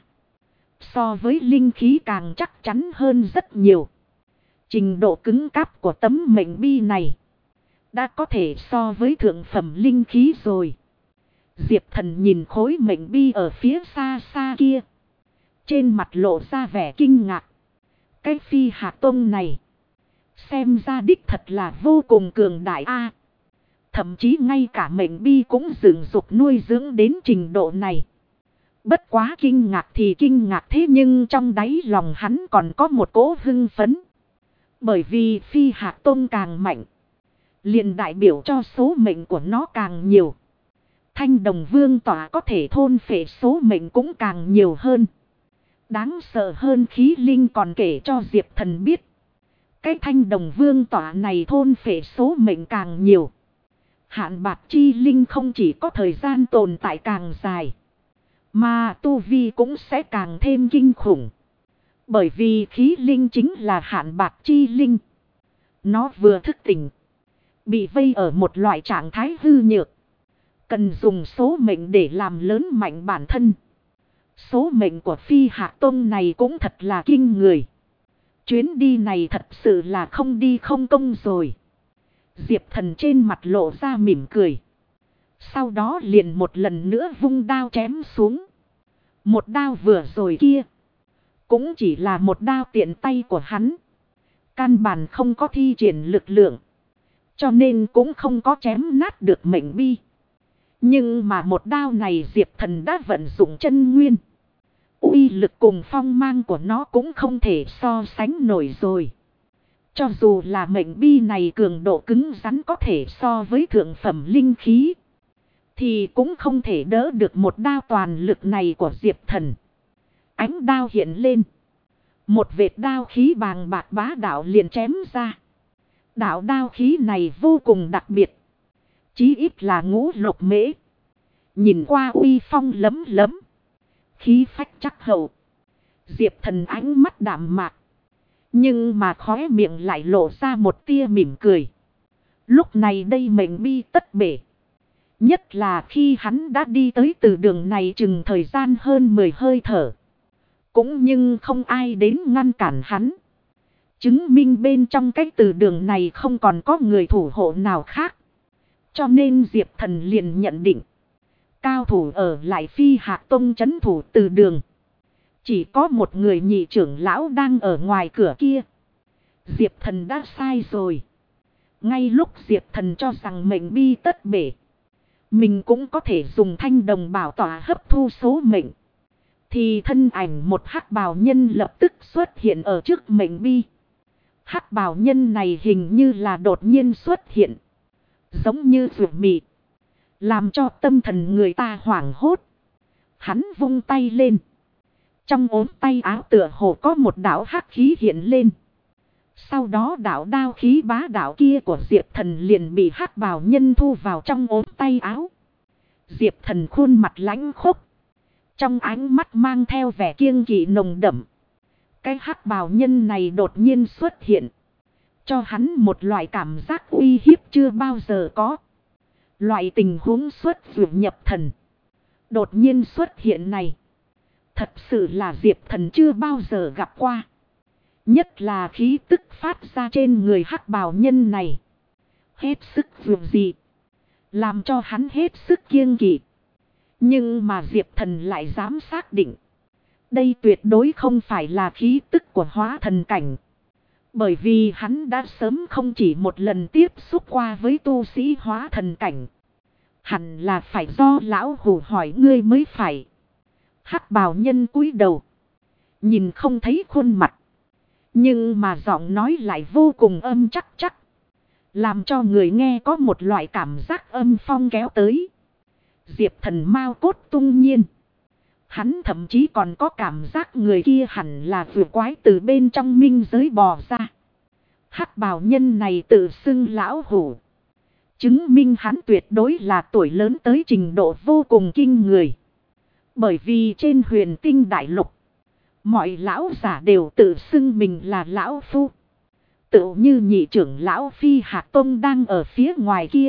So với linh khí càng chắc chắn hơn rất nhiều. Trình độ cứng cáp của tấm mệnh bi này đã có thể so với thượng phẩm linh khí rồi. Diệp Thần nhìn khối mệnh bi ở phía xa xa kia. Trên mặt lộ ra vẻ kinh ngạc. Cái Phi Hạc Tông này xem ra đích thật là vô cùng cường đại a. Thậm chí ngay cả mệnh bi cũng dựng dục nuôi dưỡng đến trình độ này. Bất quá kinh ngạc thì kinh ngạc, thế nhưng trong đáy lòng hắn còn có một cỗ hưng phấn. Bởi vì Phi Hạc Tông càng mạnh, liền đại biểu cho số mệnh của nó càng nhiều. Thanh Đồng Vương tỏa có thể thôn phệ số mệnh cũng càng nhiều hơn. Đáng sợ hơn, khí linh còn kể cho Diệp Thần biết. Cái Thanh Đồng Vương tỏa này thôn phệ số mệnh càng nhiều. Hạn bạc chi linh không chỉ có thời gian tồn tại càng dài, mà tu vi cũng sẽ càng thêm kinh khủng. Bởi vì khí linh chính là hạn bạc chi linh. Nó vừa thức tỉnh, bị vây ở một loại trạng thái hư nhược. Cần dùng số mệnh để làm lớn mạnh bản thân. Số mệnh của Phi Hạc Tông này cũng thật là kinh người. Chuyến đi này thật sự là không đi không công rồi. Diệp Thần trên mặt lộ ra mỉm cười. Sau đó liền một lần nữa vung đao chém xuống. Một đao vừa rồi kia cũng chỉ là một đao tiện tay của hắn. Căn bản không có thi triển lực lượng, cho nên cũng không có chém nát được mệnh bi. Nhưng mà một đao này Diệp Thần đã vận dụng chân nguyên. Uy lực cùng phong mang của nó cũng không thể so sánh nổi rồi. Cho dù là mệnh bi này cường độ cứng rắn có thể so với thượng phẩm linh khí, thì cũng không thể đỡ được một đao toàn lực này của Diệp Thần. Ánh đao hiện lên. Một vệt đao khí bàng bạc bá đạo liền chém ra. Đạo đao khí này vô cùng đặc biệt. Chí ít là ngũ lục mễ. Nhìn qua uy phong lấm lấm. Khí phách chắc hậu. Diệp Thần ánh mắt đạm mạc. Nhưng mà khóe miệng lại lộ ra một tia mỉm cười. Lúc này đây mệnh bi tất bể. Nhất là khi hắn đã đi tới từ đường này chừng thời gian hơn 10 hơi thở. Cũng nhưng không ai đến ngăn cản hắn. Chứng minh bên trong cái từ đường này không còn có người thủ hộ nào khác. Cho nên Diệp Thần liền nhận định. Cao thủ ở lại Phi Hạc Tông trấn thủ từ đường. Chỉ có một người nhị trưởng lão đang ở ngoài cửa kia. Diệp Thần đã sai rồi. Ngay lúc Diệp Thần cho rằng mệnh bi tất bể, mình cũng có thể dùng thanh đồng bảo tỏa hấp thu số mệnh, thì thân ảnh một hắc bào nhân lập tức xuất hiện ở trước mệnh bi. Hắc bào nhân này hình như là đột nhiên xuất hiện, giống như ruột mị, làm cho tâm thần người ta hoảng hốt. Hắn vung tay lên. Trong ốm tay áo tựa hồ có một đạo hắc khí hiện lên. Sau đó đạo đao khí bá đạo kia của Diệp Thần liền bị hắc bào nhân thu vào trong ốm tay áo. Diệp Thần khuôn mặt lãnh khốc, trong ánh mắt mang theo vẻ kiêng kỵ nồng đậm. Cái hắc bào nhân này đột nhiên xuất hiện, cho hắn một loại cảm giác uy hiếp chưa bao giờ có. Loại tình huống xuất vượt nhập thần, đột nhiên xuất hiện này, thật sự là Diệp Thần chưa bao giờ gặp qua. Nhất là khí tức phát ra trên người hắc bào nhân này, hết sức vượt dị, làm cho hắn hết sức kiêng kỵ. Nhưng mà Diệp Thần lại dám xác định, đây tuyệt đối không phải là khí tức của hóa thần cảnh. Bởi vì hắn đã sớm không chỉ một lần tiếp xúc qua với tu sĩ hóa thần cảnh. Hẳn là phải do lão hủ hỏi ngươi mới phải. Hắc bào nhân cúi đầu, nhìn không thấy khuôn mặt, nhưng mà giọng nói lại vô cùng âm chắc chắc, làm cho người nghe có một loại cảm giác âm phong kéo tới. Diệp Thần mao cốt tung nhiên. Hắn thậm chí còn có cảm giác người kia hẳn là vừa quái từ bên trong minh giới bò ra. Hắc bào nhân này tự xưng lão hủ, chứng minh hắn tuyệt đối là tuổi lớn tới trình độ vô cùng kinh người. Bởi vì trên huyền tinh đại lục, mọi lão giả đều tự xưng mình là lão phu. Tự như nhị trưởng lão Phi Hạc Tông đang ở phía ngoài kia,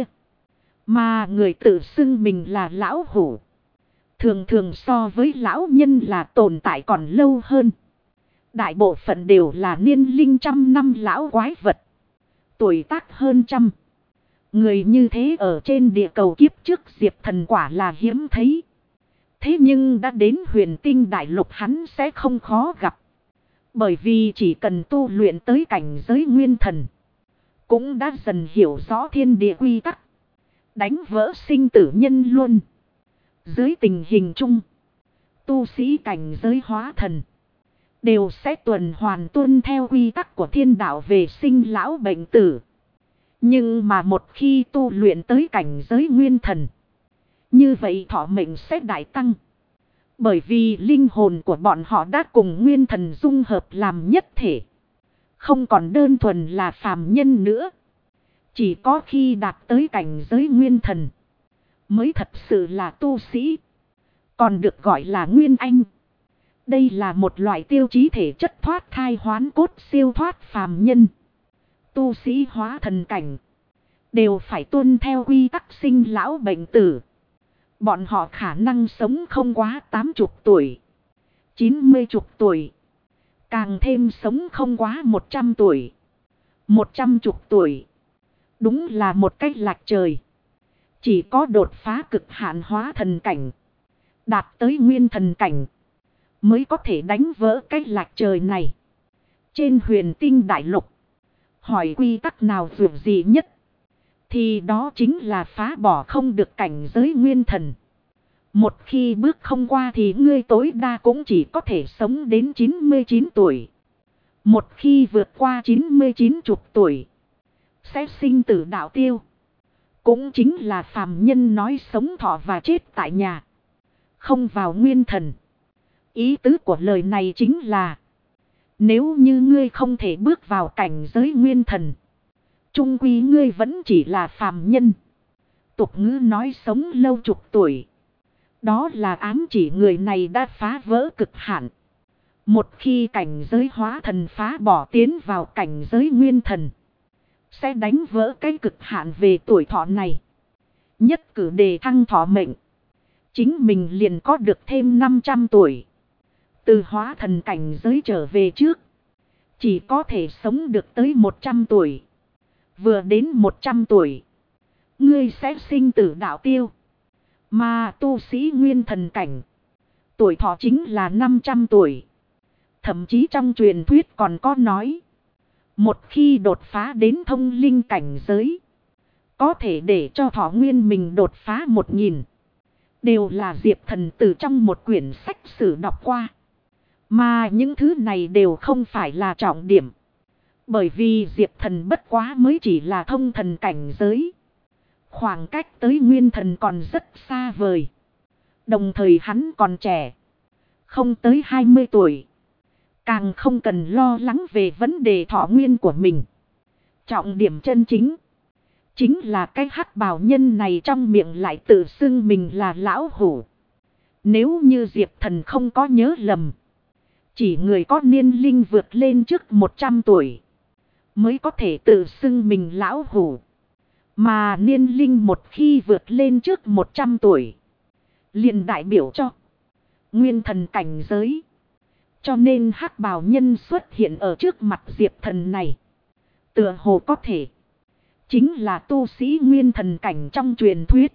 mà người tự xưng mình là lão hủ, thường thường so với lão nhân là tồn tại còn lâu hơn. Đại bộ phận đều là niên linh trăm năm lão quái vật, tuổi tác hơn trăm. Người như thế ở trên địa cầu kiếp trước Diệp Thần quả là hiếm thấy. Thế nhưng đã đến huyền tinh đại lục hắn sẽ không khó gặp. Bởi vì chỉ cần tu luyện tới cảnh giới nguyên thần, cũng đã dần hiểu rõ thiên địa quy tắc, đánh vỡ sinh tử nhân luân. Dưới tình hình chung, tu sĩ cảnh giới hóa thần đều sẽ tuần hoàn tuân theo quy tắc của thiên đạo về sinh lão bệnh tử. Nhưng mà một khi tu luyện tới cảnh giới nguyên thần, như vậy thọ mệnh sẽ đại tăng. Bởi vì linh hồn của bọn họ đã cùng nguyên thần dung hợp làm nhất thể, không còn đơn thuần là phàm nhân nữa. Chỉ có khi đạt tới cảnh giới nguyên thần mới thật sự là tu sĩ, còn được gọi là nguyên anh. Đây là một loại tiêu chí thể chất thoát thai hoán cốt siêu thoát phàm nhân. Tu sĩ hóa thần cảnh đều phải tuân theo quy tắc sinh lão bệnh tử. Bọn họ khả năng sống không quá 80 tuổi, 90 tuổi, càng thêm sống không quá 100 tuổi, 100 tuổi. Đúng là một cách lệch trời. Chỉ có đột phá cực hạn hóa thần cảnh, đạt tới nguyên thần cảnh, mới có thể đánh vỡ cái lệch trời này. Trên huyền tinh đại lục, hỏi quy tắc nào vượt gì nhất, thì đó chính là phá bỏ không được cảnh giới nguyên thần. Một khi bước không qua thì ngươi tối đa cũng chỉ có thể sống đến 99 tuổi. Một khi vượt qua 99 tuổi, sẽ sinh tử đạo tiêu. Cũng chính là phàm nhân nói sống thọ và chết tại nhà, không vào nguyên thần. Ý tứ của lời này chính là, nếu như ngươi không thể bước vào cảnh giới nguyên thần, chung quy ngươi vẫn chỉ là phàm nhân. Tục ngữ nói sống lâu chục tuổi, đó là ám chỉ người này đã phá vỡ cực hạn. Một khi cảnh giới hóa thần phá bỏ tiến vào cảnh giới nguyên thần, sẽ đánh vỡ cái cực hạn về tuổi thọ này. Nhất cử đề thăng thọ mệnh, chính mình liền có được thêm 500 tuổi. Từ hóa thần cảnh giới trở về trước, chỉ có thể sống được tới 100 tuổi. Vừa đến 100 tuổi, ngươi sẽ sinh tử đạo tiêu. Mà tu sĩ nguyên thần cảnh, tuổi thọ chính là 500 tuổi. Thậm chí trong truyền thuyết còn có nói, một khi đột phá đến thông linh cảnh giới, có thể để cho thọ nguyên mình đột phá 1000. Đều là Diệp Thần từ trong một quyển sách sử đọc qua. Mà những thứ này đều không phải là trọng điểm. Bởi vì Diệp Thần bất quá mới chỉ là thông thần cảnh giới. Khoảng cách tới nguyên thần còn rất xa vời. Đồng thời hắn còn trẻ. Không tới 20 tuổi. Càng không cần lo lắng về vấn đề thọ nguyên của mình. Trọng điểm chân chính. Chính là cái hắc bào nhân này trong miệng lại tự xưng mình là lão hủ. Nếu như Diệp Thần không có nhớ lầm. Chỉ người có niên linh vượt lên trước 100 tuổi. Mới có thể tự xưng mình lão hủ. Mà niên linh một khi vượt lên trước 100 tuổi. Liền đại biểu cho nguyên thần cảnh giới. Cho nên hắc bào nhân xuất hiện ở trước mặt Diệp Thần này. Tựa hồ có thể. Chính là tu sĩ nguyên thần cảnh trong truyền thuyết.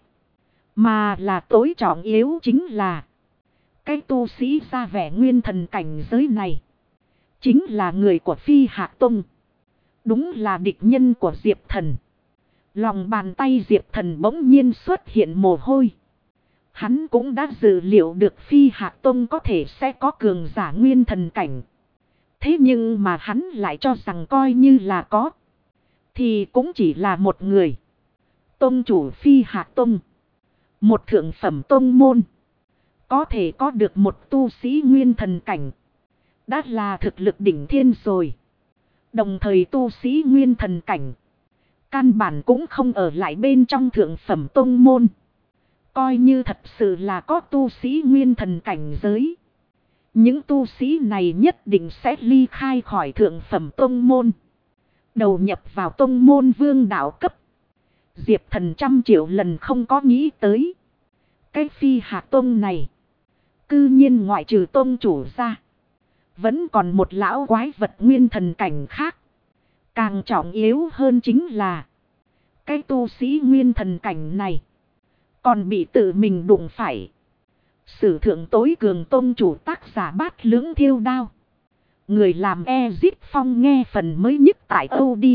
Mà là tối trọng yếu chính là. Cái tu sĩ ra vẻ nguyên thần cảnh giới này. Chính là người của Phi Hạc Tông. Đúng là địch nhân của Diệp Thần. Lòng bàn tay Diệp Thần bỗng nhiên xuất hiện mồ hôi. Hắn cũng đã dự liệu được Phi Hạc Tông có thể sẽ có cường giả nguyên thần cảnh. Thế nhưng mà hắn lại cho rằng coi như là có. Thì cũng chỉ là một người. Tông chủ Phi Hạc Tông. Một thượng phẩm tông môn. Có thể có được một tu sĩ nguyên thần cảnh. Đã là thực lực đỉnh thiên rồi. Đồng thời tu sĩ nguyên thần cảnh. Căn bản cũng không ở lại bên trong thượng phẩm tông môn. Coi như thật sự là có tu sĩ nguyên thần cảnh giới. Những tu sĩ này nhất định sẽ ly khai khỏi thượng phẩm tông môn. Đầu nhập vào tông môn vương đạo cấp. Diệp Thần 100 triệu lần không có nghĩ tới. Cái Phi Hạc Tông này. Cư nhiên ngoại trừ tông chủ ra. Vẫn còn một lão quái vật nguyên thần cảnh khác. Càng trọng yếu hơn chính là. Cái tu sĩ nguyên thần cảnh này. Còn bị tự mình đụng phải. Sử thượng tối cường tông chủ tác giả Bát Lưỡng Thiêu Đao. Người làm Ezip Phong nghe phần mới nhất tại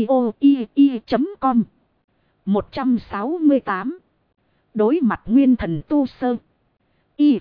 audio.com 168. Đối mặt nguyên thần tu sơ. Y.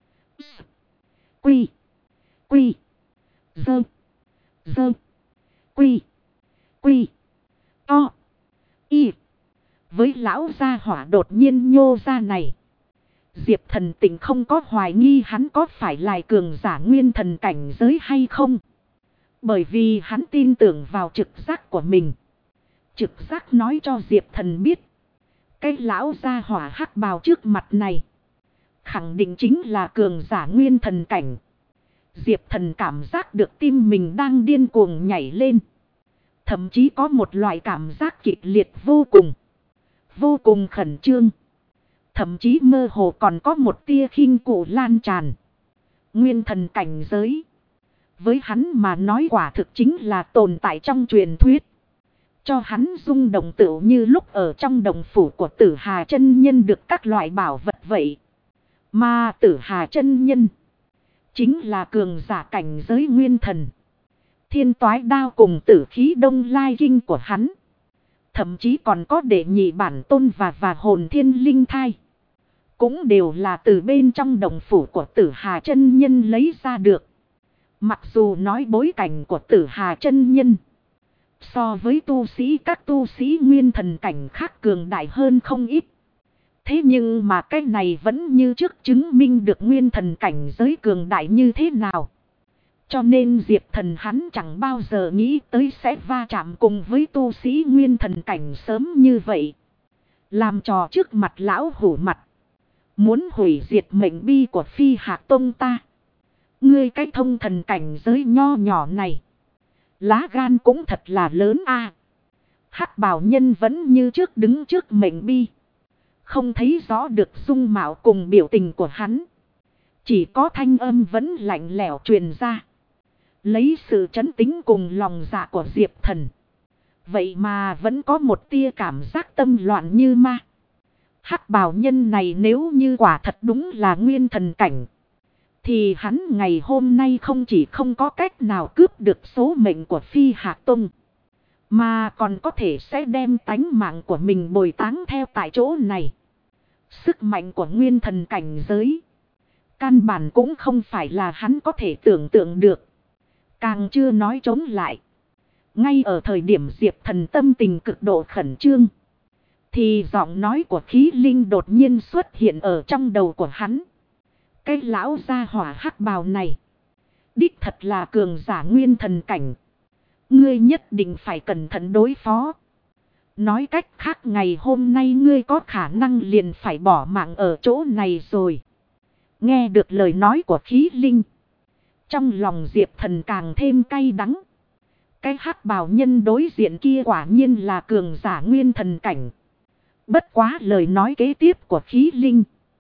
Quy. Quy. Dơ. Dơ. Quy. Quy. To. Y. Với lão gia hỏa đột nhiên nhô ra này. Diệp Thần tình không có hoài nghi hắn có phải là cường giả nguyên thần cảnh giới hay không. Bởi vì hắn tin tưởng vào trực giác của mình. Trực giác nói cho Diệp Thần biết. Cái lão gia hỏa hắc bào trước mặt này. Khẳng định chính là cường giả nguyên thần cảnh. Diệp Thần cảm giác được tim mình đang điên cuồng nhảy lên. Thậm chí có một loại cảm giác kịch liệt vô cùng. Vô cùng khẩn trương. Thậm chí mơ hồ còn có một tia khinh cụ lan tràn. Nguyên thần cảnh giới. Với hắn mà nói quả thực chính là tồn tại trong truyền thuyết. Cho hắn rung động tựu như lúc ở trong đồng phủ của Tử Hà chân nhân được các loại bảo vật vậy. Mà Tử Hà chân nhân. Chính là cường giả cảnh giới nguyên thần. Thiên toái đao cùng tử khí đông lai kinh của hắn. Thậm chí còn có đệ nhị bản tôn và hồn thiên linh thai. Cũng đều là từ bên trong đồng phủ của Tử Hà chân nhân lấy ra được. Mặc dù nói bối cảnh của Tử Hà chân nhân. So với các tu sĩ nguyên thần cảnh khác cường đại hơn không ít. Thế nhưng mà cái này vẫn như trước chứng minh được nguyên thần cảnh giới cường đại như thế nào. Cho nên Diệp Thần hắn chẳng bao giờ nghĩ tới sẽ va chạm cùng với tu sĩ nguyên thần cảnh sớm như vậy. Làm trò trước mặt lão hủ mặt. Muốn hủy diệt mệnh bi của Phi Hạc Tông ta. Ngươi cái thông thần cảnh giới nho nhỏ này. Lá gan cũng thật là lớn a. Hắc bào nhân vẫn như trước đứng trước mệnh bi. Không thấy rõ được dung mạo cùng biểu tình của hắn. Chỉ có thanh âm vẫn lạnh lẽo truyền ra. Lấy sự trấn tĩnh cùng lòng dạ của Diệp Thần. Vậy mà vẫn có một tia cảm giác tâm loạn như ma. Hắc bào nhân này nếu như quả thật đúng là nguyên thần cảnh. Thì hắn ngày hôm nay không chỉ không có cách nào cướp được số mệnh của Phi Hạc Tông. Mà còn có thể sẽ đem tánh mạng của mình bồi táng theo tại chỗ này. Sức mạnh của nguyên thần cảnh giới. Căn bản cũng không phải là hắn có thể tưởng tượng được. Càng chưa nói chống lại. Ngay ở thời điểm Diệp Thần tâm tình cực độ khẩn trương. Thì giọng nói của khí linh đột nhiên xuất hiện ở trong đầu của hắn. Cái lão gia hỏa hắc bào này. Đích thật là cường giả nguyên thần cảnh. Ngươi nhất định phải cẩn thận đối phó. Nói cách khác ngày hôm nay ngươi có khả năng liền phải bỏ mạng ở chỗ này rồi. Nghe được lời nói của khí linh. Trong lòng Diệp Thần càng thêm cay đắng. Cái hắc bào nhân đối diện kia quả nhiên là cường giả nguyên thần cảnh. Bất quá lời nói kế tiếp của khí linh.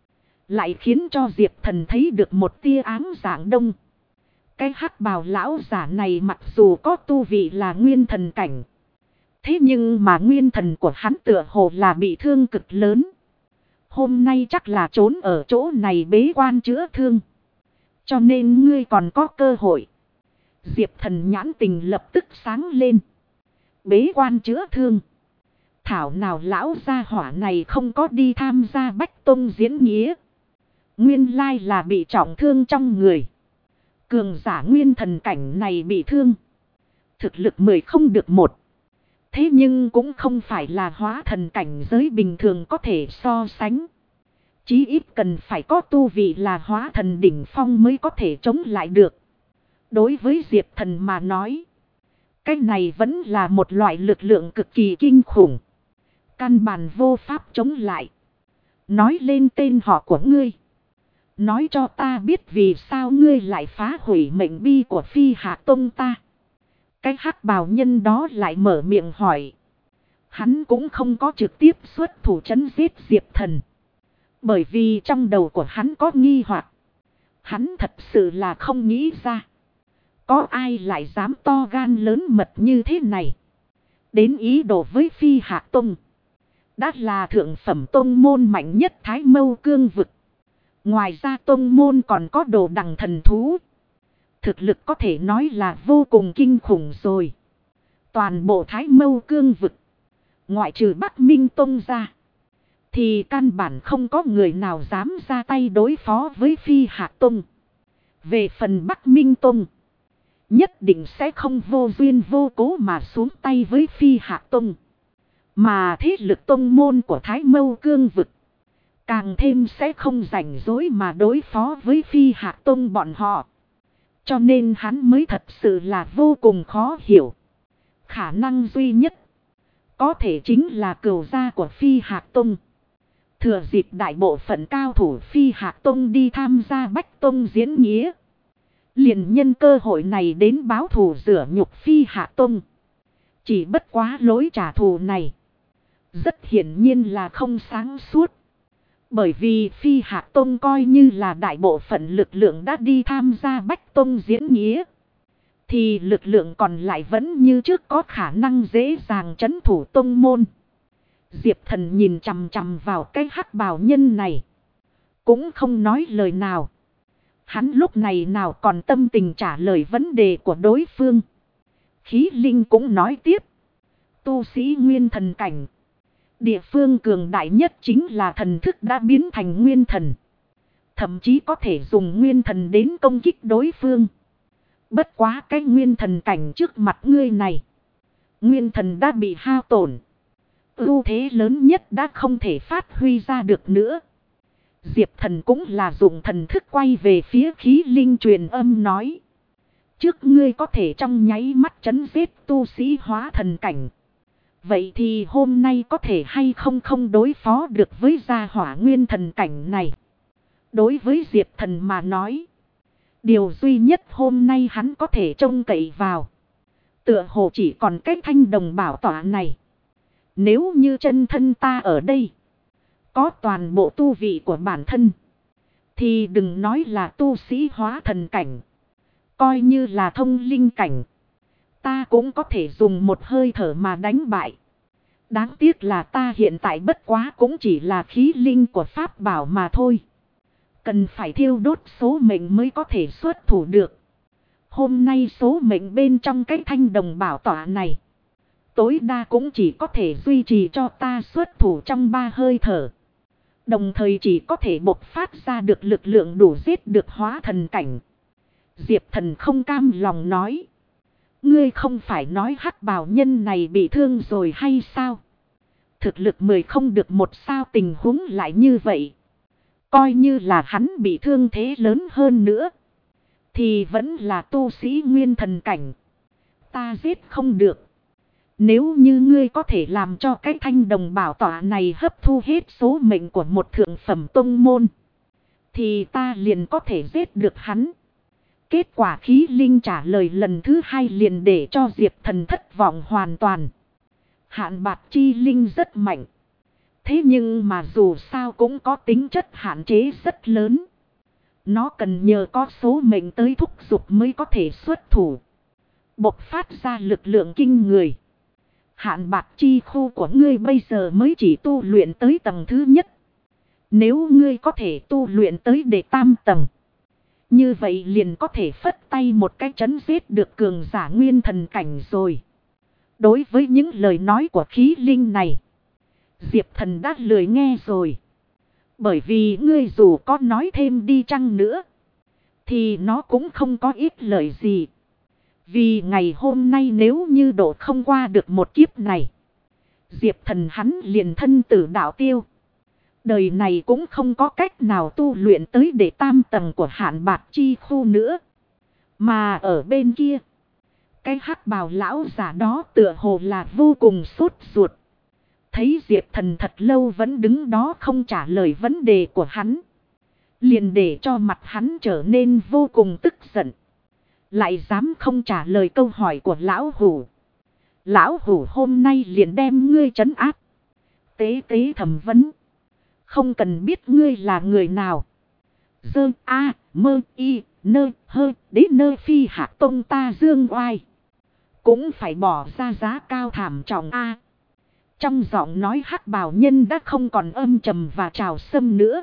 Lại khiến cho Diệp Thần thấy được một tia áng dạng đông. Cái hắc bào lão giả này mặc dù có tu vị là nguyên thần cảnh. Thế nhưng mà nguyên thần của hắn tựa hồ là bị thương cực lớn. Hôm nay chắc là trốn ở chỗ này bế quan chữa thương. Cho nên ngươi còn có cơ hội. Diệp Thần nhãn tình lập tức sáng lên. Bế quan chữa thương. Thảo nào lão gia hỏa này không có đi tham gia Bách Tông diễn nghĩa. Nguyên lai là bị trọng thương trong người. Cường giả nguyên thần cảnh này bị thương. Thực lực 10 không được 1. Thế nhưng cũng không phải là hóa thần cảnh giới bình thường có thể so sánh. Chí ít cần phải có tu vị là hóa thần đỉnh phong mới có thể chống lại được. Đối với Diệp Thần mà nói. Cái này vẫn là một loại lực lượng cực kỳ kinh khủng. Căn bản vô pháp chống lại. Nói lên tên họ của ngươi. Nói cho ta biết vì sao ngươi lại phá hủy mệnh bi của Phi Hạ Tông ta. Cái hắc bào nhân đó lại mở miệng hỏi. Hắn cũng không có trực tiếp xuất thủ trấn giết Diệp Thần. Bởi vì trong đầu của hắn có nghi hoặc. Hắn thật sự là không nghĩ ra. Có ai lại dám to gan lớn mật như thế này. Đến ý đồ với Phi Hạ Tông. Đã là thượng phẩm tông môn mạnh nhất Thái Mâu Cương vực. Ngoài ra tông môn còn có đồ đằng thần thú. Thực lực có thể nói là vô cùng kinh khủng rồi. Toàn bộ Thái Mâu Cương vực. Ngoại trừ Bắc Minh Tông ra. Thì căn bản không có người nào dám ra tay đối phó với Phi Hạ Tông. Về phần Bắc Minh Tông. Nhất định sẽ không vô duyên vô cố mà xuống tay với Phi Hạ Tông. Mà thế lực tông môn của Thái Mâu Cương vực. Càng thêm sẽ không rảnh rỗi mà đối phó với Phi Hạ Tông bọn họ. Cho nên hắn mới thật sự là vô cùng khó hiểu. Khả năng duy nhất. Có thể chính là cửu gia của Phi Hạ Tông. Thừa dịp đại bộ phận cao thủ Phi Hạ Tông đi tham gia Bách Tông diễn nghĩa. Liền nhân cơ hội này đến báo thù rửa nhục Phi Hạ Tông. Chỉ bất quá lối trả thù này. Rất hiển nhiên là không sáng suốt. Bởi vì Phi Hạ Tông coi như là đại bộ phận lực lượng đã đi tham gia Bách Tông diễn nghĩa. Thì lực lượng còn lại vẫn như trước có khả năng dễ dàng trấn thủ tông môn. Diệp Thần nhìn chằm chằm vào cái hắc bào nhân này. Cũng không nói lời nào. Hắn lúc này nào còn tâm tình trả lời vấn đề của đối phương. Khí linh cũng nói tiếp. Tu sĩ nguyên thần cảnh. Địa phương cường đại nhất chính là thần thức đã biến thành nguyên thần. Thậm chí có thể dùng nguyên thần đến công kích đối phương. Bất quá cái nguyên thần cảnh trước mặt ngươi này. Nguyên thần đã bị hao tổn. Ưu thế lớn nhất đã không thể phát huy ra được nữa. Diệp Thần cũng là dùng thần thức quay về phía khí linh truyền âm nói. Trước ngươi có thể trong nháy mắt trấn giết tu sĩ hóa thần cảnh. Vậy thì hôm nay có thể hay không đối phó được với gia hỏa nguyên thần cảnh này. Đối với Diệp Thần mà nói. Điều duy nhất hôm nay hắn có thể trông cậy vào. Tựa hồ chỉ còn cái thanh đồng bảo tỏa này. Nếu như chân thân ta ở đây. Có toàn bộ tu vị của bản thân. Thì đừng nói là tu sĩ hóa thần cảnh. Coi như là thông linh cảnh. Ta cũng có thể dùng một hơi thở mà đánh bại. Đáng tiếc là ta hiện tại bất quá cũng chỉ là khí linh của pháp bảo mà thôi. Cần phải thiêu đốt số mệnh mới có thể xuất thủ được. Hôm nay số mệnh bên trong cái thanh đồng bảo tỏa này. Tối đa cũng chỉ có thể duy trì cho ta xuất thủ trong 3 hơi thở. Đồng thời chỉ có thể bộc phát ra được lực lượng đủ giết được hóa thần cảnh. Diệp Thần không cam lòng nói. Ngươi không phải nói hắc bào nhân này bị thương rồi hay sao? thực lực 10 không được một sao tình huống lại như vậy. Coi như là hắn bị thương thế lớn hơn nữa. Thì vẫn là tu sĩ nguyên thần cảnh. Ta giết không được. Nếu như ngươi có thể làm cho cái thanh đồng bảo tỏa này hấp thu hết số mệnh của một thượng phẩm tông môn. Thì ta liền có thể giết được hắn. Kết quả khí linh trả lời lần thứ hai liền để cho Diệp Thần thất vọng hoàn toàn. Hạn bạc chi linh rất mạnh. Thế nhưng mà dù sao cũng có tính chất hạn chế rất lớn. Nó cần nhờ có số mệnh tới thúc giục mới có thể xuất thủ. Bộc phát ra lực lượng kinh người. Hạn bạc chi khu của ngươi bây giờ mới chỉ tu luyện tới tầng thứ nhất. Nếu ngươi có thể tu luyện tới đệ tam tầng. Như vậy liền có thể phất tay một cái chấn giết được cường giả nguyên thần cảnh rồi. Đối với những lời nói của khí linh này. Diệp Thần đã lười nghe rồi. Bởi vì ngươi dù có nói thêm đi chăng nữa. Thì nó cũng không có ít lời gì. Vì ngày hôm nay nếu như độ không qua được một kiếp này. Diệp Thần hắn liền thân tử đạo tiêu. Đời này cũng không có cách nào tu luyện tới đệ tam tầng của hạn bạc chi khu nữa. Mà ở bên kia. Cái hắc bào lão giả đó tựa hồ là vô cùng sốt ruột. Thấy Diệp Thần thật lâu vẫn đứng đó không trả lời vấn đề của hắn. Liền để cho mặt hắn trở nên vô cùng tức giận. Lại dám không trả lời câu hỏi của lão hủ. Lão hủ hôm nay liền đem ngươi trấn áp. Tế tế thẩm vấn. Không cần biết ngươi là người nào. Dơ a mơ y nơ hơ đế nơ phi hạ tông ta dương oai. Cũng phải bỏ ra giá cao thảm trọng a. Trong giọng nói hắc bào nhân đã không còn âm trầm và trào xâm nữa.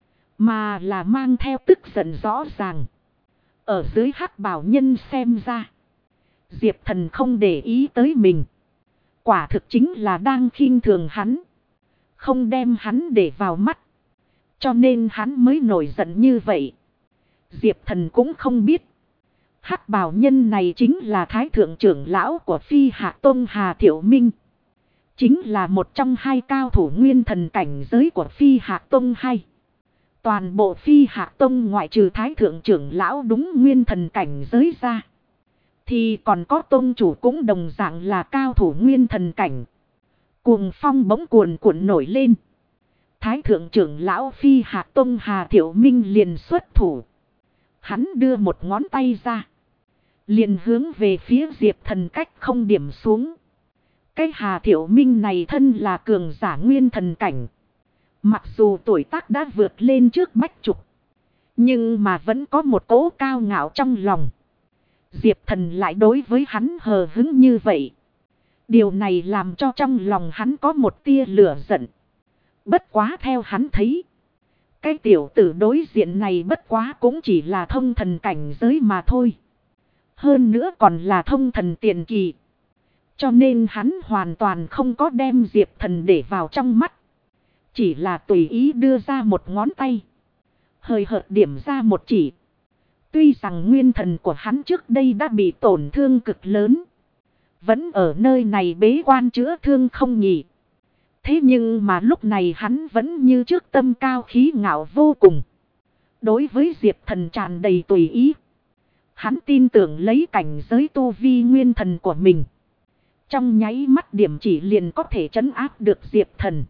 Mà là mang theo tức giận rõ ràng. Ở dưới hắc bào nhân xem ra. Diệp Thần không để ý tới mình. Quả thực chính là đang khinh thường hắn. Không đem hắn để vào mắt. Cho nên hắn mới nổi giận như vậy. Diệp Thần cũng không biết. Hắc bào nhân này chính là thái thượng trưởng lão của Phi Hạ Tông Hà Thiệu Minh. Chính là một trong hai cao thủ nguyên thần cảnh giới của Phi Hạ Tông hay. Toàn bộ Phi Hạ Tông ngoại trừ thái thượng trưởng lão đúng nguyên thần cảnh giới ra. Thì còn có tông chủ cũng đồng dạng là cao thủ nguyên thần cảnh. Cuồng phong bỗng cuồn cuộn nổi lên. Thái thượng trưởng lão Phi Hạ Tông Hà Thiệu Minh liền xuất thủ. Hắn đưa một ngón tay ra. Liền hướng về phía Diệp Thần cách không điểm xuống. Cái Hà Thiệu Minh này thân là cường giả nguyên thần cảnh. Mặc dù tuổi tác đã vượt lên trước bách trục. Nhưng mà vẫn có một cỗ cao ngạo trong lòng. Diệp Thần lại đối với hắn hờ hững như vậy. Điều này làm cho trong lòng hắn có một tia lửa giận. Bất quá theo hắn thấy. Cái tiểu tử đối diện này bất quá cũng chỉ là thông thần cảnh giới mà thôi. Hơn nữa còn là thông thần tiền kỳ. Cho nên hắn hoàn toàn không có đem Diệp Thần để vào trong mắt. Chỉ là tùy ý đưa ra một ngón tay. Hơi hợt điểm ra một chỉ. Tuy rằng nguyên thần của hắn trước đây đã bị tổn thương cực lớn. Vẫn ở nơi này bế quan chữa thương không nhỉ. Thế nhưng mà lúc này hắn vẫn như trước tâm cao khí ngạo vô cùng. Đối với Diệp Thần tràn đầy tùy ý. Hắn tin tưởng lấy cảnh giới tu vi nguyên thần của mình. Trong nháy mắt điểm chỉ liền có thể trấn áp được Diệp Thần.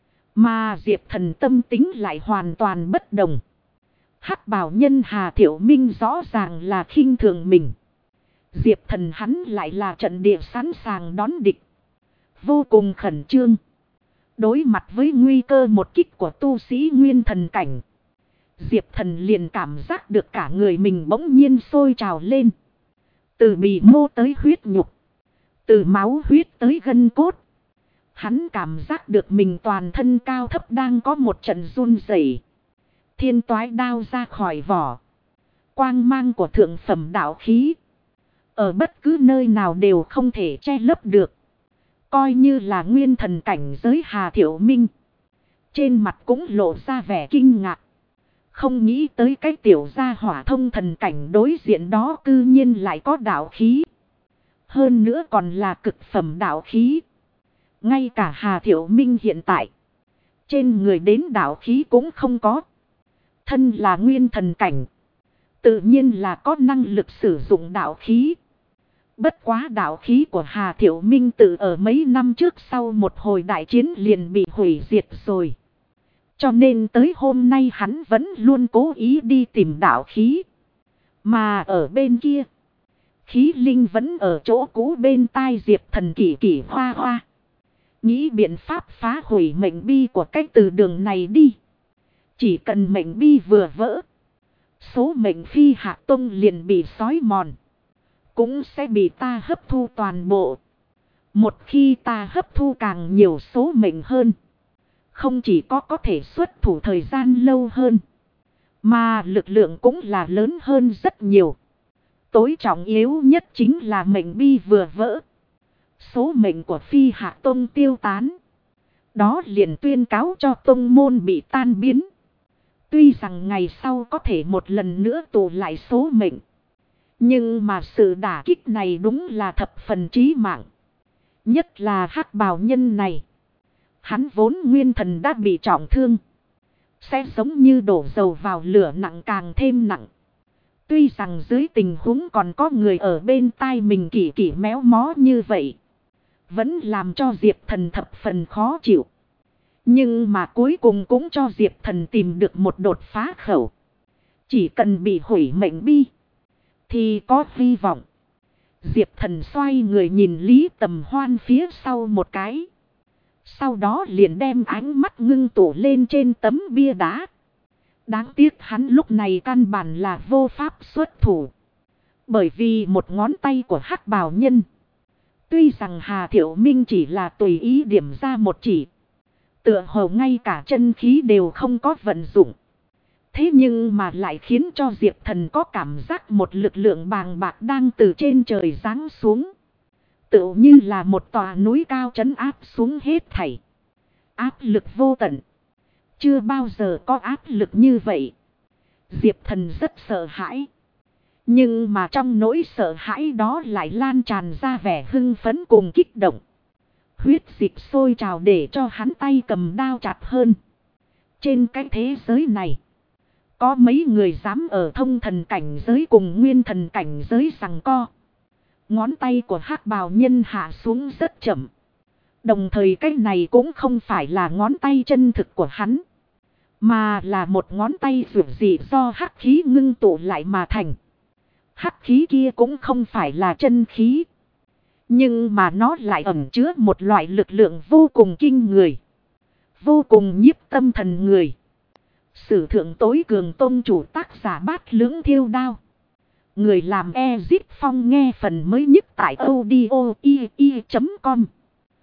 Mà Diệp Thần tâm tính lại hoàn toàn bất đồng. Hắc bào nhân Hà Thiệu Minh rõ ràng là khinh thường mình. Diệp Thần hắn lại là trận địa sẵn sàng đón địch. Vô cùng khẩn trương. Đối mặt với nguy cơ một kích của tu sĩ nguyên thần cảnh. Diệp Thần liền cảm giác được cả người mình bỗng nhiên sôi trào lên. Từ bì mô tới huyết nhục. Từ máu huyết tới gân cốt. Hắn cảm giác được mình toàn thân cao thấp đang có một trận run rẩy. Thiên toái đao ra khỏi vỏ. Quang mang của thượng phẩm đạo khí. Ở bất cứ nơi nào đều không thể che lấp được. Coi như là nguyên thần cảnh giới Hà Thiệu Minh. Trên mặt cũng lộ ra vẻ kinh ngạc. Không nghĩ tới cái tiểu gia hỏa thông thần cảnh đối diện đó cư nhiên lại có đạo khí. Hơn nữa còn là cực phẩm đạo khí. Ngay cả Hà Thiệu Minh hiện tại. Trên người đến đạo khí cũng không có. Thân là nguyên thần cảnh. Tự nhiên là có năng lực sử dụng đạo khí. Bất quá đạo khí của Hà Thiệu Minh tự ở mấy năm trước sau một hồi đại chiến liền bị hủy diệt rồi. Cho nên tới hôm nay hắn vẫn luôn cố ý đi tìm đạo khí. Mà ở bên kia, khí linh vẫn ở chỗ cũ bên tai Diệp Thần kỳ kỳ hoa hoa. Nghĩ biện pháp phá hủy mệnh bi của cái từ đường này đi. Chỉ cần mệnh bi vừa vỡ, số mệnh Phi Hạ Tông liền bị xói mòn. Cũng sẽ bị ta hấp thu toàn bộ. Một khi ta hấp thu càng nhiều số mệnh hơn, không chỉ có thể xuất thủ thời gian lâu hơn, mà lực lượng cũng là lớn hơn rất nhiều. Tối trọng yếu nhất chính là mệnh bi vừa vỡ, số mệnh của Phi Hạ Tông tiêu tán. Đó liền tuyên cáo cho tông môn bị tan biến. Tuy rằng ngày sau có thể một lần nữa tụ lại số mệnh, nhưng mà sự đả kích này đúng là thập phần chí mạng. Nhất là Hắc Bào nhân này. Hắn vốn nguyên thần đã bị trọng thương. Sẽ giống như đổ dầu vào lửa nặng càng thêm nặng. Tuy rằng dưới tình huống còn có người ở bên tai mình kỳ kỳ méo mó như vậy, vẫn làm cho Diệp Thần thập phần khó chịu. Nhưng mà cuối cùng cũng cho Diệp Thần tìm được một đột phá khẩu. Chỉ cần bị hủy mệnh bi thì có hy vọng. Diệp Thần xoay người nhìn Lý Tầm Hoan phía sau một cái. Sau đó liền đem ánh mắt ngưng tụ lên trên tấm bia đá. Đáng tiếc hắn lúc này căn bản là vô pháp xuất thủ. Bởi vì một ngón tay của Hắc Bào nhân. Tuy rằng Hà Thiệu Minh chỉ là tùy ý điểm ra một chỉ. Tựa hồ ngay cả chân khí đều không có vận dụng. Thế nhưng mà lại khiến cho Diệp Thần có cảm giác một lực lượng bàng bạc đang từ trên trời giáng xuống. Tựa như là một tòa núi cao trấn áp xuống hết thảy. Áp lực vô tận. Chưa bao giờ có áp lực như vậy. Diệp Thần rất sợ hãi. Nhưng mà trong nỗi sợ hãi đó lại lan tràn ra vẻ hưng phấn cùng kích động. Huyết dịch sôi trào để cho hắn tay cầm đao chặt hơn. Trên cái thế giới này, có mấy người dám ở thông thần cảnh giới cùng nguyên thần cảnh giới giằng co. Ngón tay của Hắc Bào nhân hạ xuống rất chậm. Đồng thời cái này cũng không phải là ngón tay chân thực của hắn, mà là một ngón tay dược dị do hắc khí ngưng tụ lại mà thành. Hắc khí kia cũng không phải là chân khí, nhưng mà nó lại ẩn chứa một loại lực lượng vô cùng kinh người, vô cùng nhiếp tâm thần người. Sử thượng tối cường tôn chủ tác giả Bát Lưỡng Thiêu Đao. Người làm Ezip Phong nghe phần mới nhất tại audio.com.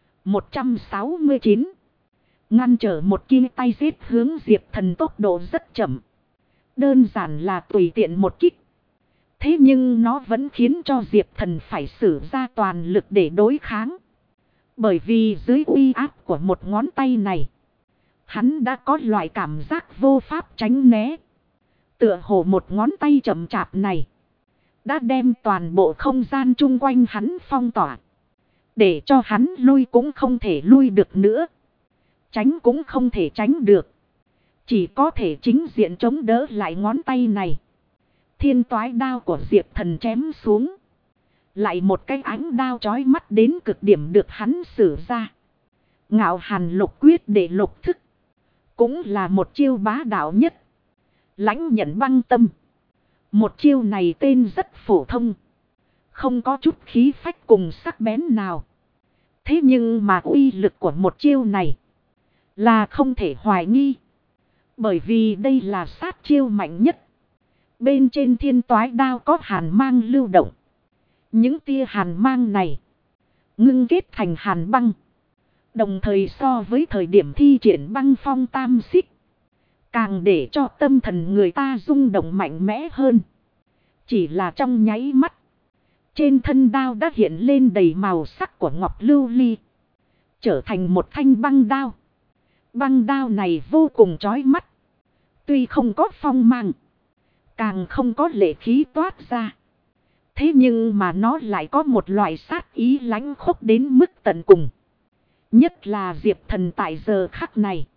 169. Ngăn trở một kia tay giết hướng Diệp Thần tốc độ rất chậm. Đơn giản là tùy tiện một kích. Thế nhưng nó vẫn khiến cho Diệp Thần phải sử ra toàn lực để đối kháng. Bởi vì dưới uy áp của một ngón tay này, hắn đã có loại cảm giác vô pháp tránh né. Tựa hồ một ngón tay chậm chạp này đã đem toàn bộ không gian chung quanh hắn phong tỏa. Để cho hắn lui cũng không thể lui được nữa. Tránh cũng không thể tránh được. Chỉ có thể chính diện chống đỡ lại ngón tay này. Thiên toái đao của Diệp Thần chém xuống. Lại một cái ánh đao chói mắt đến cực điểm được hắn sử ra. Ngạo Hàn Lục Quyết để lục thức. Cũng là một chiêu bá đạo nhất. Lãnh nhận băng tâm. Một chiêu này tên rất phổ thông. Không có chút khí phách cùng sắc bén nào. Thế nhưng mà uy lực của một chiêu này là không thể hoài nghi. Bởi vì đây là sát chiêu mạnh nhất. Bên trên thiên toái đao có hàn mang lưu động. Những tia hàn mang này ngưng kết thành hàn băng. Đồng thời so với thời điểm thi triển băng phong tam xích, càng để cho tâm thần người ta rung động mạnh mẽ hơn. Chỉ là trong nháy mắt, trên thân đao đã hiện lên đầy màu sắc của ngọc lưu ly. Trở thành một thanh băng đao. Băng đao này vô cùng chói mắt. Tuy không có phong mang, càng không có lệ khí toát ra. Thế nhưng mà nó lại có một loại sát ý lãnh khốc đến mức tận cùng. Nhất là Diệp Thần tại giờ khắc này.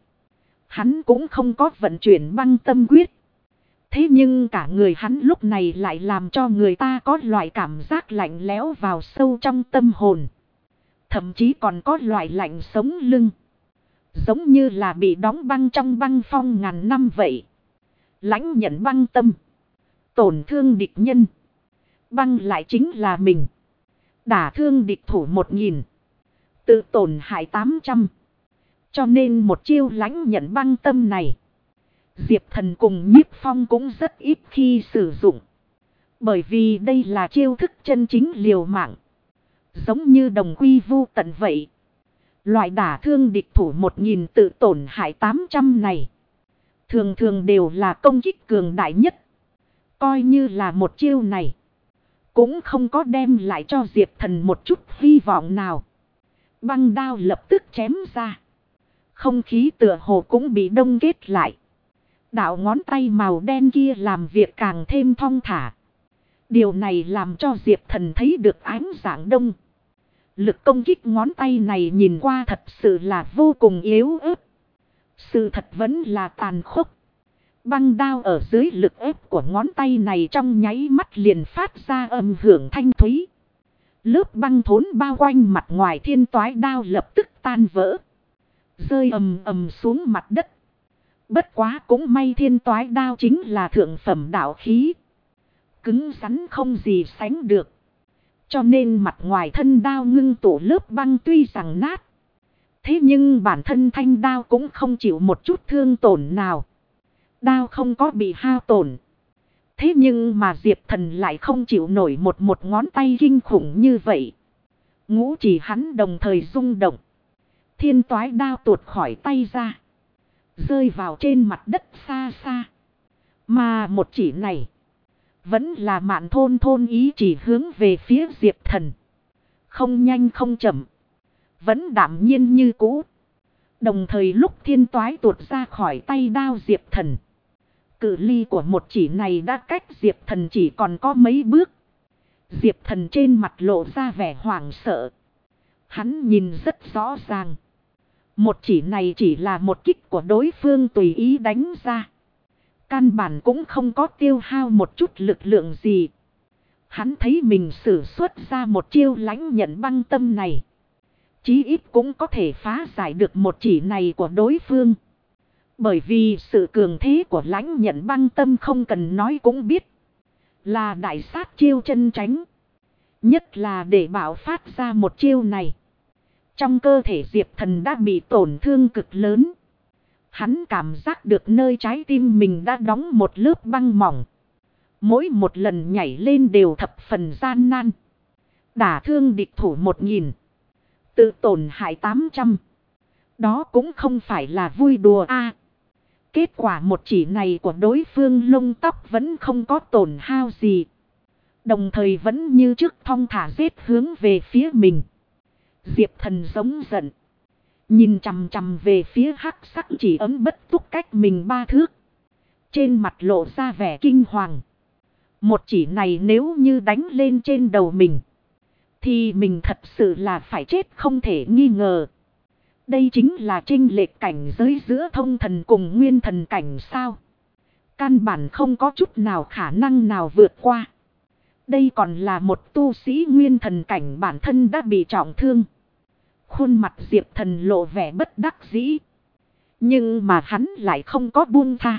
Hắn cũng không có vận chuyển băng tâm quyết. Thế nhưng cả người hắn lúc này lại làm cho người ta có loại cảm giác lạnh lẽo vào sâu trong tâm hồn. Thậm chí còn có loại lạnh sống lưng. Giống như là bị đóng băng trong băng phong ngàn năm vậy. Lãnh nhận băng tâm. Tổn thương địch nhân. Băng lại chính là mình. Đả thương địch thủ 1000. Tự tổn hại 800. Cho nên một chiêu lãnh nhận băng tâm này. Diệp Thần cùng Nhiếp Phong cũng rất ít khi sử dụng. Bởi vì đây là chiêu thức chân chính liều mạng. Giống như đồng quy vu tận vậy. Loại đả thương địch thủ 1000 tự tổn hại 800 này. Thường thường đều là công kích cường đại nhất. Coi như là một chiêu này. Cũng không có đem lại cho Diệp Thần một chút hy vọng nào. Băng đao lập tức chém ra. Không khí tựa hồ cũng bị đông kết lại. Đạo ngón tay màu đen kia làm việc càng thêm thong thả. Điều này làm cho Diệp Thần thấy được ánh dạng đông. Lực công kích ngón tay này nhìn qua thật sự là vô cùng yếu ớt. Sự thật vẫn là tàn khốc. Băng đao ở dưới lực ép của ngón tay này trong nháy mắt liền phát ra âm hưởng thanh thúy. Lớp băng thốn bao quanh mặt ngoài thiên toái đao lập tức tan vỡ. Rơi ầm ầm xuống mặt đất. Bất quá cũng may thiên toái đao chính là thượng phẩm đạo khí. Cứng rắn không gì sánh được. Cho nên mặt ngoài thân đao ngưng tụ lớp băng tuy rằng nát. Thế nhưng bản thân thanh đao cũng không chịu một chút thương tổn nào. Đao không có bị hao tổn. Thế nhưng mà Diệp Thần lại không chịu nổi một ngón tay kinh khủng như vậy. Ngũ chỉ hắn đồng thời rung động. Thiên toái đao tuột khỏi tay ra. Rơi vào trên mặt đất xa xa. Mà một chỉ này. Vẫn là Mạn Thôn Thôn ý chỉ hướng về phía Diệp Thần. Không nhanh không chậm. Vẫn đạm nhiên như cũ. Đồng thời lúc thiên toái tuột ra khỏi tay đao Diệp Thần. Cự ly của một chỉ này đã cách Diệp Thần chỉ còn có mấy bước. Diệp Thần trên mặt lộ ra vẻ hoảng sợ. Hắn nhìn rất rõ ràng. Một chỉ này chỉ là một kích của đối phương tùy ý đánh ra. Căn bản cũng không có tiêu hao một chút lực lượng gì. Hắn thấy mình sử xuất ra một chiêu lãnh nhận băng tâm này. Chí ít cũng có thể phá giải được một chỉ này của đối phương. Bởi vì sự cường thế của lãnh nhận băng tâm không cần nói cũng biết. Là đại sát chiêu chân tránh. Nhất là để bạo phát ra một chiêu này. Trong cơ thể Diệp Thần đã bị tổn thương cực lớn. Hắn cảm giác được nơi trái tim mình đã đóng một lớp băng mỏng. Mỗi một lần nhảy lên đều thập phần gian nan. Đả thương địch thủ 1000. Tự tổn hại 800. Đó cũng không phải là vui đùa a. Kết quả một chỉ này của đối phương lông tóc vẫn không có tổn hao gì. Đồng thời vẫn như trước thong thả giết hướng về phía mình. Diệp Thần giống giận. Nhìn chằm chằm về phía hắc sắc chỉ ấm bất túc cách mình 3 thước. Trên mặt lộ ra vẻ kinh hoàng. Một chỉ này nếu như đánh lên trên đầu mình. Thì mình thật sự là phải chết không thể nghi ngờ. Đây chính là chênh lệch cảnh giới giữa thông thần cùng nguyên thần cảnh sao. Căn bản không có chút nào khả năng nào vượt qua. Đây còn là một tu sĩ nguyên thần cảnh bản thân đã bị trọng thương. Khuôn mặt Diệp Thần lộ vẻ bất đắc dĩ. Nhưng mà hắn lại không có buông tha.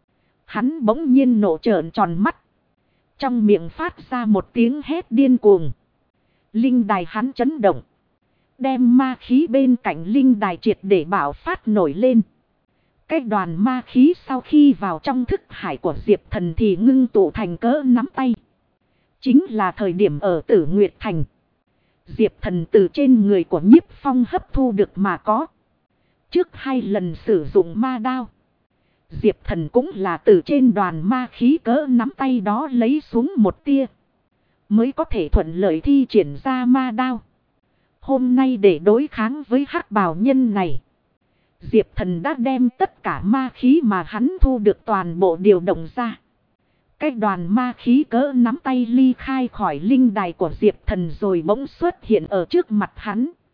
Hắn bỗng nhiên nộ trợn tròn mắt. Trong miệng phát ra một tiếng hét điên cuồng. Linh đài hắn chấn động. Đem ma khí bên cạnh linh đài triệt để bạo phát nổi lên. Cái đoàn ma khí sau khi vào trong thức hải của Diệp Thần thì ngưng tụ thành cỡ nắm tay. Chính là thời điểm ở Tử Nguyệt Thành. Diệp Thần từ trên người của Nhiếp Phong hấp thu được mà có. Trước 2 lần sử dụng ma đao. Diệp Thần cũng là từ trên đoàn ma khí cỡ nắm tay đó lấy xuống một tia. Mới có thể thuận lợi thi triển ra ma đao. Hôm nay để đối kháng với hắc bào nhân này. Diệp Thần đã đem tất cả ma khí mà hắn thu được toàn bộ điều động ra. Cái đoàn ma khí cỡ nắm tay ly khai khỏi linh đài của Diệp Thần rồi bỗng xuất hiện ở trước mặt hắn.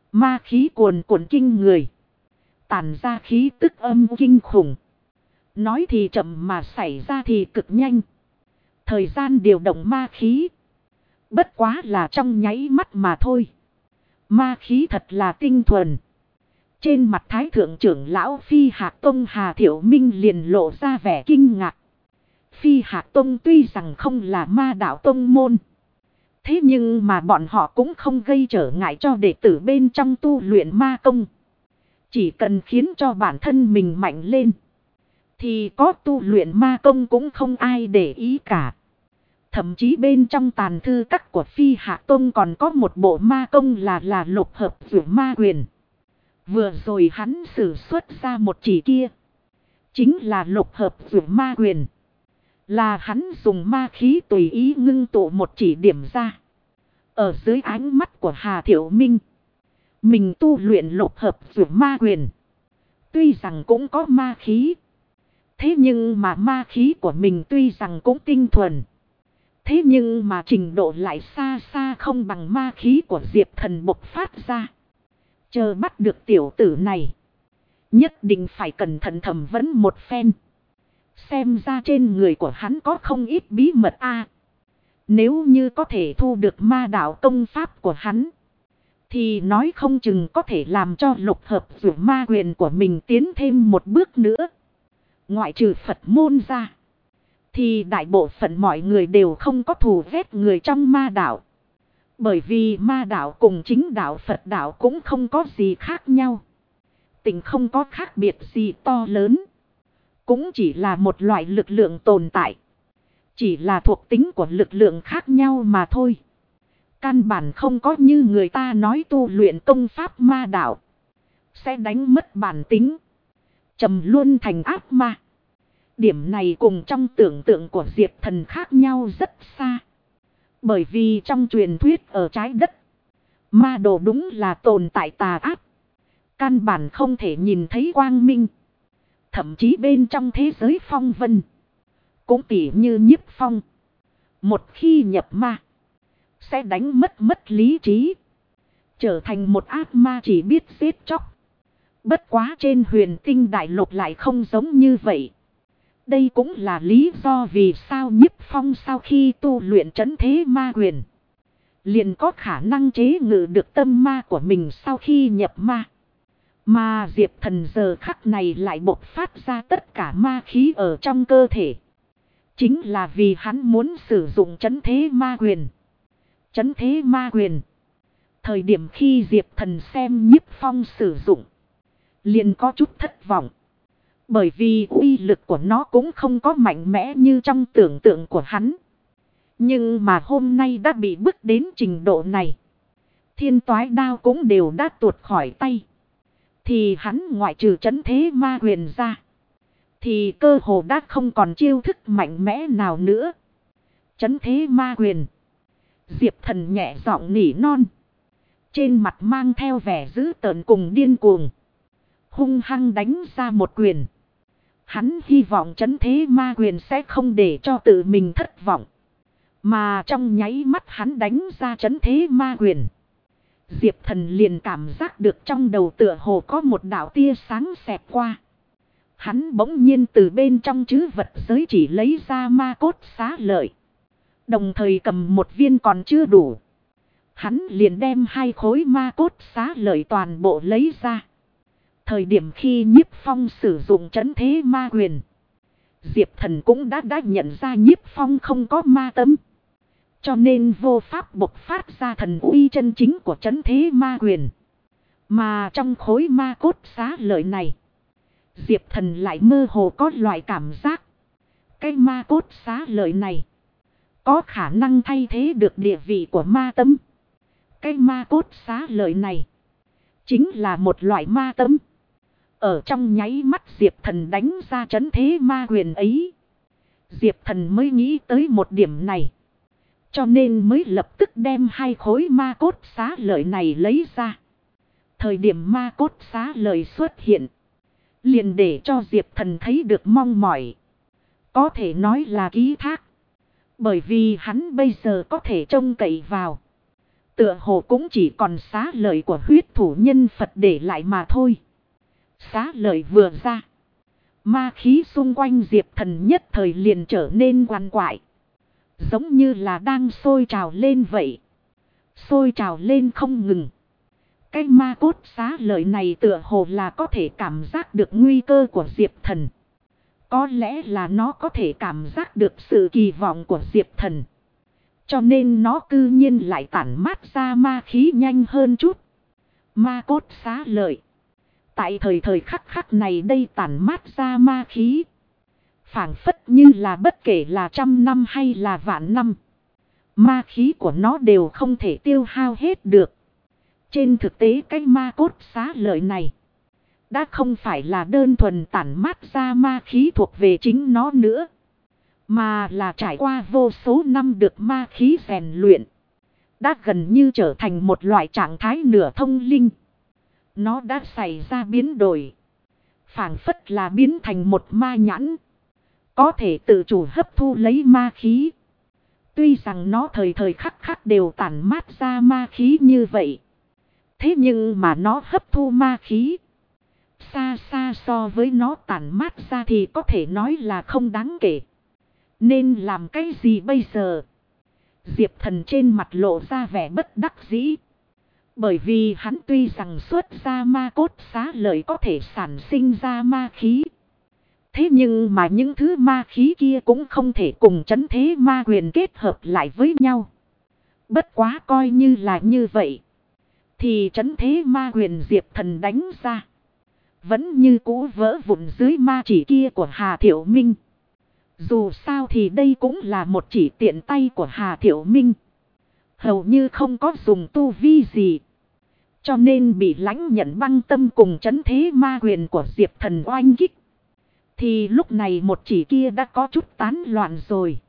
Ma khí cuồn cuộn kinh người. Tản ra khí tức âm kinh khủng. Nói thì chậm mà xảy ra thì cực nhanh. Thời gian điều động ma khí. Bất quá là trong nháy mắt mà thôi. Ma khí thật là tinh thuần. Trên mặt Thái Thượng trưởng lão Phi Hạc Tông Hà Thiệu Minh liền lộ ra vẻ kinh ngạc. Phi Hạc Tông tuy rằng không là ma đạo tông môn. Thế nhưng mà bọn họ cũng không gây trở ngại cho đệ tử bên trong tu luyện ma công. Chỉ cần khiến cho bản thân mình mạnh lên. Thì có tu luyện ma công cũng không ai để ý cả. Thậm chí bên trong tàn thư các của Phi Hạ Tông còn có một bộ ma công là lục hợp vượt ma quyền. Vừa rồi hắn sử xuất ra một chỉ kia. Chính là lục hợp vượt ma quyền. Là hắn dùng ma khí tùy ý ngưng tụ một chỉ điểm ra. Ở dưới ánh mắt của Hà Thiệu Minh. Mình tu luyện lục hợp vượt ma quyền. Tuy rằng cũng có ma khí. Thế nhưng mà ma khí của mình tuy rằng cũng tinh thuần. Thế nhưng mà trình độ lại xa xa không bằng ma khí của Diệp Thần bộc phát ra. Chờ bắt được tiểu tử này. Nhất định phải cẩn thận thẩm vấn một phen. Xem ra trên người của hắn có không ít bí mật a. Nếu như có thể thu được ma đạo công pháp của hắn. Thì nói không chừng có thể làm cho lục hợp vượt ma quyền của mình tiến thêm một bước nữa. Ngoại trừ Phật môn ra. Thì đại bộ phận mọi người đều không có thù ghét người trong ma đạo. Bởi vì ma đạo cùng chính đạo Phật đạo cũng không có gì khác nhau. Tình không có khác biệt gì to lớn. Cũng chỉ là một loại lực lượng tồn tại. Chỉ là thuộc tính của lực lượng khác nhau mà thôi. Căn bản không có như người ta nói tu luyện công pháp ma đạo. Sẽ đánh mất bản tính. Trầm luôn thành ác ma. Điểm này cùng trong tưởng tượng của Diệp Thần khác nhau rất xa. Bởi vì trong truyền thuyết ở trái đất. Ma đồ đúng là tồn tại tà ác. Căn bản không thể nhìn thấy quang minh. Thậm chí bên trong thế giới phong vân. Cũng tỉ như Nhiếp Phong. Một khi nhập ma. Sẽ đánh mất lý trí. Trở thành một ác ma chỉ biết giết chóc. Bất quá trên huyền tinh đại lục lại không giống như vậy. Đây cũng là lý do vì sao Nhiếp Phong sau khi tu luyện trấn thế ma quyền. Liền có khả năng chế ngự được tâm ma của mình sau khi nhập ma. Mà Diệp Thần giờ khắc này lại bộc phát ra tất cả ma khí ở trong cơ thể. Chính là vì hắn muốn sử dụng trấn thế ma quyền. Trấn thế ma quyền. Thời điểm khi Diệp Thần xem Nhiếp Phong sử dụng. Liền có chút thất vọng. Bởi vì uy lực của nó cũng không có mạnh mẽ như trong tưởng tượng của hắn. Nhưng mà hôm nay đã bị bước đến trình độ này. Thiên toái đao cũng đều đã tuột khỏi tay. Thì hắn ngoại trừ trấn thế ma quyền ra. Thì cơ hồ đã không còn chiêu thức mạnh mẽ nào nữa. Trấn thế ma quyền. Diệp Thần nhẹ giọng nỉ non. Trên mặt mang theo vẻ dữ tợn cùng điên cuồng. Hung hăng đánh ra một quyền. Hắn hy vọng trấn thế ma quyền sẽ không để cho tự mình thất vọng. Mà trong nháy mắt hắn đánh ra trấn thế ma quyền. Diệp Thần liền cảm giác được trong đầu tựa hồ có một đạo tia sáng xẹt qua. Hắn bỗng nhiên từ bên trong trữ vật giới chỉ lấy ra ma cốt xá lợi. Đồng thời cầm một viên còn chưa đủ. Hắn liền đem 2 khối ma cốt xá lợi toàn bộ lấy ra. Thời điểm khi Nhiếp Phong sử dụng trấn thế ma quyền. Diệp Thần cũng đã nhận ra Nhiếp Phong không có ma tâm. Cho nên vô pháp bộc phát ra thần uy chân chính của trấn thế ma quyền. Mà trong khối ma cốt xá lợi này. Diệp Thần lại mơ hồ có loại cảm giác. Cái ma cốt xá lợi này. Có khả năng thay thế được địa vị của ma tâm. Cái ma cốt xá lợi này. Chính là một loại ma tâm. Ở trong nháy mắt Diệp Thần đánh ra trấn thế ma quyền ấy. Diệp Thần mới nghĩ tới một điểm này. Cho nên mới lập tức đem 2 khối ma cốt xá lợi này lấy ra. Thời điểm ma cốt xá lợi xuất hiện. Liền để cho Diệp Thần thấy được mong mỏi. Có thể nói là ký thác. Bởi vì hắn bây giờ có thể trông cậy vào. tựa hồ cũng chỉ còn xá lợi của huyết thủ nhân Phật để lại mà thôi. Xá lợi vừa ra, ma khí xung quanh Diệp Thần nhất thời liền trở nên quằn quại. Giống như là đang sôi trào lên vậy. Sôi trào lên không ngừng. Cái ma cốt xá lợi này tựa hồ là có thể cảm giác được nguy cơ của Diệp Thần. Có lẽ là nó có thể cảm giác được sự kỳ vọng của Diệp Thần. Cho nên nó cư nhiên lại tản mát ra ma khí nhanh hơn chút. Ma cốt xá lợi. Tại thời khắc khắc này đây tản mát ra ma khí. Phảng phất như là bất kể là 100 năm hay là vạn năm. Ma khí của nó đều không thể tiêu hao hết được. Trên thực tế cái ma cốt xá lợi này đã không phải là đơn thuần tản mát ra ma khí thuộc về chính nó nữa. Mà là trải qua vô số năm được ma khí rèn luyện. Đã gần như trở thành một loại trạng thái nửa thông linh. Nó đã xảy ra biến đổi. Phảng phất là biến thành một ma nhãn. Có thể tự chủ hấp thu lấy ma khí. Tuy rằng nó thời khắc khắc đều tản mát ra ma khí như vậy. Thế nhưng mà nó hấp thu ma khí. Xa xa so với nó tản mát ra thì có thể nói là không đáng kể. Nên làm cái gì bây giờ? Diệp Thần trên mặt lộ ra vẻ bất đắc dĩ. Bởi vì hắn tuy rằng xuất ra ma cốt xá lợi có thể sản sinh ra ma khí. Thế nhưng mà những thứ ma khí kia cũng không thể cùng trấn thế ma quyền kết hợp lại với nhau. Bất quá coi như là như vậy. Thì trấn thế ma quyền Diệp Thần đánh ra. Vẫn như cũ vỡ vụn dưới ma chỉ kia của Hà Thiệu Minh. Dù sao thì đây cũng là một chỉ tiện tay của Hà Thiệu Minh. Hầu như không có dùng tu vi gì. Cho nên bị lãnh nhận băng tâm cùng trấn thế ma quyền của Diệp Thần oanh kích. Thì lúc này một chỉ kia đã có chút tán loạn rồi.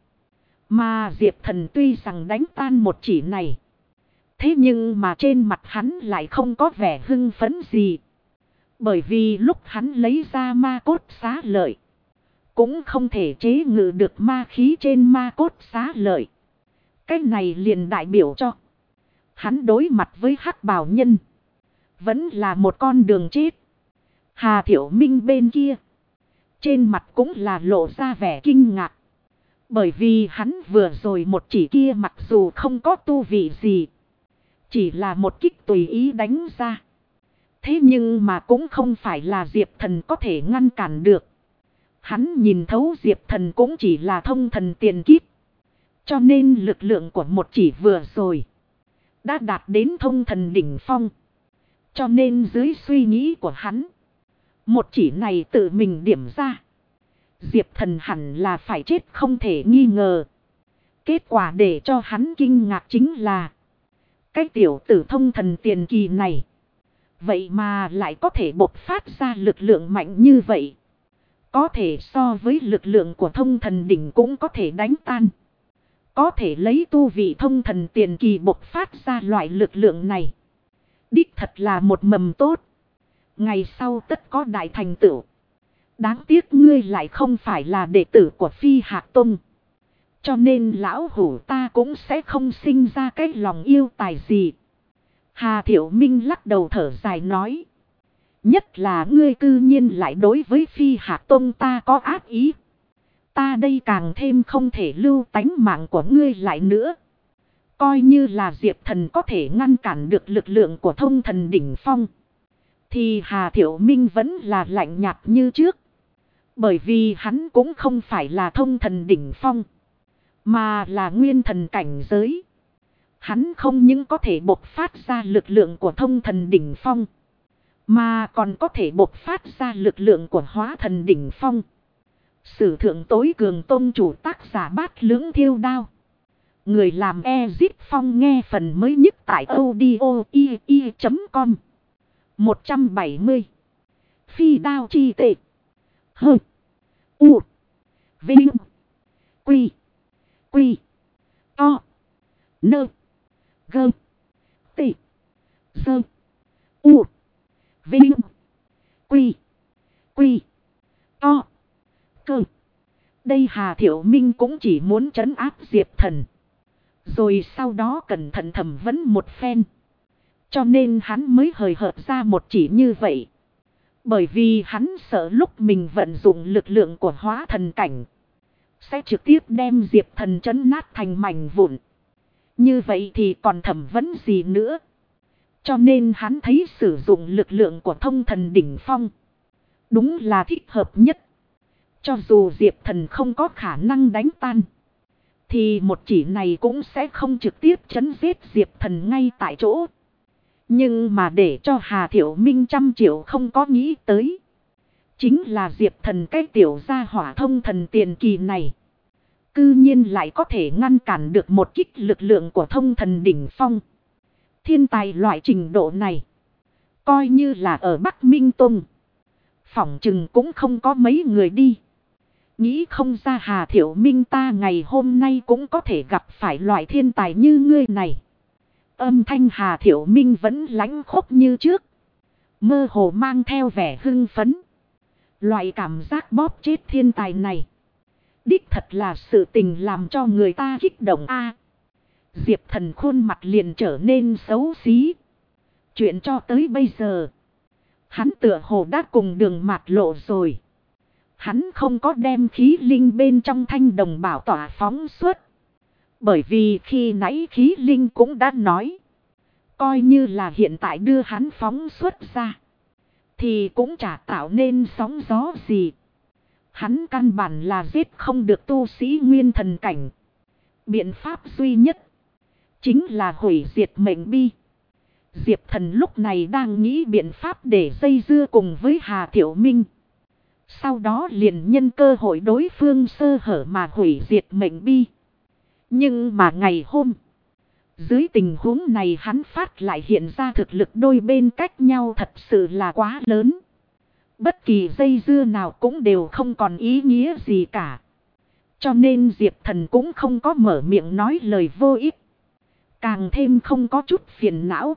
Mà Diệp Thần tuy rằng đánh tan một chỉ này. Thế nhưng mà trên mặt hắn lại không có vẻ hưng phấn gì. Bởi vì lúc hắn lấy ra ma cốt xá lợi. Cũng không thể chế ngự được ma khí trên ma cốt xá lợi. Cái này liền đại biểu cho. Hắn đối mặt với hắc bào nhân. Vẫn là một con đường chết. Hà Thiệu Minh bên kia. Trên mặt cũng là lộ ra vẻ kinh ngạc. Bởi vì hắn vừa rồi một chỉ kia mặc dù không có tu vị gì. Chỉ là một kích tùy ý đánh ra. Thế nhưng mà cũng không phải là Diệp Thần có thể ngăn cản được. Hắn nhìn thấu Diệp Thần cũng chỉ là thông thần tiền kiếp. Cho nên lực lượng của một chỉ vừa rồi. Đã đạt đến thông thần đỉnh phong. Cho nên dưới suy nghĩ của hắn. Một chỉ này tự mình điểm ra. Diệp Thần hẳn là phải chết không thể nghi ngờ. Kết quả để cho hắn kinh ngạc chính là. Cái tiểu tử thông thần tiền kỳ này. Vậy mà lại có thể bộc phát ra lực lượng mạnh như vậy. Có thể so với lực lượng của thông thần đỉnh cũng có thể đánh tan. Có thể lấy tu vị thông thần tiền kỳ bộc phát ra loại lực lượng này. Đích thật là một mầm tốt. Ngày sau tất có đại thành tựu. Đáng tiếc ngươi lại không phải là đệ tử của Phi Hạc Tông. Cho nên lão hủ ta cũng sẽ không sinh ra cái lòng yêu tài gì. Hà Thiệu Minh lắc đầu thở dài nói. Nhất là ngươi cư nhiên lại đối với Phi Hạc Tông ta có ác ý. Ta đây càng thêm không thể lưu tánh mạng của ngươi lại nữa. Coi như là Diệp Thần có thể ngăn cản được lực lượng của thông thần đỉnh phong. Thì Hà Thiệu Minh vẫn là lạnh nhạt như trước. Bởi vì hắn cũng không phải là thông thần đỉnh phong. Mà là nguyên thần cảnh giới. Hắn không những có thể bộc phát ra lực lượng của thông thần đỉnh phong. Mà còn có thể bộc phát ra lực lượng của hóa thần đỉnh phong. Sử thượng tối cường tôn chủ tác giả Bát Lưỡng Thiêu Đao. Người làm Ezip Phong nghe phần mới nhất tại audio.com 170. Phi đao chi tệ. Hơ. U. Vinh. Quy. Quy. To. Nơ. Gơ. Tị. Sơ. U. Vinh. Quy. Quy. To. Cơ. Đây Hà Thiệu Minh cũng chỉ muốn trấn áp Diệp Thần. Rồi sau đó cẩn thận thẩm vấn một phen. Cho nên hắn mới hời hợt ra một chỉ như vậy. Bởi vì hắn sợ lúc mình vận dụng lực lượng của hóa thần cảnh, sẽ trực tiếp đem Diệp Thần trấn nát thành mảnh vụn. Như vậy thì còn thẩm vấn gì nữa. Cho nên hắn thấy sử dụng lực lượng của thông thần đỉnh phong đúng là thích hợp nhất. Cho dù Diệp Thần không có khả năng đánh tan, thì một chỉ này cũng sẽ không trực tiếp chấn giết Diệp Thần ngay tại chỗ. Nhưng mà để cho Hà Thiểu Minh 100 triệu không có nghĩ tới, chính là Diệp Thần cái tiểu gia hỏa thông thần tiền kỳ này cư nhiên lại có thể ngăn cản được một kích lực lượng của thông thần đỉnh phong. Thiên tài loại trình độ này, coi như là ở Bắc Minh Tông, phỏng chừng cũng không có mấy người đi. Nghĩ không ra Hà Thiểu Minh ta ngày hôm nay cũng có thể gặp phải loại thiên tài như ngươi này. Âm thanh Hà Thiểu Minh vẫn lãnh khốc như trước, mơ hồ mang theo vẻ hưng phấn. Loại cảm giác bóp chết thiên tài này, đích thật là sự tình làm cho người ta kích động a. Diệp Thần khuôn mặt liền trở nên xấu xí. Chuyện cho tới bây giờ, hắn tựa hồ đã cùng Đường Mạt Lộ rồi. Hắn không có đem khí linh bên trong thanh đồng bảo tỏa phóng xuất. Bởi vì khi nãy khí linh cũng đã nói, coi như là hiện tại đưa hắn phóng xuất ra, thì cũng chả tạo nên sóng gió gì. Hắn căn bản là giết không được tu sĩ nguyên thần cảnh. Biện pháp duy nhất chính là hủy diệt mệnh bi. Diệp Thần lúc này đang nghĩ biện pháp để dây dưa cùng với Hà Thiểu Minh. Sau đó liền nhân cơ hội đối phương sơ hở mà hủy diệt mệnh bi. Nhưng mà ngày hôm, dưới tình huống này hắn phát lại hiện ra thực lực đôi bên cách nhau thật sự là quá lớn. Bất kỳ dây dưa nào cũng đều không còn ý nghĩa gì cả. Cho nên Diệp Thần cũng không có mở miệng nói lời vô ích. Càng thêm không có chút phiền não,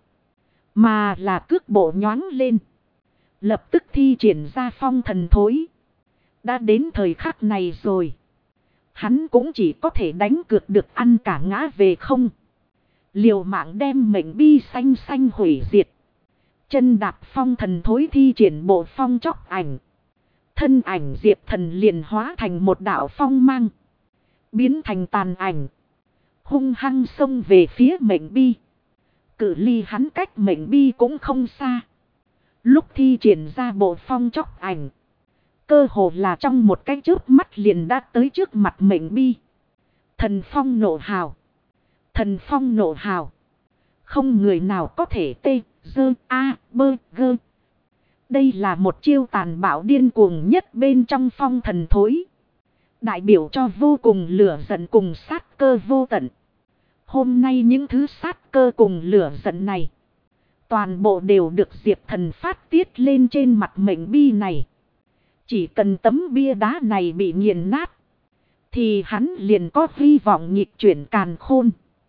mà là cước bộ nhoáng lên, lập tức thi triển ra phong thần thối. Đã đến thời khắc này rồi, hắn cũng chỉ có thể đánh cược được ăn cả ngã về không. Liều mạng đem mệnh bi xanh xanh hủy diệt. Chân đạp phong thần thối thi triển bộ phong chóc ảnh. Thân ảnh Diệp Thần liền hóa thành một đạo phong mang, biến thành tàn ảnh, hung hăng xông về phía mệnh bi. Cự ly hắn cách mệnh bi cũng không xa. Lúc thi triển ra bộ phong chóc ảnh, cơ hồ là trong một cái chớp mắt liền đã tới trước mặt mệnh bi. Thần phong nộ hào. Thần phong nộ hào. Không người nào có thể tê, dơ, a, bơ, gơ. Đây là một chiêu tàn bạo điên cuồng nhất bên trong phong thần thối, đại biểu cho vô cùng lửa giận cùng sát cơ vô tận. Hôm nay những thứ sát cơ cùng lửa giận này, toàn bộ đều được Diệp Thần phát tiết lên trên mặt mệnh bi này. Chỉ cần tấm bia đá này bị nghiền nát, thì hắn liền có hy vọng nghịch chuyển càn khôn.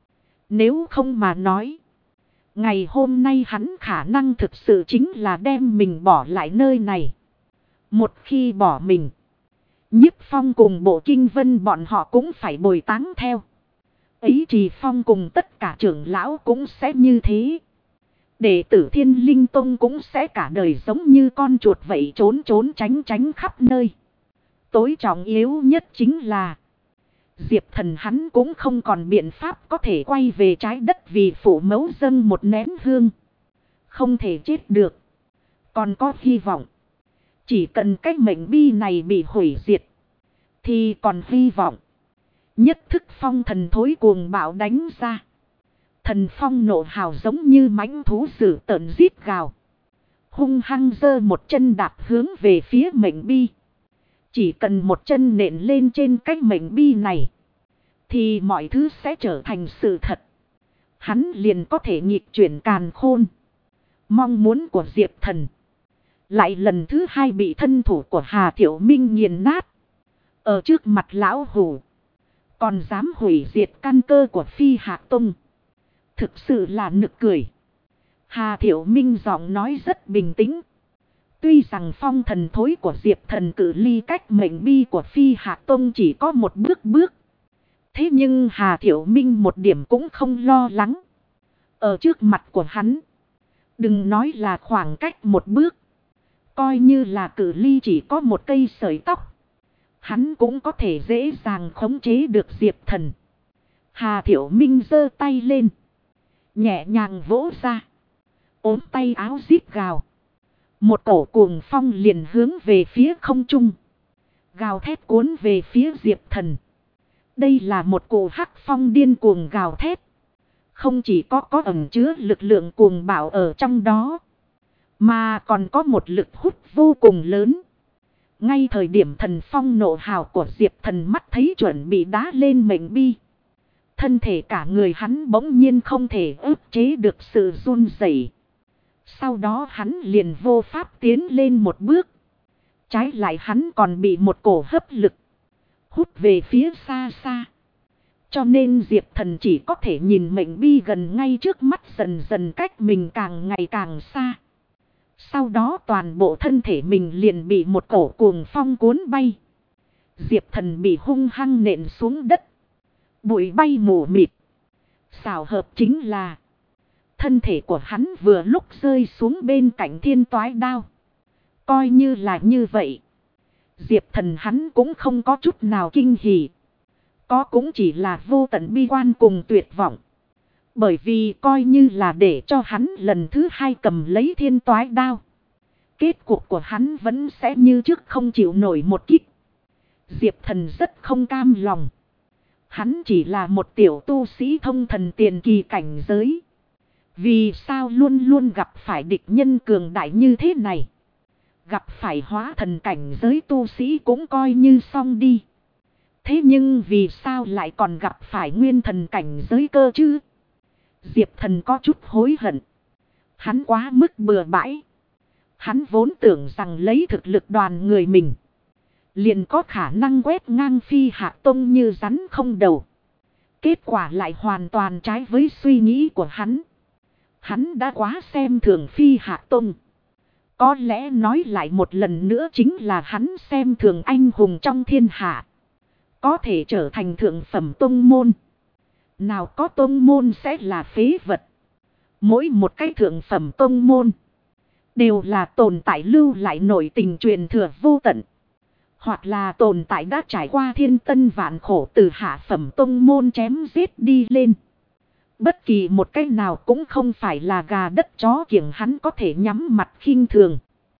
Nếu không mà nói, ngày hôm nay hắn khả năng thực sự chính là đem mình bỏ lại nơi này. Một khi bỏ mình, Nhiếp Phong cùng Bộ Kinh Vân bọn họ cũng phải bồi táng theo. Ý Trì Phong cùng tất cả trưởng lão cũng sẽ như thế. Đệ tử Thiên Linh Tông cũng sẽ cả đời giống như con chuột vậy trốn trốn tránh tránh khắp nơi. Tối trọng yếu nhất chính là Diệp Thần hắn cũng không còn biện pháp có thể quay về trái đất vì phụ mẫu dâng một nén hương. Không thể chết được. Còn có hy vọng. Chỉ cần cái mệnh bi này bị hủy diệt, thì còn hy vọng. Nhất thức phong thần thối cuồng bạo đánh ra. Thần phong nộ hào giống như mãnh thú dữ tợn rít gào. Hung hăng giơ một chân đạp hướng về phía mệnh bi. Chỉ cần một chân nện lên trên cái mệnh bi này, thì mọi thứ sẽ trở thành sự thật. Hắn liền có thể nghịch chuyển càn khôn. Mong muốn của Diệp Thần lại lần thứ hai bị thân thủ của Hà Thiểu Minh nghiền nát. Ở trước mặt lão hủ, còn dám hủy diệt căn cơ của Phi Hạc Tông. Thực sự là nực cười. Hà Thiểu Minh giọng nói rất bình tĩnh. Tuy rằng phong thần thối của Diệp Thần cự ly cách mệnh bi của Phi Hạc Tông chỉ có một bước. Thế nhưng Hà Thiệu Minh một điểm cũng không lo lắng. Ở trước mặt của hắn, đừng nói là khoảng cách một bước, coi như là cự ly chỉ có một cây sợi tóc, hắn cũng có thể dễ dàng khống chế được Diệp Thần. Hà Thiệu Minh giơ tay lên, nhẹ nhàng vỗ ra, ốm tay áo rít gào. Một cổ cuồng phong liền hướng về phía không trung, gào thét cuốn về phía Diệp Thần. Đây là một cổ hắc phong điên cuồng gào thét. Không chỉ có ẩn chứa lực lượng cuồng bạo ở trong đó, mà còn có một lực hút vô cùng lớn. Ngay thời điểm thần phong nộ hào của Diệp Thần mắt thấy chuẩn bị đá lên mệnh bi, thân thể cả người hắn bỗng nhiên không thể ức chế được sự run rẩy. Sau đó hắn liền vô pháp tiến lên một bước. Trái lại hắn còn bị một cổ hấp lực hút về phía xa xa. Cho nên Diệp Thần chỉ có thể nhìn mệnh bi gần ngay trước mắt dần dần cách mình càng ngày càng xa. Sau đó toàn bộ thân thể mình liền bị một cổ cuồng phong cuốn bay. Diệp Thần bị hung hăng nện xuống đất, bụi bay mù mịt. Xảo hợp chính là thân thể của hắn vừa lúc rơi xuống bên cạnh thiên toái đao. Coi như là như vậy, Diệp Thần hắn cũng không có chút nào kinh hỉ. Có cũng chỉ là vô tận bi quan cùng tuyệt vọng. Bởi vì coi như là để cho hắn lần thứ hai cầm lấy thiên toái đao, kết cục của hắn vẫn sẽ như trước không chịu nổi một kích. Diệp Thần rất không cam lòng. Hắn chỉ là một tiểu tu sĩ thông thần tiền kỳ cảnh giới. Vì sao luôn luôn gặp phải địch nhân cường đại như thế này? Gặp phải hóa thần cảnh giới tu sĩ cũng coi như xong đi. Thế nhưng vì sao lại còn gặp phải nguyên thần cảnh giới cơ chứ? Diệp Thần có chút hối hận. Hắn quá mức bừa bãi. Hắn vốn tưởng rằng lấy thực lực đoàn người mình, liền có khả năng quét ngang Phi Hạ Tông như rắn không đầu. Kết quả lại hoàn toàn trái với suy nghĩ của hắn. Hắn đã quá xem thường Phi Hạ Tông. Có lẽ nói lại một lần nữa chính là hắn xem thường anh hùng trong thiên hạ. Có thể trở thành thượng phẩm tông môn. Nào có tông môn sẽ là phế vật. Mỗi một cái thượng phẩm tông môn đều là tồn tại lưu lại nổi tình truyền thừa vô tận. Hoặc là tồn tại đã trải qua thiên tân vạn khổ từ hạ phẩm tông môn chém giết đi lên. Bất kỳ một cái nào cũng không phải là gà đất chó kiểng hắn có thể nhắm mặt khinh thường.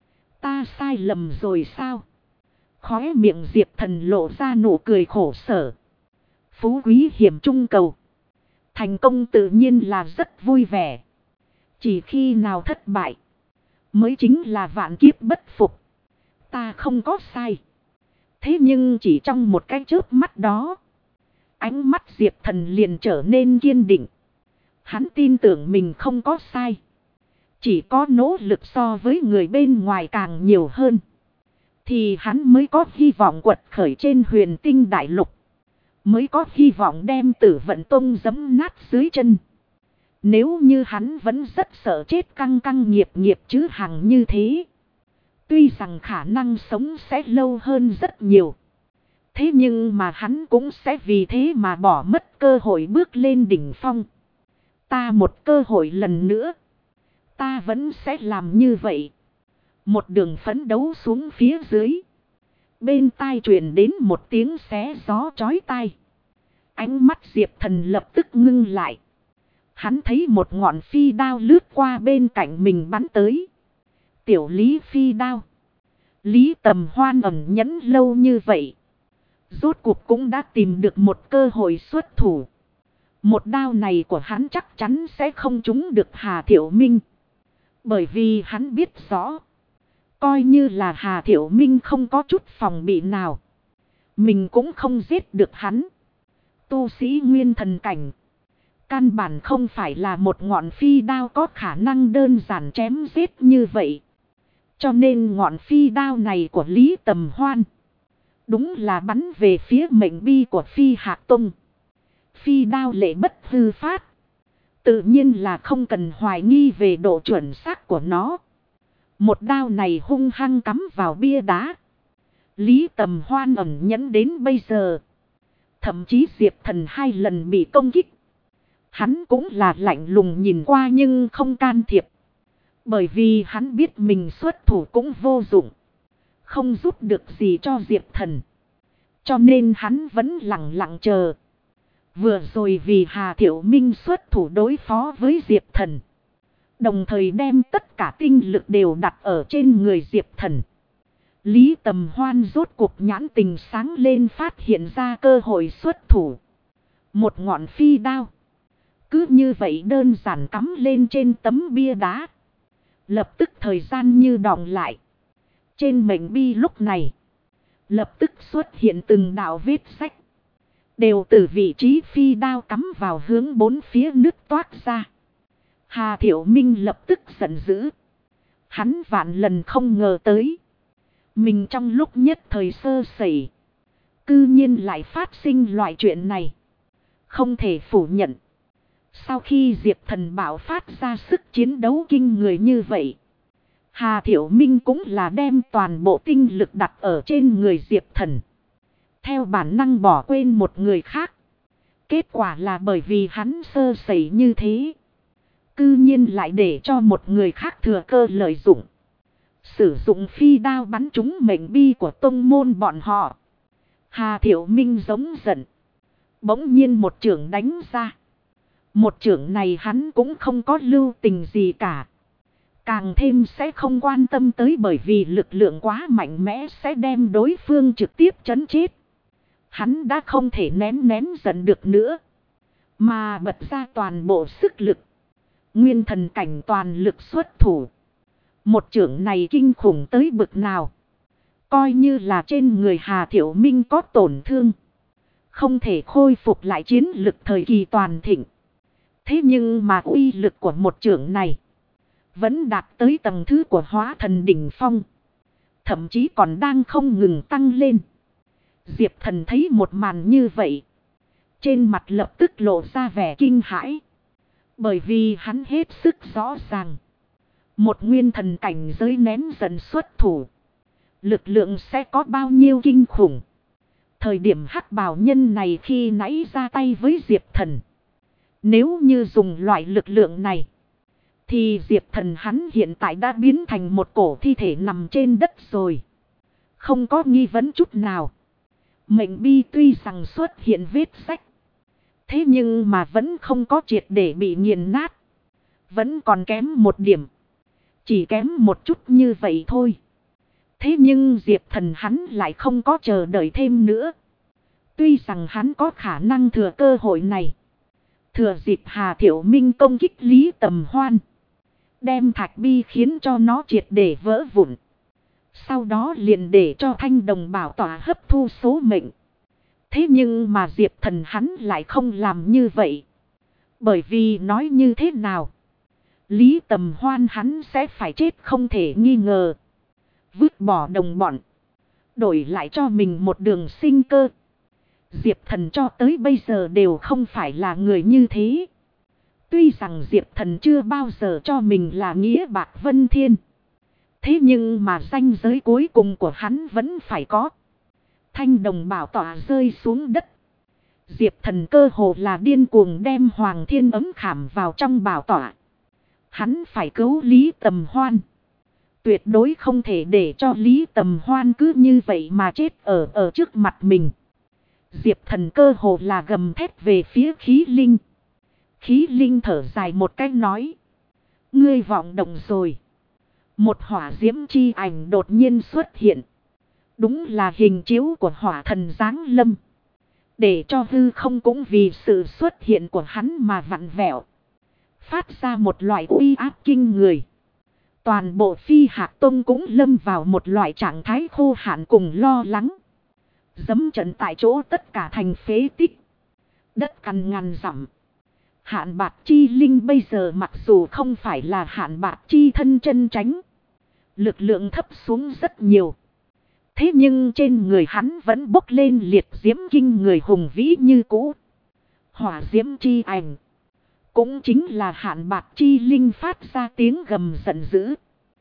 Ta sai lầm rồi sao? Khóe miệng Diệp Thần lộ ra nụ cười khổ sở. Phú quý hiểm trung cầu. Thành công tự nhiên là rất vui vẻ. Chỉ khi nào thất bại, mới chính là vạn kiếp bất phục. Ta không có sai. Thế nhưng chỉ trong một cái chớp mắt đó, ánh mắt Diệp Thần liền trở nên kiên định. Hắn tin tưởng mình không có sai. Chỉ có nỗ lực so với người bên ngoài càng nhiều hơn, thì hắn mới có hy vọng quật khởi trên huyền tinh đại lục. Mới có hy vọng đem Tử Vận Tông giẫm nát dưới chân. Nếu như hắn vẫn rất sợ chết căng căng nghiệp nghiệp chứ hằng như thế, tuy rằng khả năng sống sẽ lâu hơn rất nhiều, thế nhưng mà hắn cũng sẽ vì thế mà bỏ mất cơ hội bước lên đỉnh phong. Ta một cơ hội lần nữa, ta vẫn sẽ làm như vậy. Một đường phấn đấu xuống phía dưới, bên tai truyền đến một tiếng xé gió chói tai. Ánh mắt Diệp Thần lập tức ngưng lại. Hắn thấy một ngọn phi đao lướt qua bên cạnh mình bắn tới. Tiểu Lý phi đao. Lý Tầm Hoan ẩn nhẫn lâu như vậy, rốt cuộc cũng đã tìm được một cơ hội xuất thủ. Một đao này của hắn chắc chắn sẽ không trúng được Hà Thiệu Minh. Bởi vì hắn biết rõ, coi như là Hà Thiệu Minh không có chút phòng bị nào, mình cũng không giết được hắn. Tu sĩ nguyên thần cảnh, căn bản không phải là một ngọn phi đao có khả năng đơn giản chém giết như vậy. Cho nên ngọn phi đao này của Lý Tầm Hoan đúng là bắn về phía mệnh bi của Phi Hạ Tông. Phi đao lệ bất hư phát, tự nhiên là không cần hoài nghi về độ chuẩn xác của nó. Một đao này hung hăng cắm vào bia đá. Lý Tầm Hoan ẩn nhẫn đến bây giờ, Thậm chí Diệp Thần 2 lần bị công kích. Hắn cũng là lạnh lùng nhìn qua nhưng không can thiệp. Bởi vì hắn biết mình xuất thủ cũng vô dụng. Không giúp được gì cho Diệp Thần. Cho nên hắn vẫn lặng lặng chờ. Vừa rồi vì Hà Thiệu Minh xuất thủ đối phó với Diệp Thần. Đồng thời đem tất cả tinh lực đều đặt ở trên người Diệp Thần. Lý Tầm Hoan rốt cuộc nhãn tình sáng lên phát hiện ra cơ hội xuất thủ. Một ngọn phi đao. Cứ như vậy đơn giản cắm lên trên tấm bia đá. Lập tức thời gian như đọng lại. Trên mệnh bi lúc này. Lập tức xuất hiện từng đạo vết sách. Đều từ vị trí phi đao cắm vào hướng bốn phía nước toát ra. Hà Thiệu Minh lập tức giận dữ. Hắn vạn lần không ngờ tới. Mình trong lúc nhất thời sơ sẩy. Cư nhiên lại phát sinh loại chuyện này. Không thể phủ nhận. Sau khi Diệp Thần bạo phát ra sức chiến đấu kinh người như vậy. Hà Thiệu Minh cũng là đem toàn bộ tinh lực đặt ở trên người Diệp Thần. Theo bản năng bỏ quên một người khác. Kết quả là bởi vì hắn sơ sẩy như thế. Cư nhiên lại để cho một người khác thừa cơ lợi dụng. Sử dụng phi đao bắn trúng mệnh bi của tông môn bọn họ. Hà Thiệu Minh giống giận. Bỗng nhiên một chưởng đánh ra. Một chưởng này hắn cũng không có lưu tình gì cả. Càng thêm sẽ không quan tâm tới bởi vì lực lượng quá mạnh mẽ sẽ đem đối phương trực tiếp chấn chết. Hắn đã không thể nén giận được nữa. Mà bật ra toàn bộ sức lực. Nguyên thần cảnh toàn lực xuất thủ. Một chưởng này kinh khủng tới bực nào. Coi như là trên người Hà Thiệu Minh có tổn thương. Không thể khôi phục lại chiến lực thời kỳ toàn thịnh. Thế nhưng mà uy lực của một chưởng này. Vẫn đạt tới tầng thứ của hóa thần đỉnh phong. Thậm chí còn đang không ngừng tăng lên. Diệp Thần thấy một màn như vậy. Trên mặt lập tức lộ ra vẻ kinh hãi. Bởi vì hắn hết sức rõ ràng. Một nguyên thần cảnh giới nén dần xuất thủ. Lực lượng sẽ có bao nhiêu kinh khủng. Thời điểm hắc bào nhân này khi nãy ra tay với Diệp Thần. Nếu như dùng loại lực lượng này. Thì Diệp Thần hắn hiện tại đã biến thành một cổ thi thể nằm trên đất rồi. Không có nghi vấn chút nào. Mệnh bi tuy rằng xuất hiện vết rách. Thế nhưng mà vẫn không có triệt để bị nghiền nát. Vẫn còn kém một điểm. Chỉ kém một chút như vậy thôi. Thế nhưng Diệp Thần hắn lại không có chờ đợi thêm nữa. Tuy rằng hắn có khả năng thừa cơ hội này. Thừa dịp Hà Thiệu Minh công kích Lý Tầm Hoan. Đem thạch bi khiến cho nó triệt để vỡ vụn. Sau đó liền để cho Thanh Đồng Bảo Tỏa hấp thu số mệnh. Thế nhưng mà Diệp Thần hắn lại không làm như vậy. Bởi vì nói như thế nào. Lý Tầm Hoan hắn sẽ phải chết không thể nghi ngờ. Vứt bỏ đồng bọn. Đổi lại cho mình một đường sinh cơ. Diệp Thần cho tới bây giờ đều không phải là người như thế. Tuy rằng Diệp Thần chưa bao giờ cho mình là nghĩa bạc vân thiên. Thế nhưng mà ranh giới cuối cùng của hắn vẫn phải có. Thanh Đồng Bảo Tỏa rơi xuống đất. Diệp Thần cơ hồ là điên cuồng đem Hoàng Thiên ấm khảm vào trong bảo tỏa. Hắn phải cứu Lý Tầm Hoan. Tuyệt đối không thể để cho Lý Tầm Hoan cứ như vậy mà chết ở trước mặt mình. Diệp Thần cơ hồ là gầm thét về phía Khí Linh. Khí Linh thở dài một cái nói. Ngươi vọng động rồi. Một hỏa diễm chi ảnh đột nhiên xuất hiện. Đúng là hình chiếu của hỏa thần giáng lâm. Để cho hư không cũng vì sự xuất hiện của hắn mà vặn vẹo. Phát ra một loại uy áp kinh người. Toàn bộ Phi Hạc Tông cũng lâm vào một loại trạng thái khô hạn cùng lo lắng. Dẫm trận tại chỗ tất cả thành phế tích. Đất cằn ngàn dặm. Hạn Bạc Chi Linh bây giờ mặc dù không phải là Hạn Bạc Chi thân chân tránh. Lực lượng thấp xuống rất nhiều. Thế nhưng trên người hắn vẫn bốc lên liệt diễm kinh người hùng vĩ như cũ. Hỏa diễm chi ảnh. Cũng chính là Hạn Bạc Chi Linh phát ra tiếng gầm giận dữ.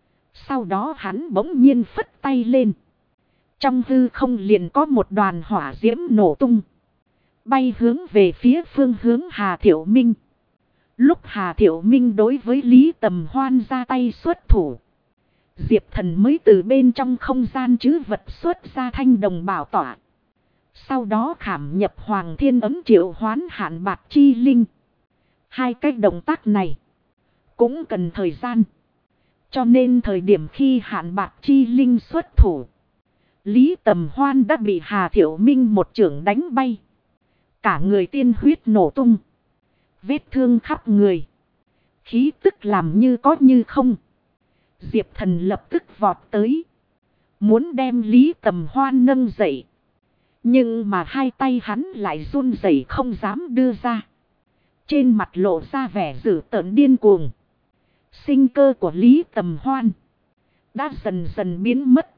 Sau đó hắn bỗng nhiên phất tay lên. Trong hư không liền có một đoàn hỏa diễm nổ tung. bay hướng về phía phương hướng Hà Thiệu Minh. Lúc Hà Thiệu Minh đối với Lý Tầm Hoan ra tay xuất thủ, Diệp Thần mới từ bên trong không gian trữ vật xuất ra thanh đồng bảo tỏa. Sau đó khảm nhập Hoàng Thiên ấm triệu hoán Hạn Bạc Chi Linh. Hai cái động tác này cũng cần thời gian. Cho nên thời điểm khi Hạn Bạc Chi Linh xuất thủ, Lý Tầm Hoan đã bị Hà Thiệu Minh một chưởng đánh bay. Cả người tiên huyết nổ tung. Vết thương khắp người. Khí tức làm như có như không. Diệp Thần lập tức vọt tới. Muốn đem Lý Tầm Hoan nâng dậy. Nhưng mà hai tay hắn lại run rẩy không dám đưa ra. Trên mặt lộ ra vẻ dữ tợn điên cuồng. Sinh cơ của Lý Tầm Hoan đã dần dần biến mất.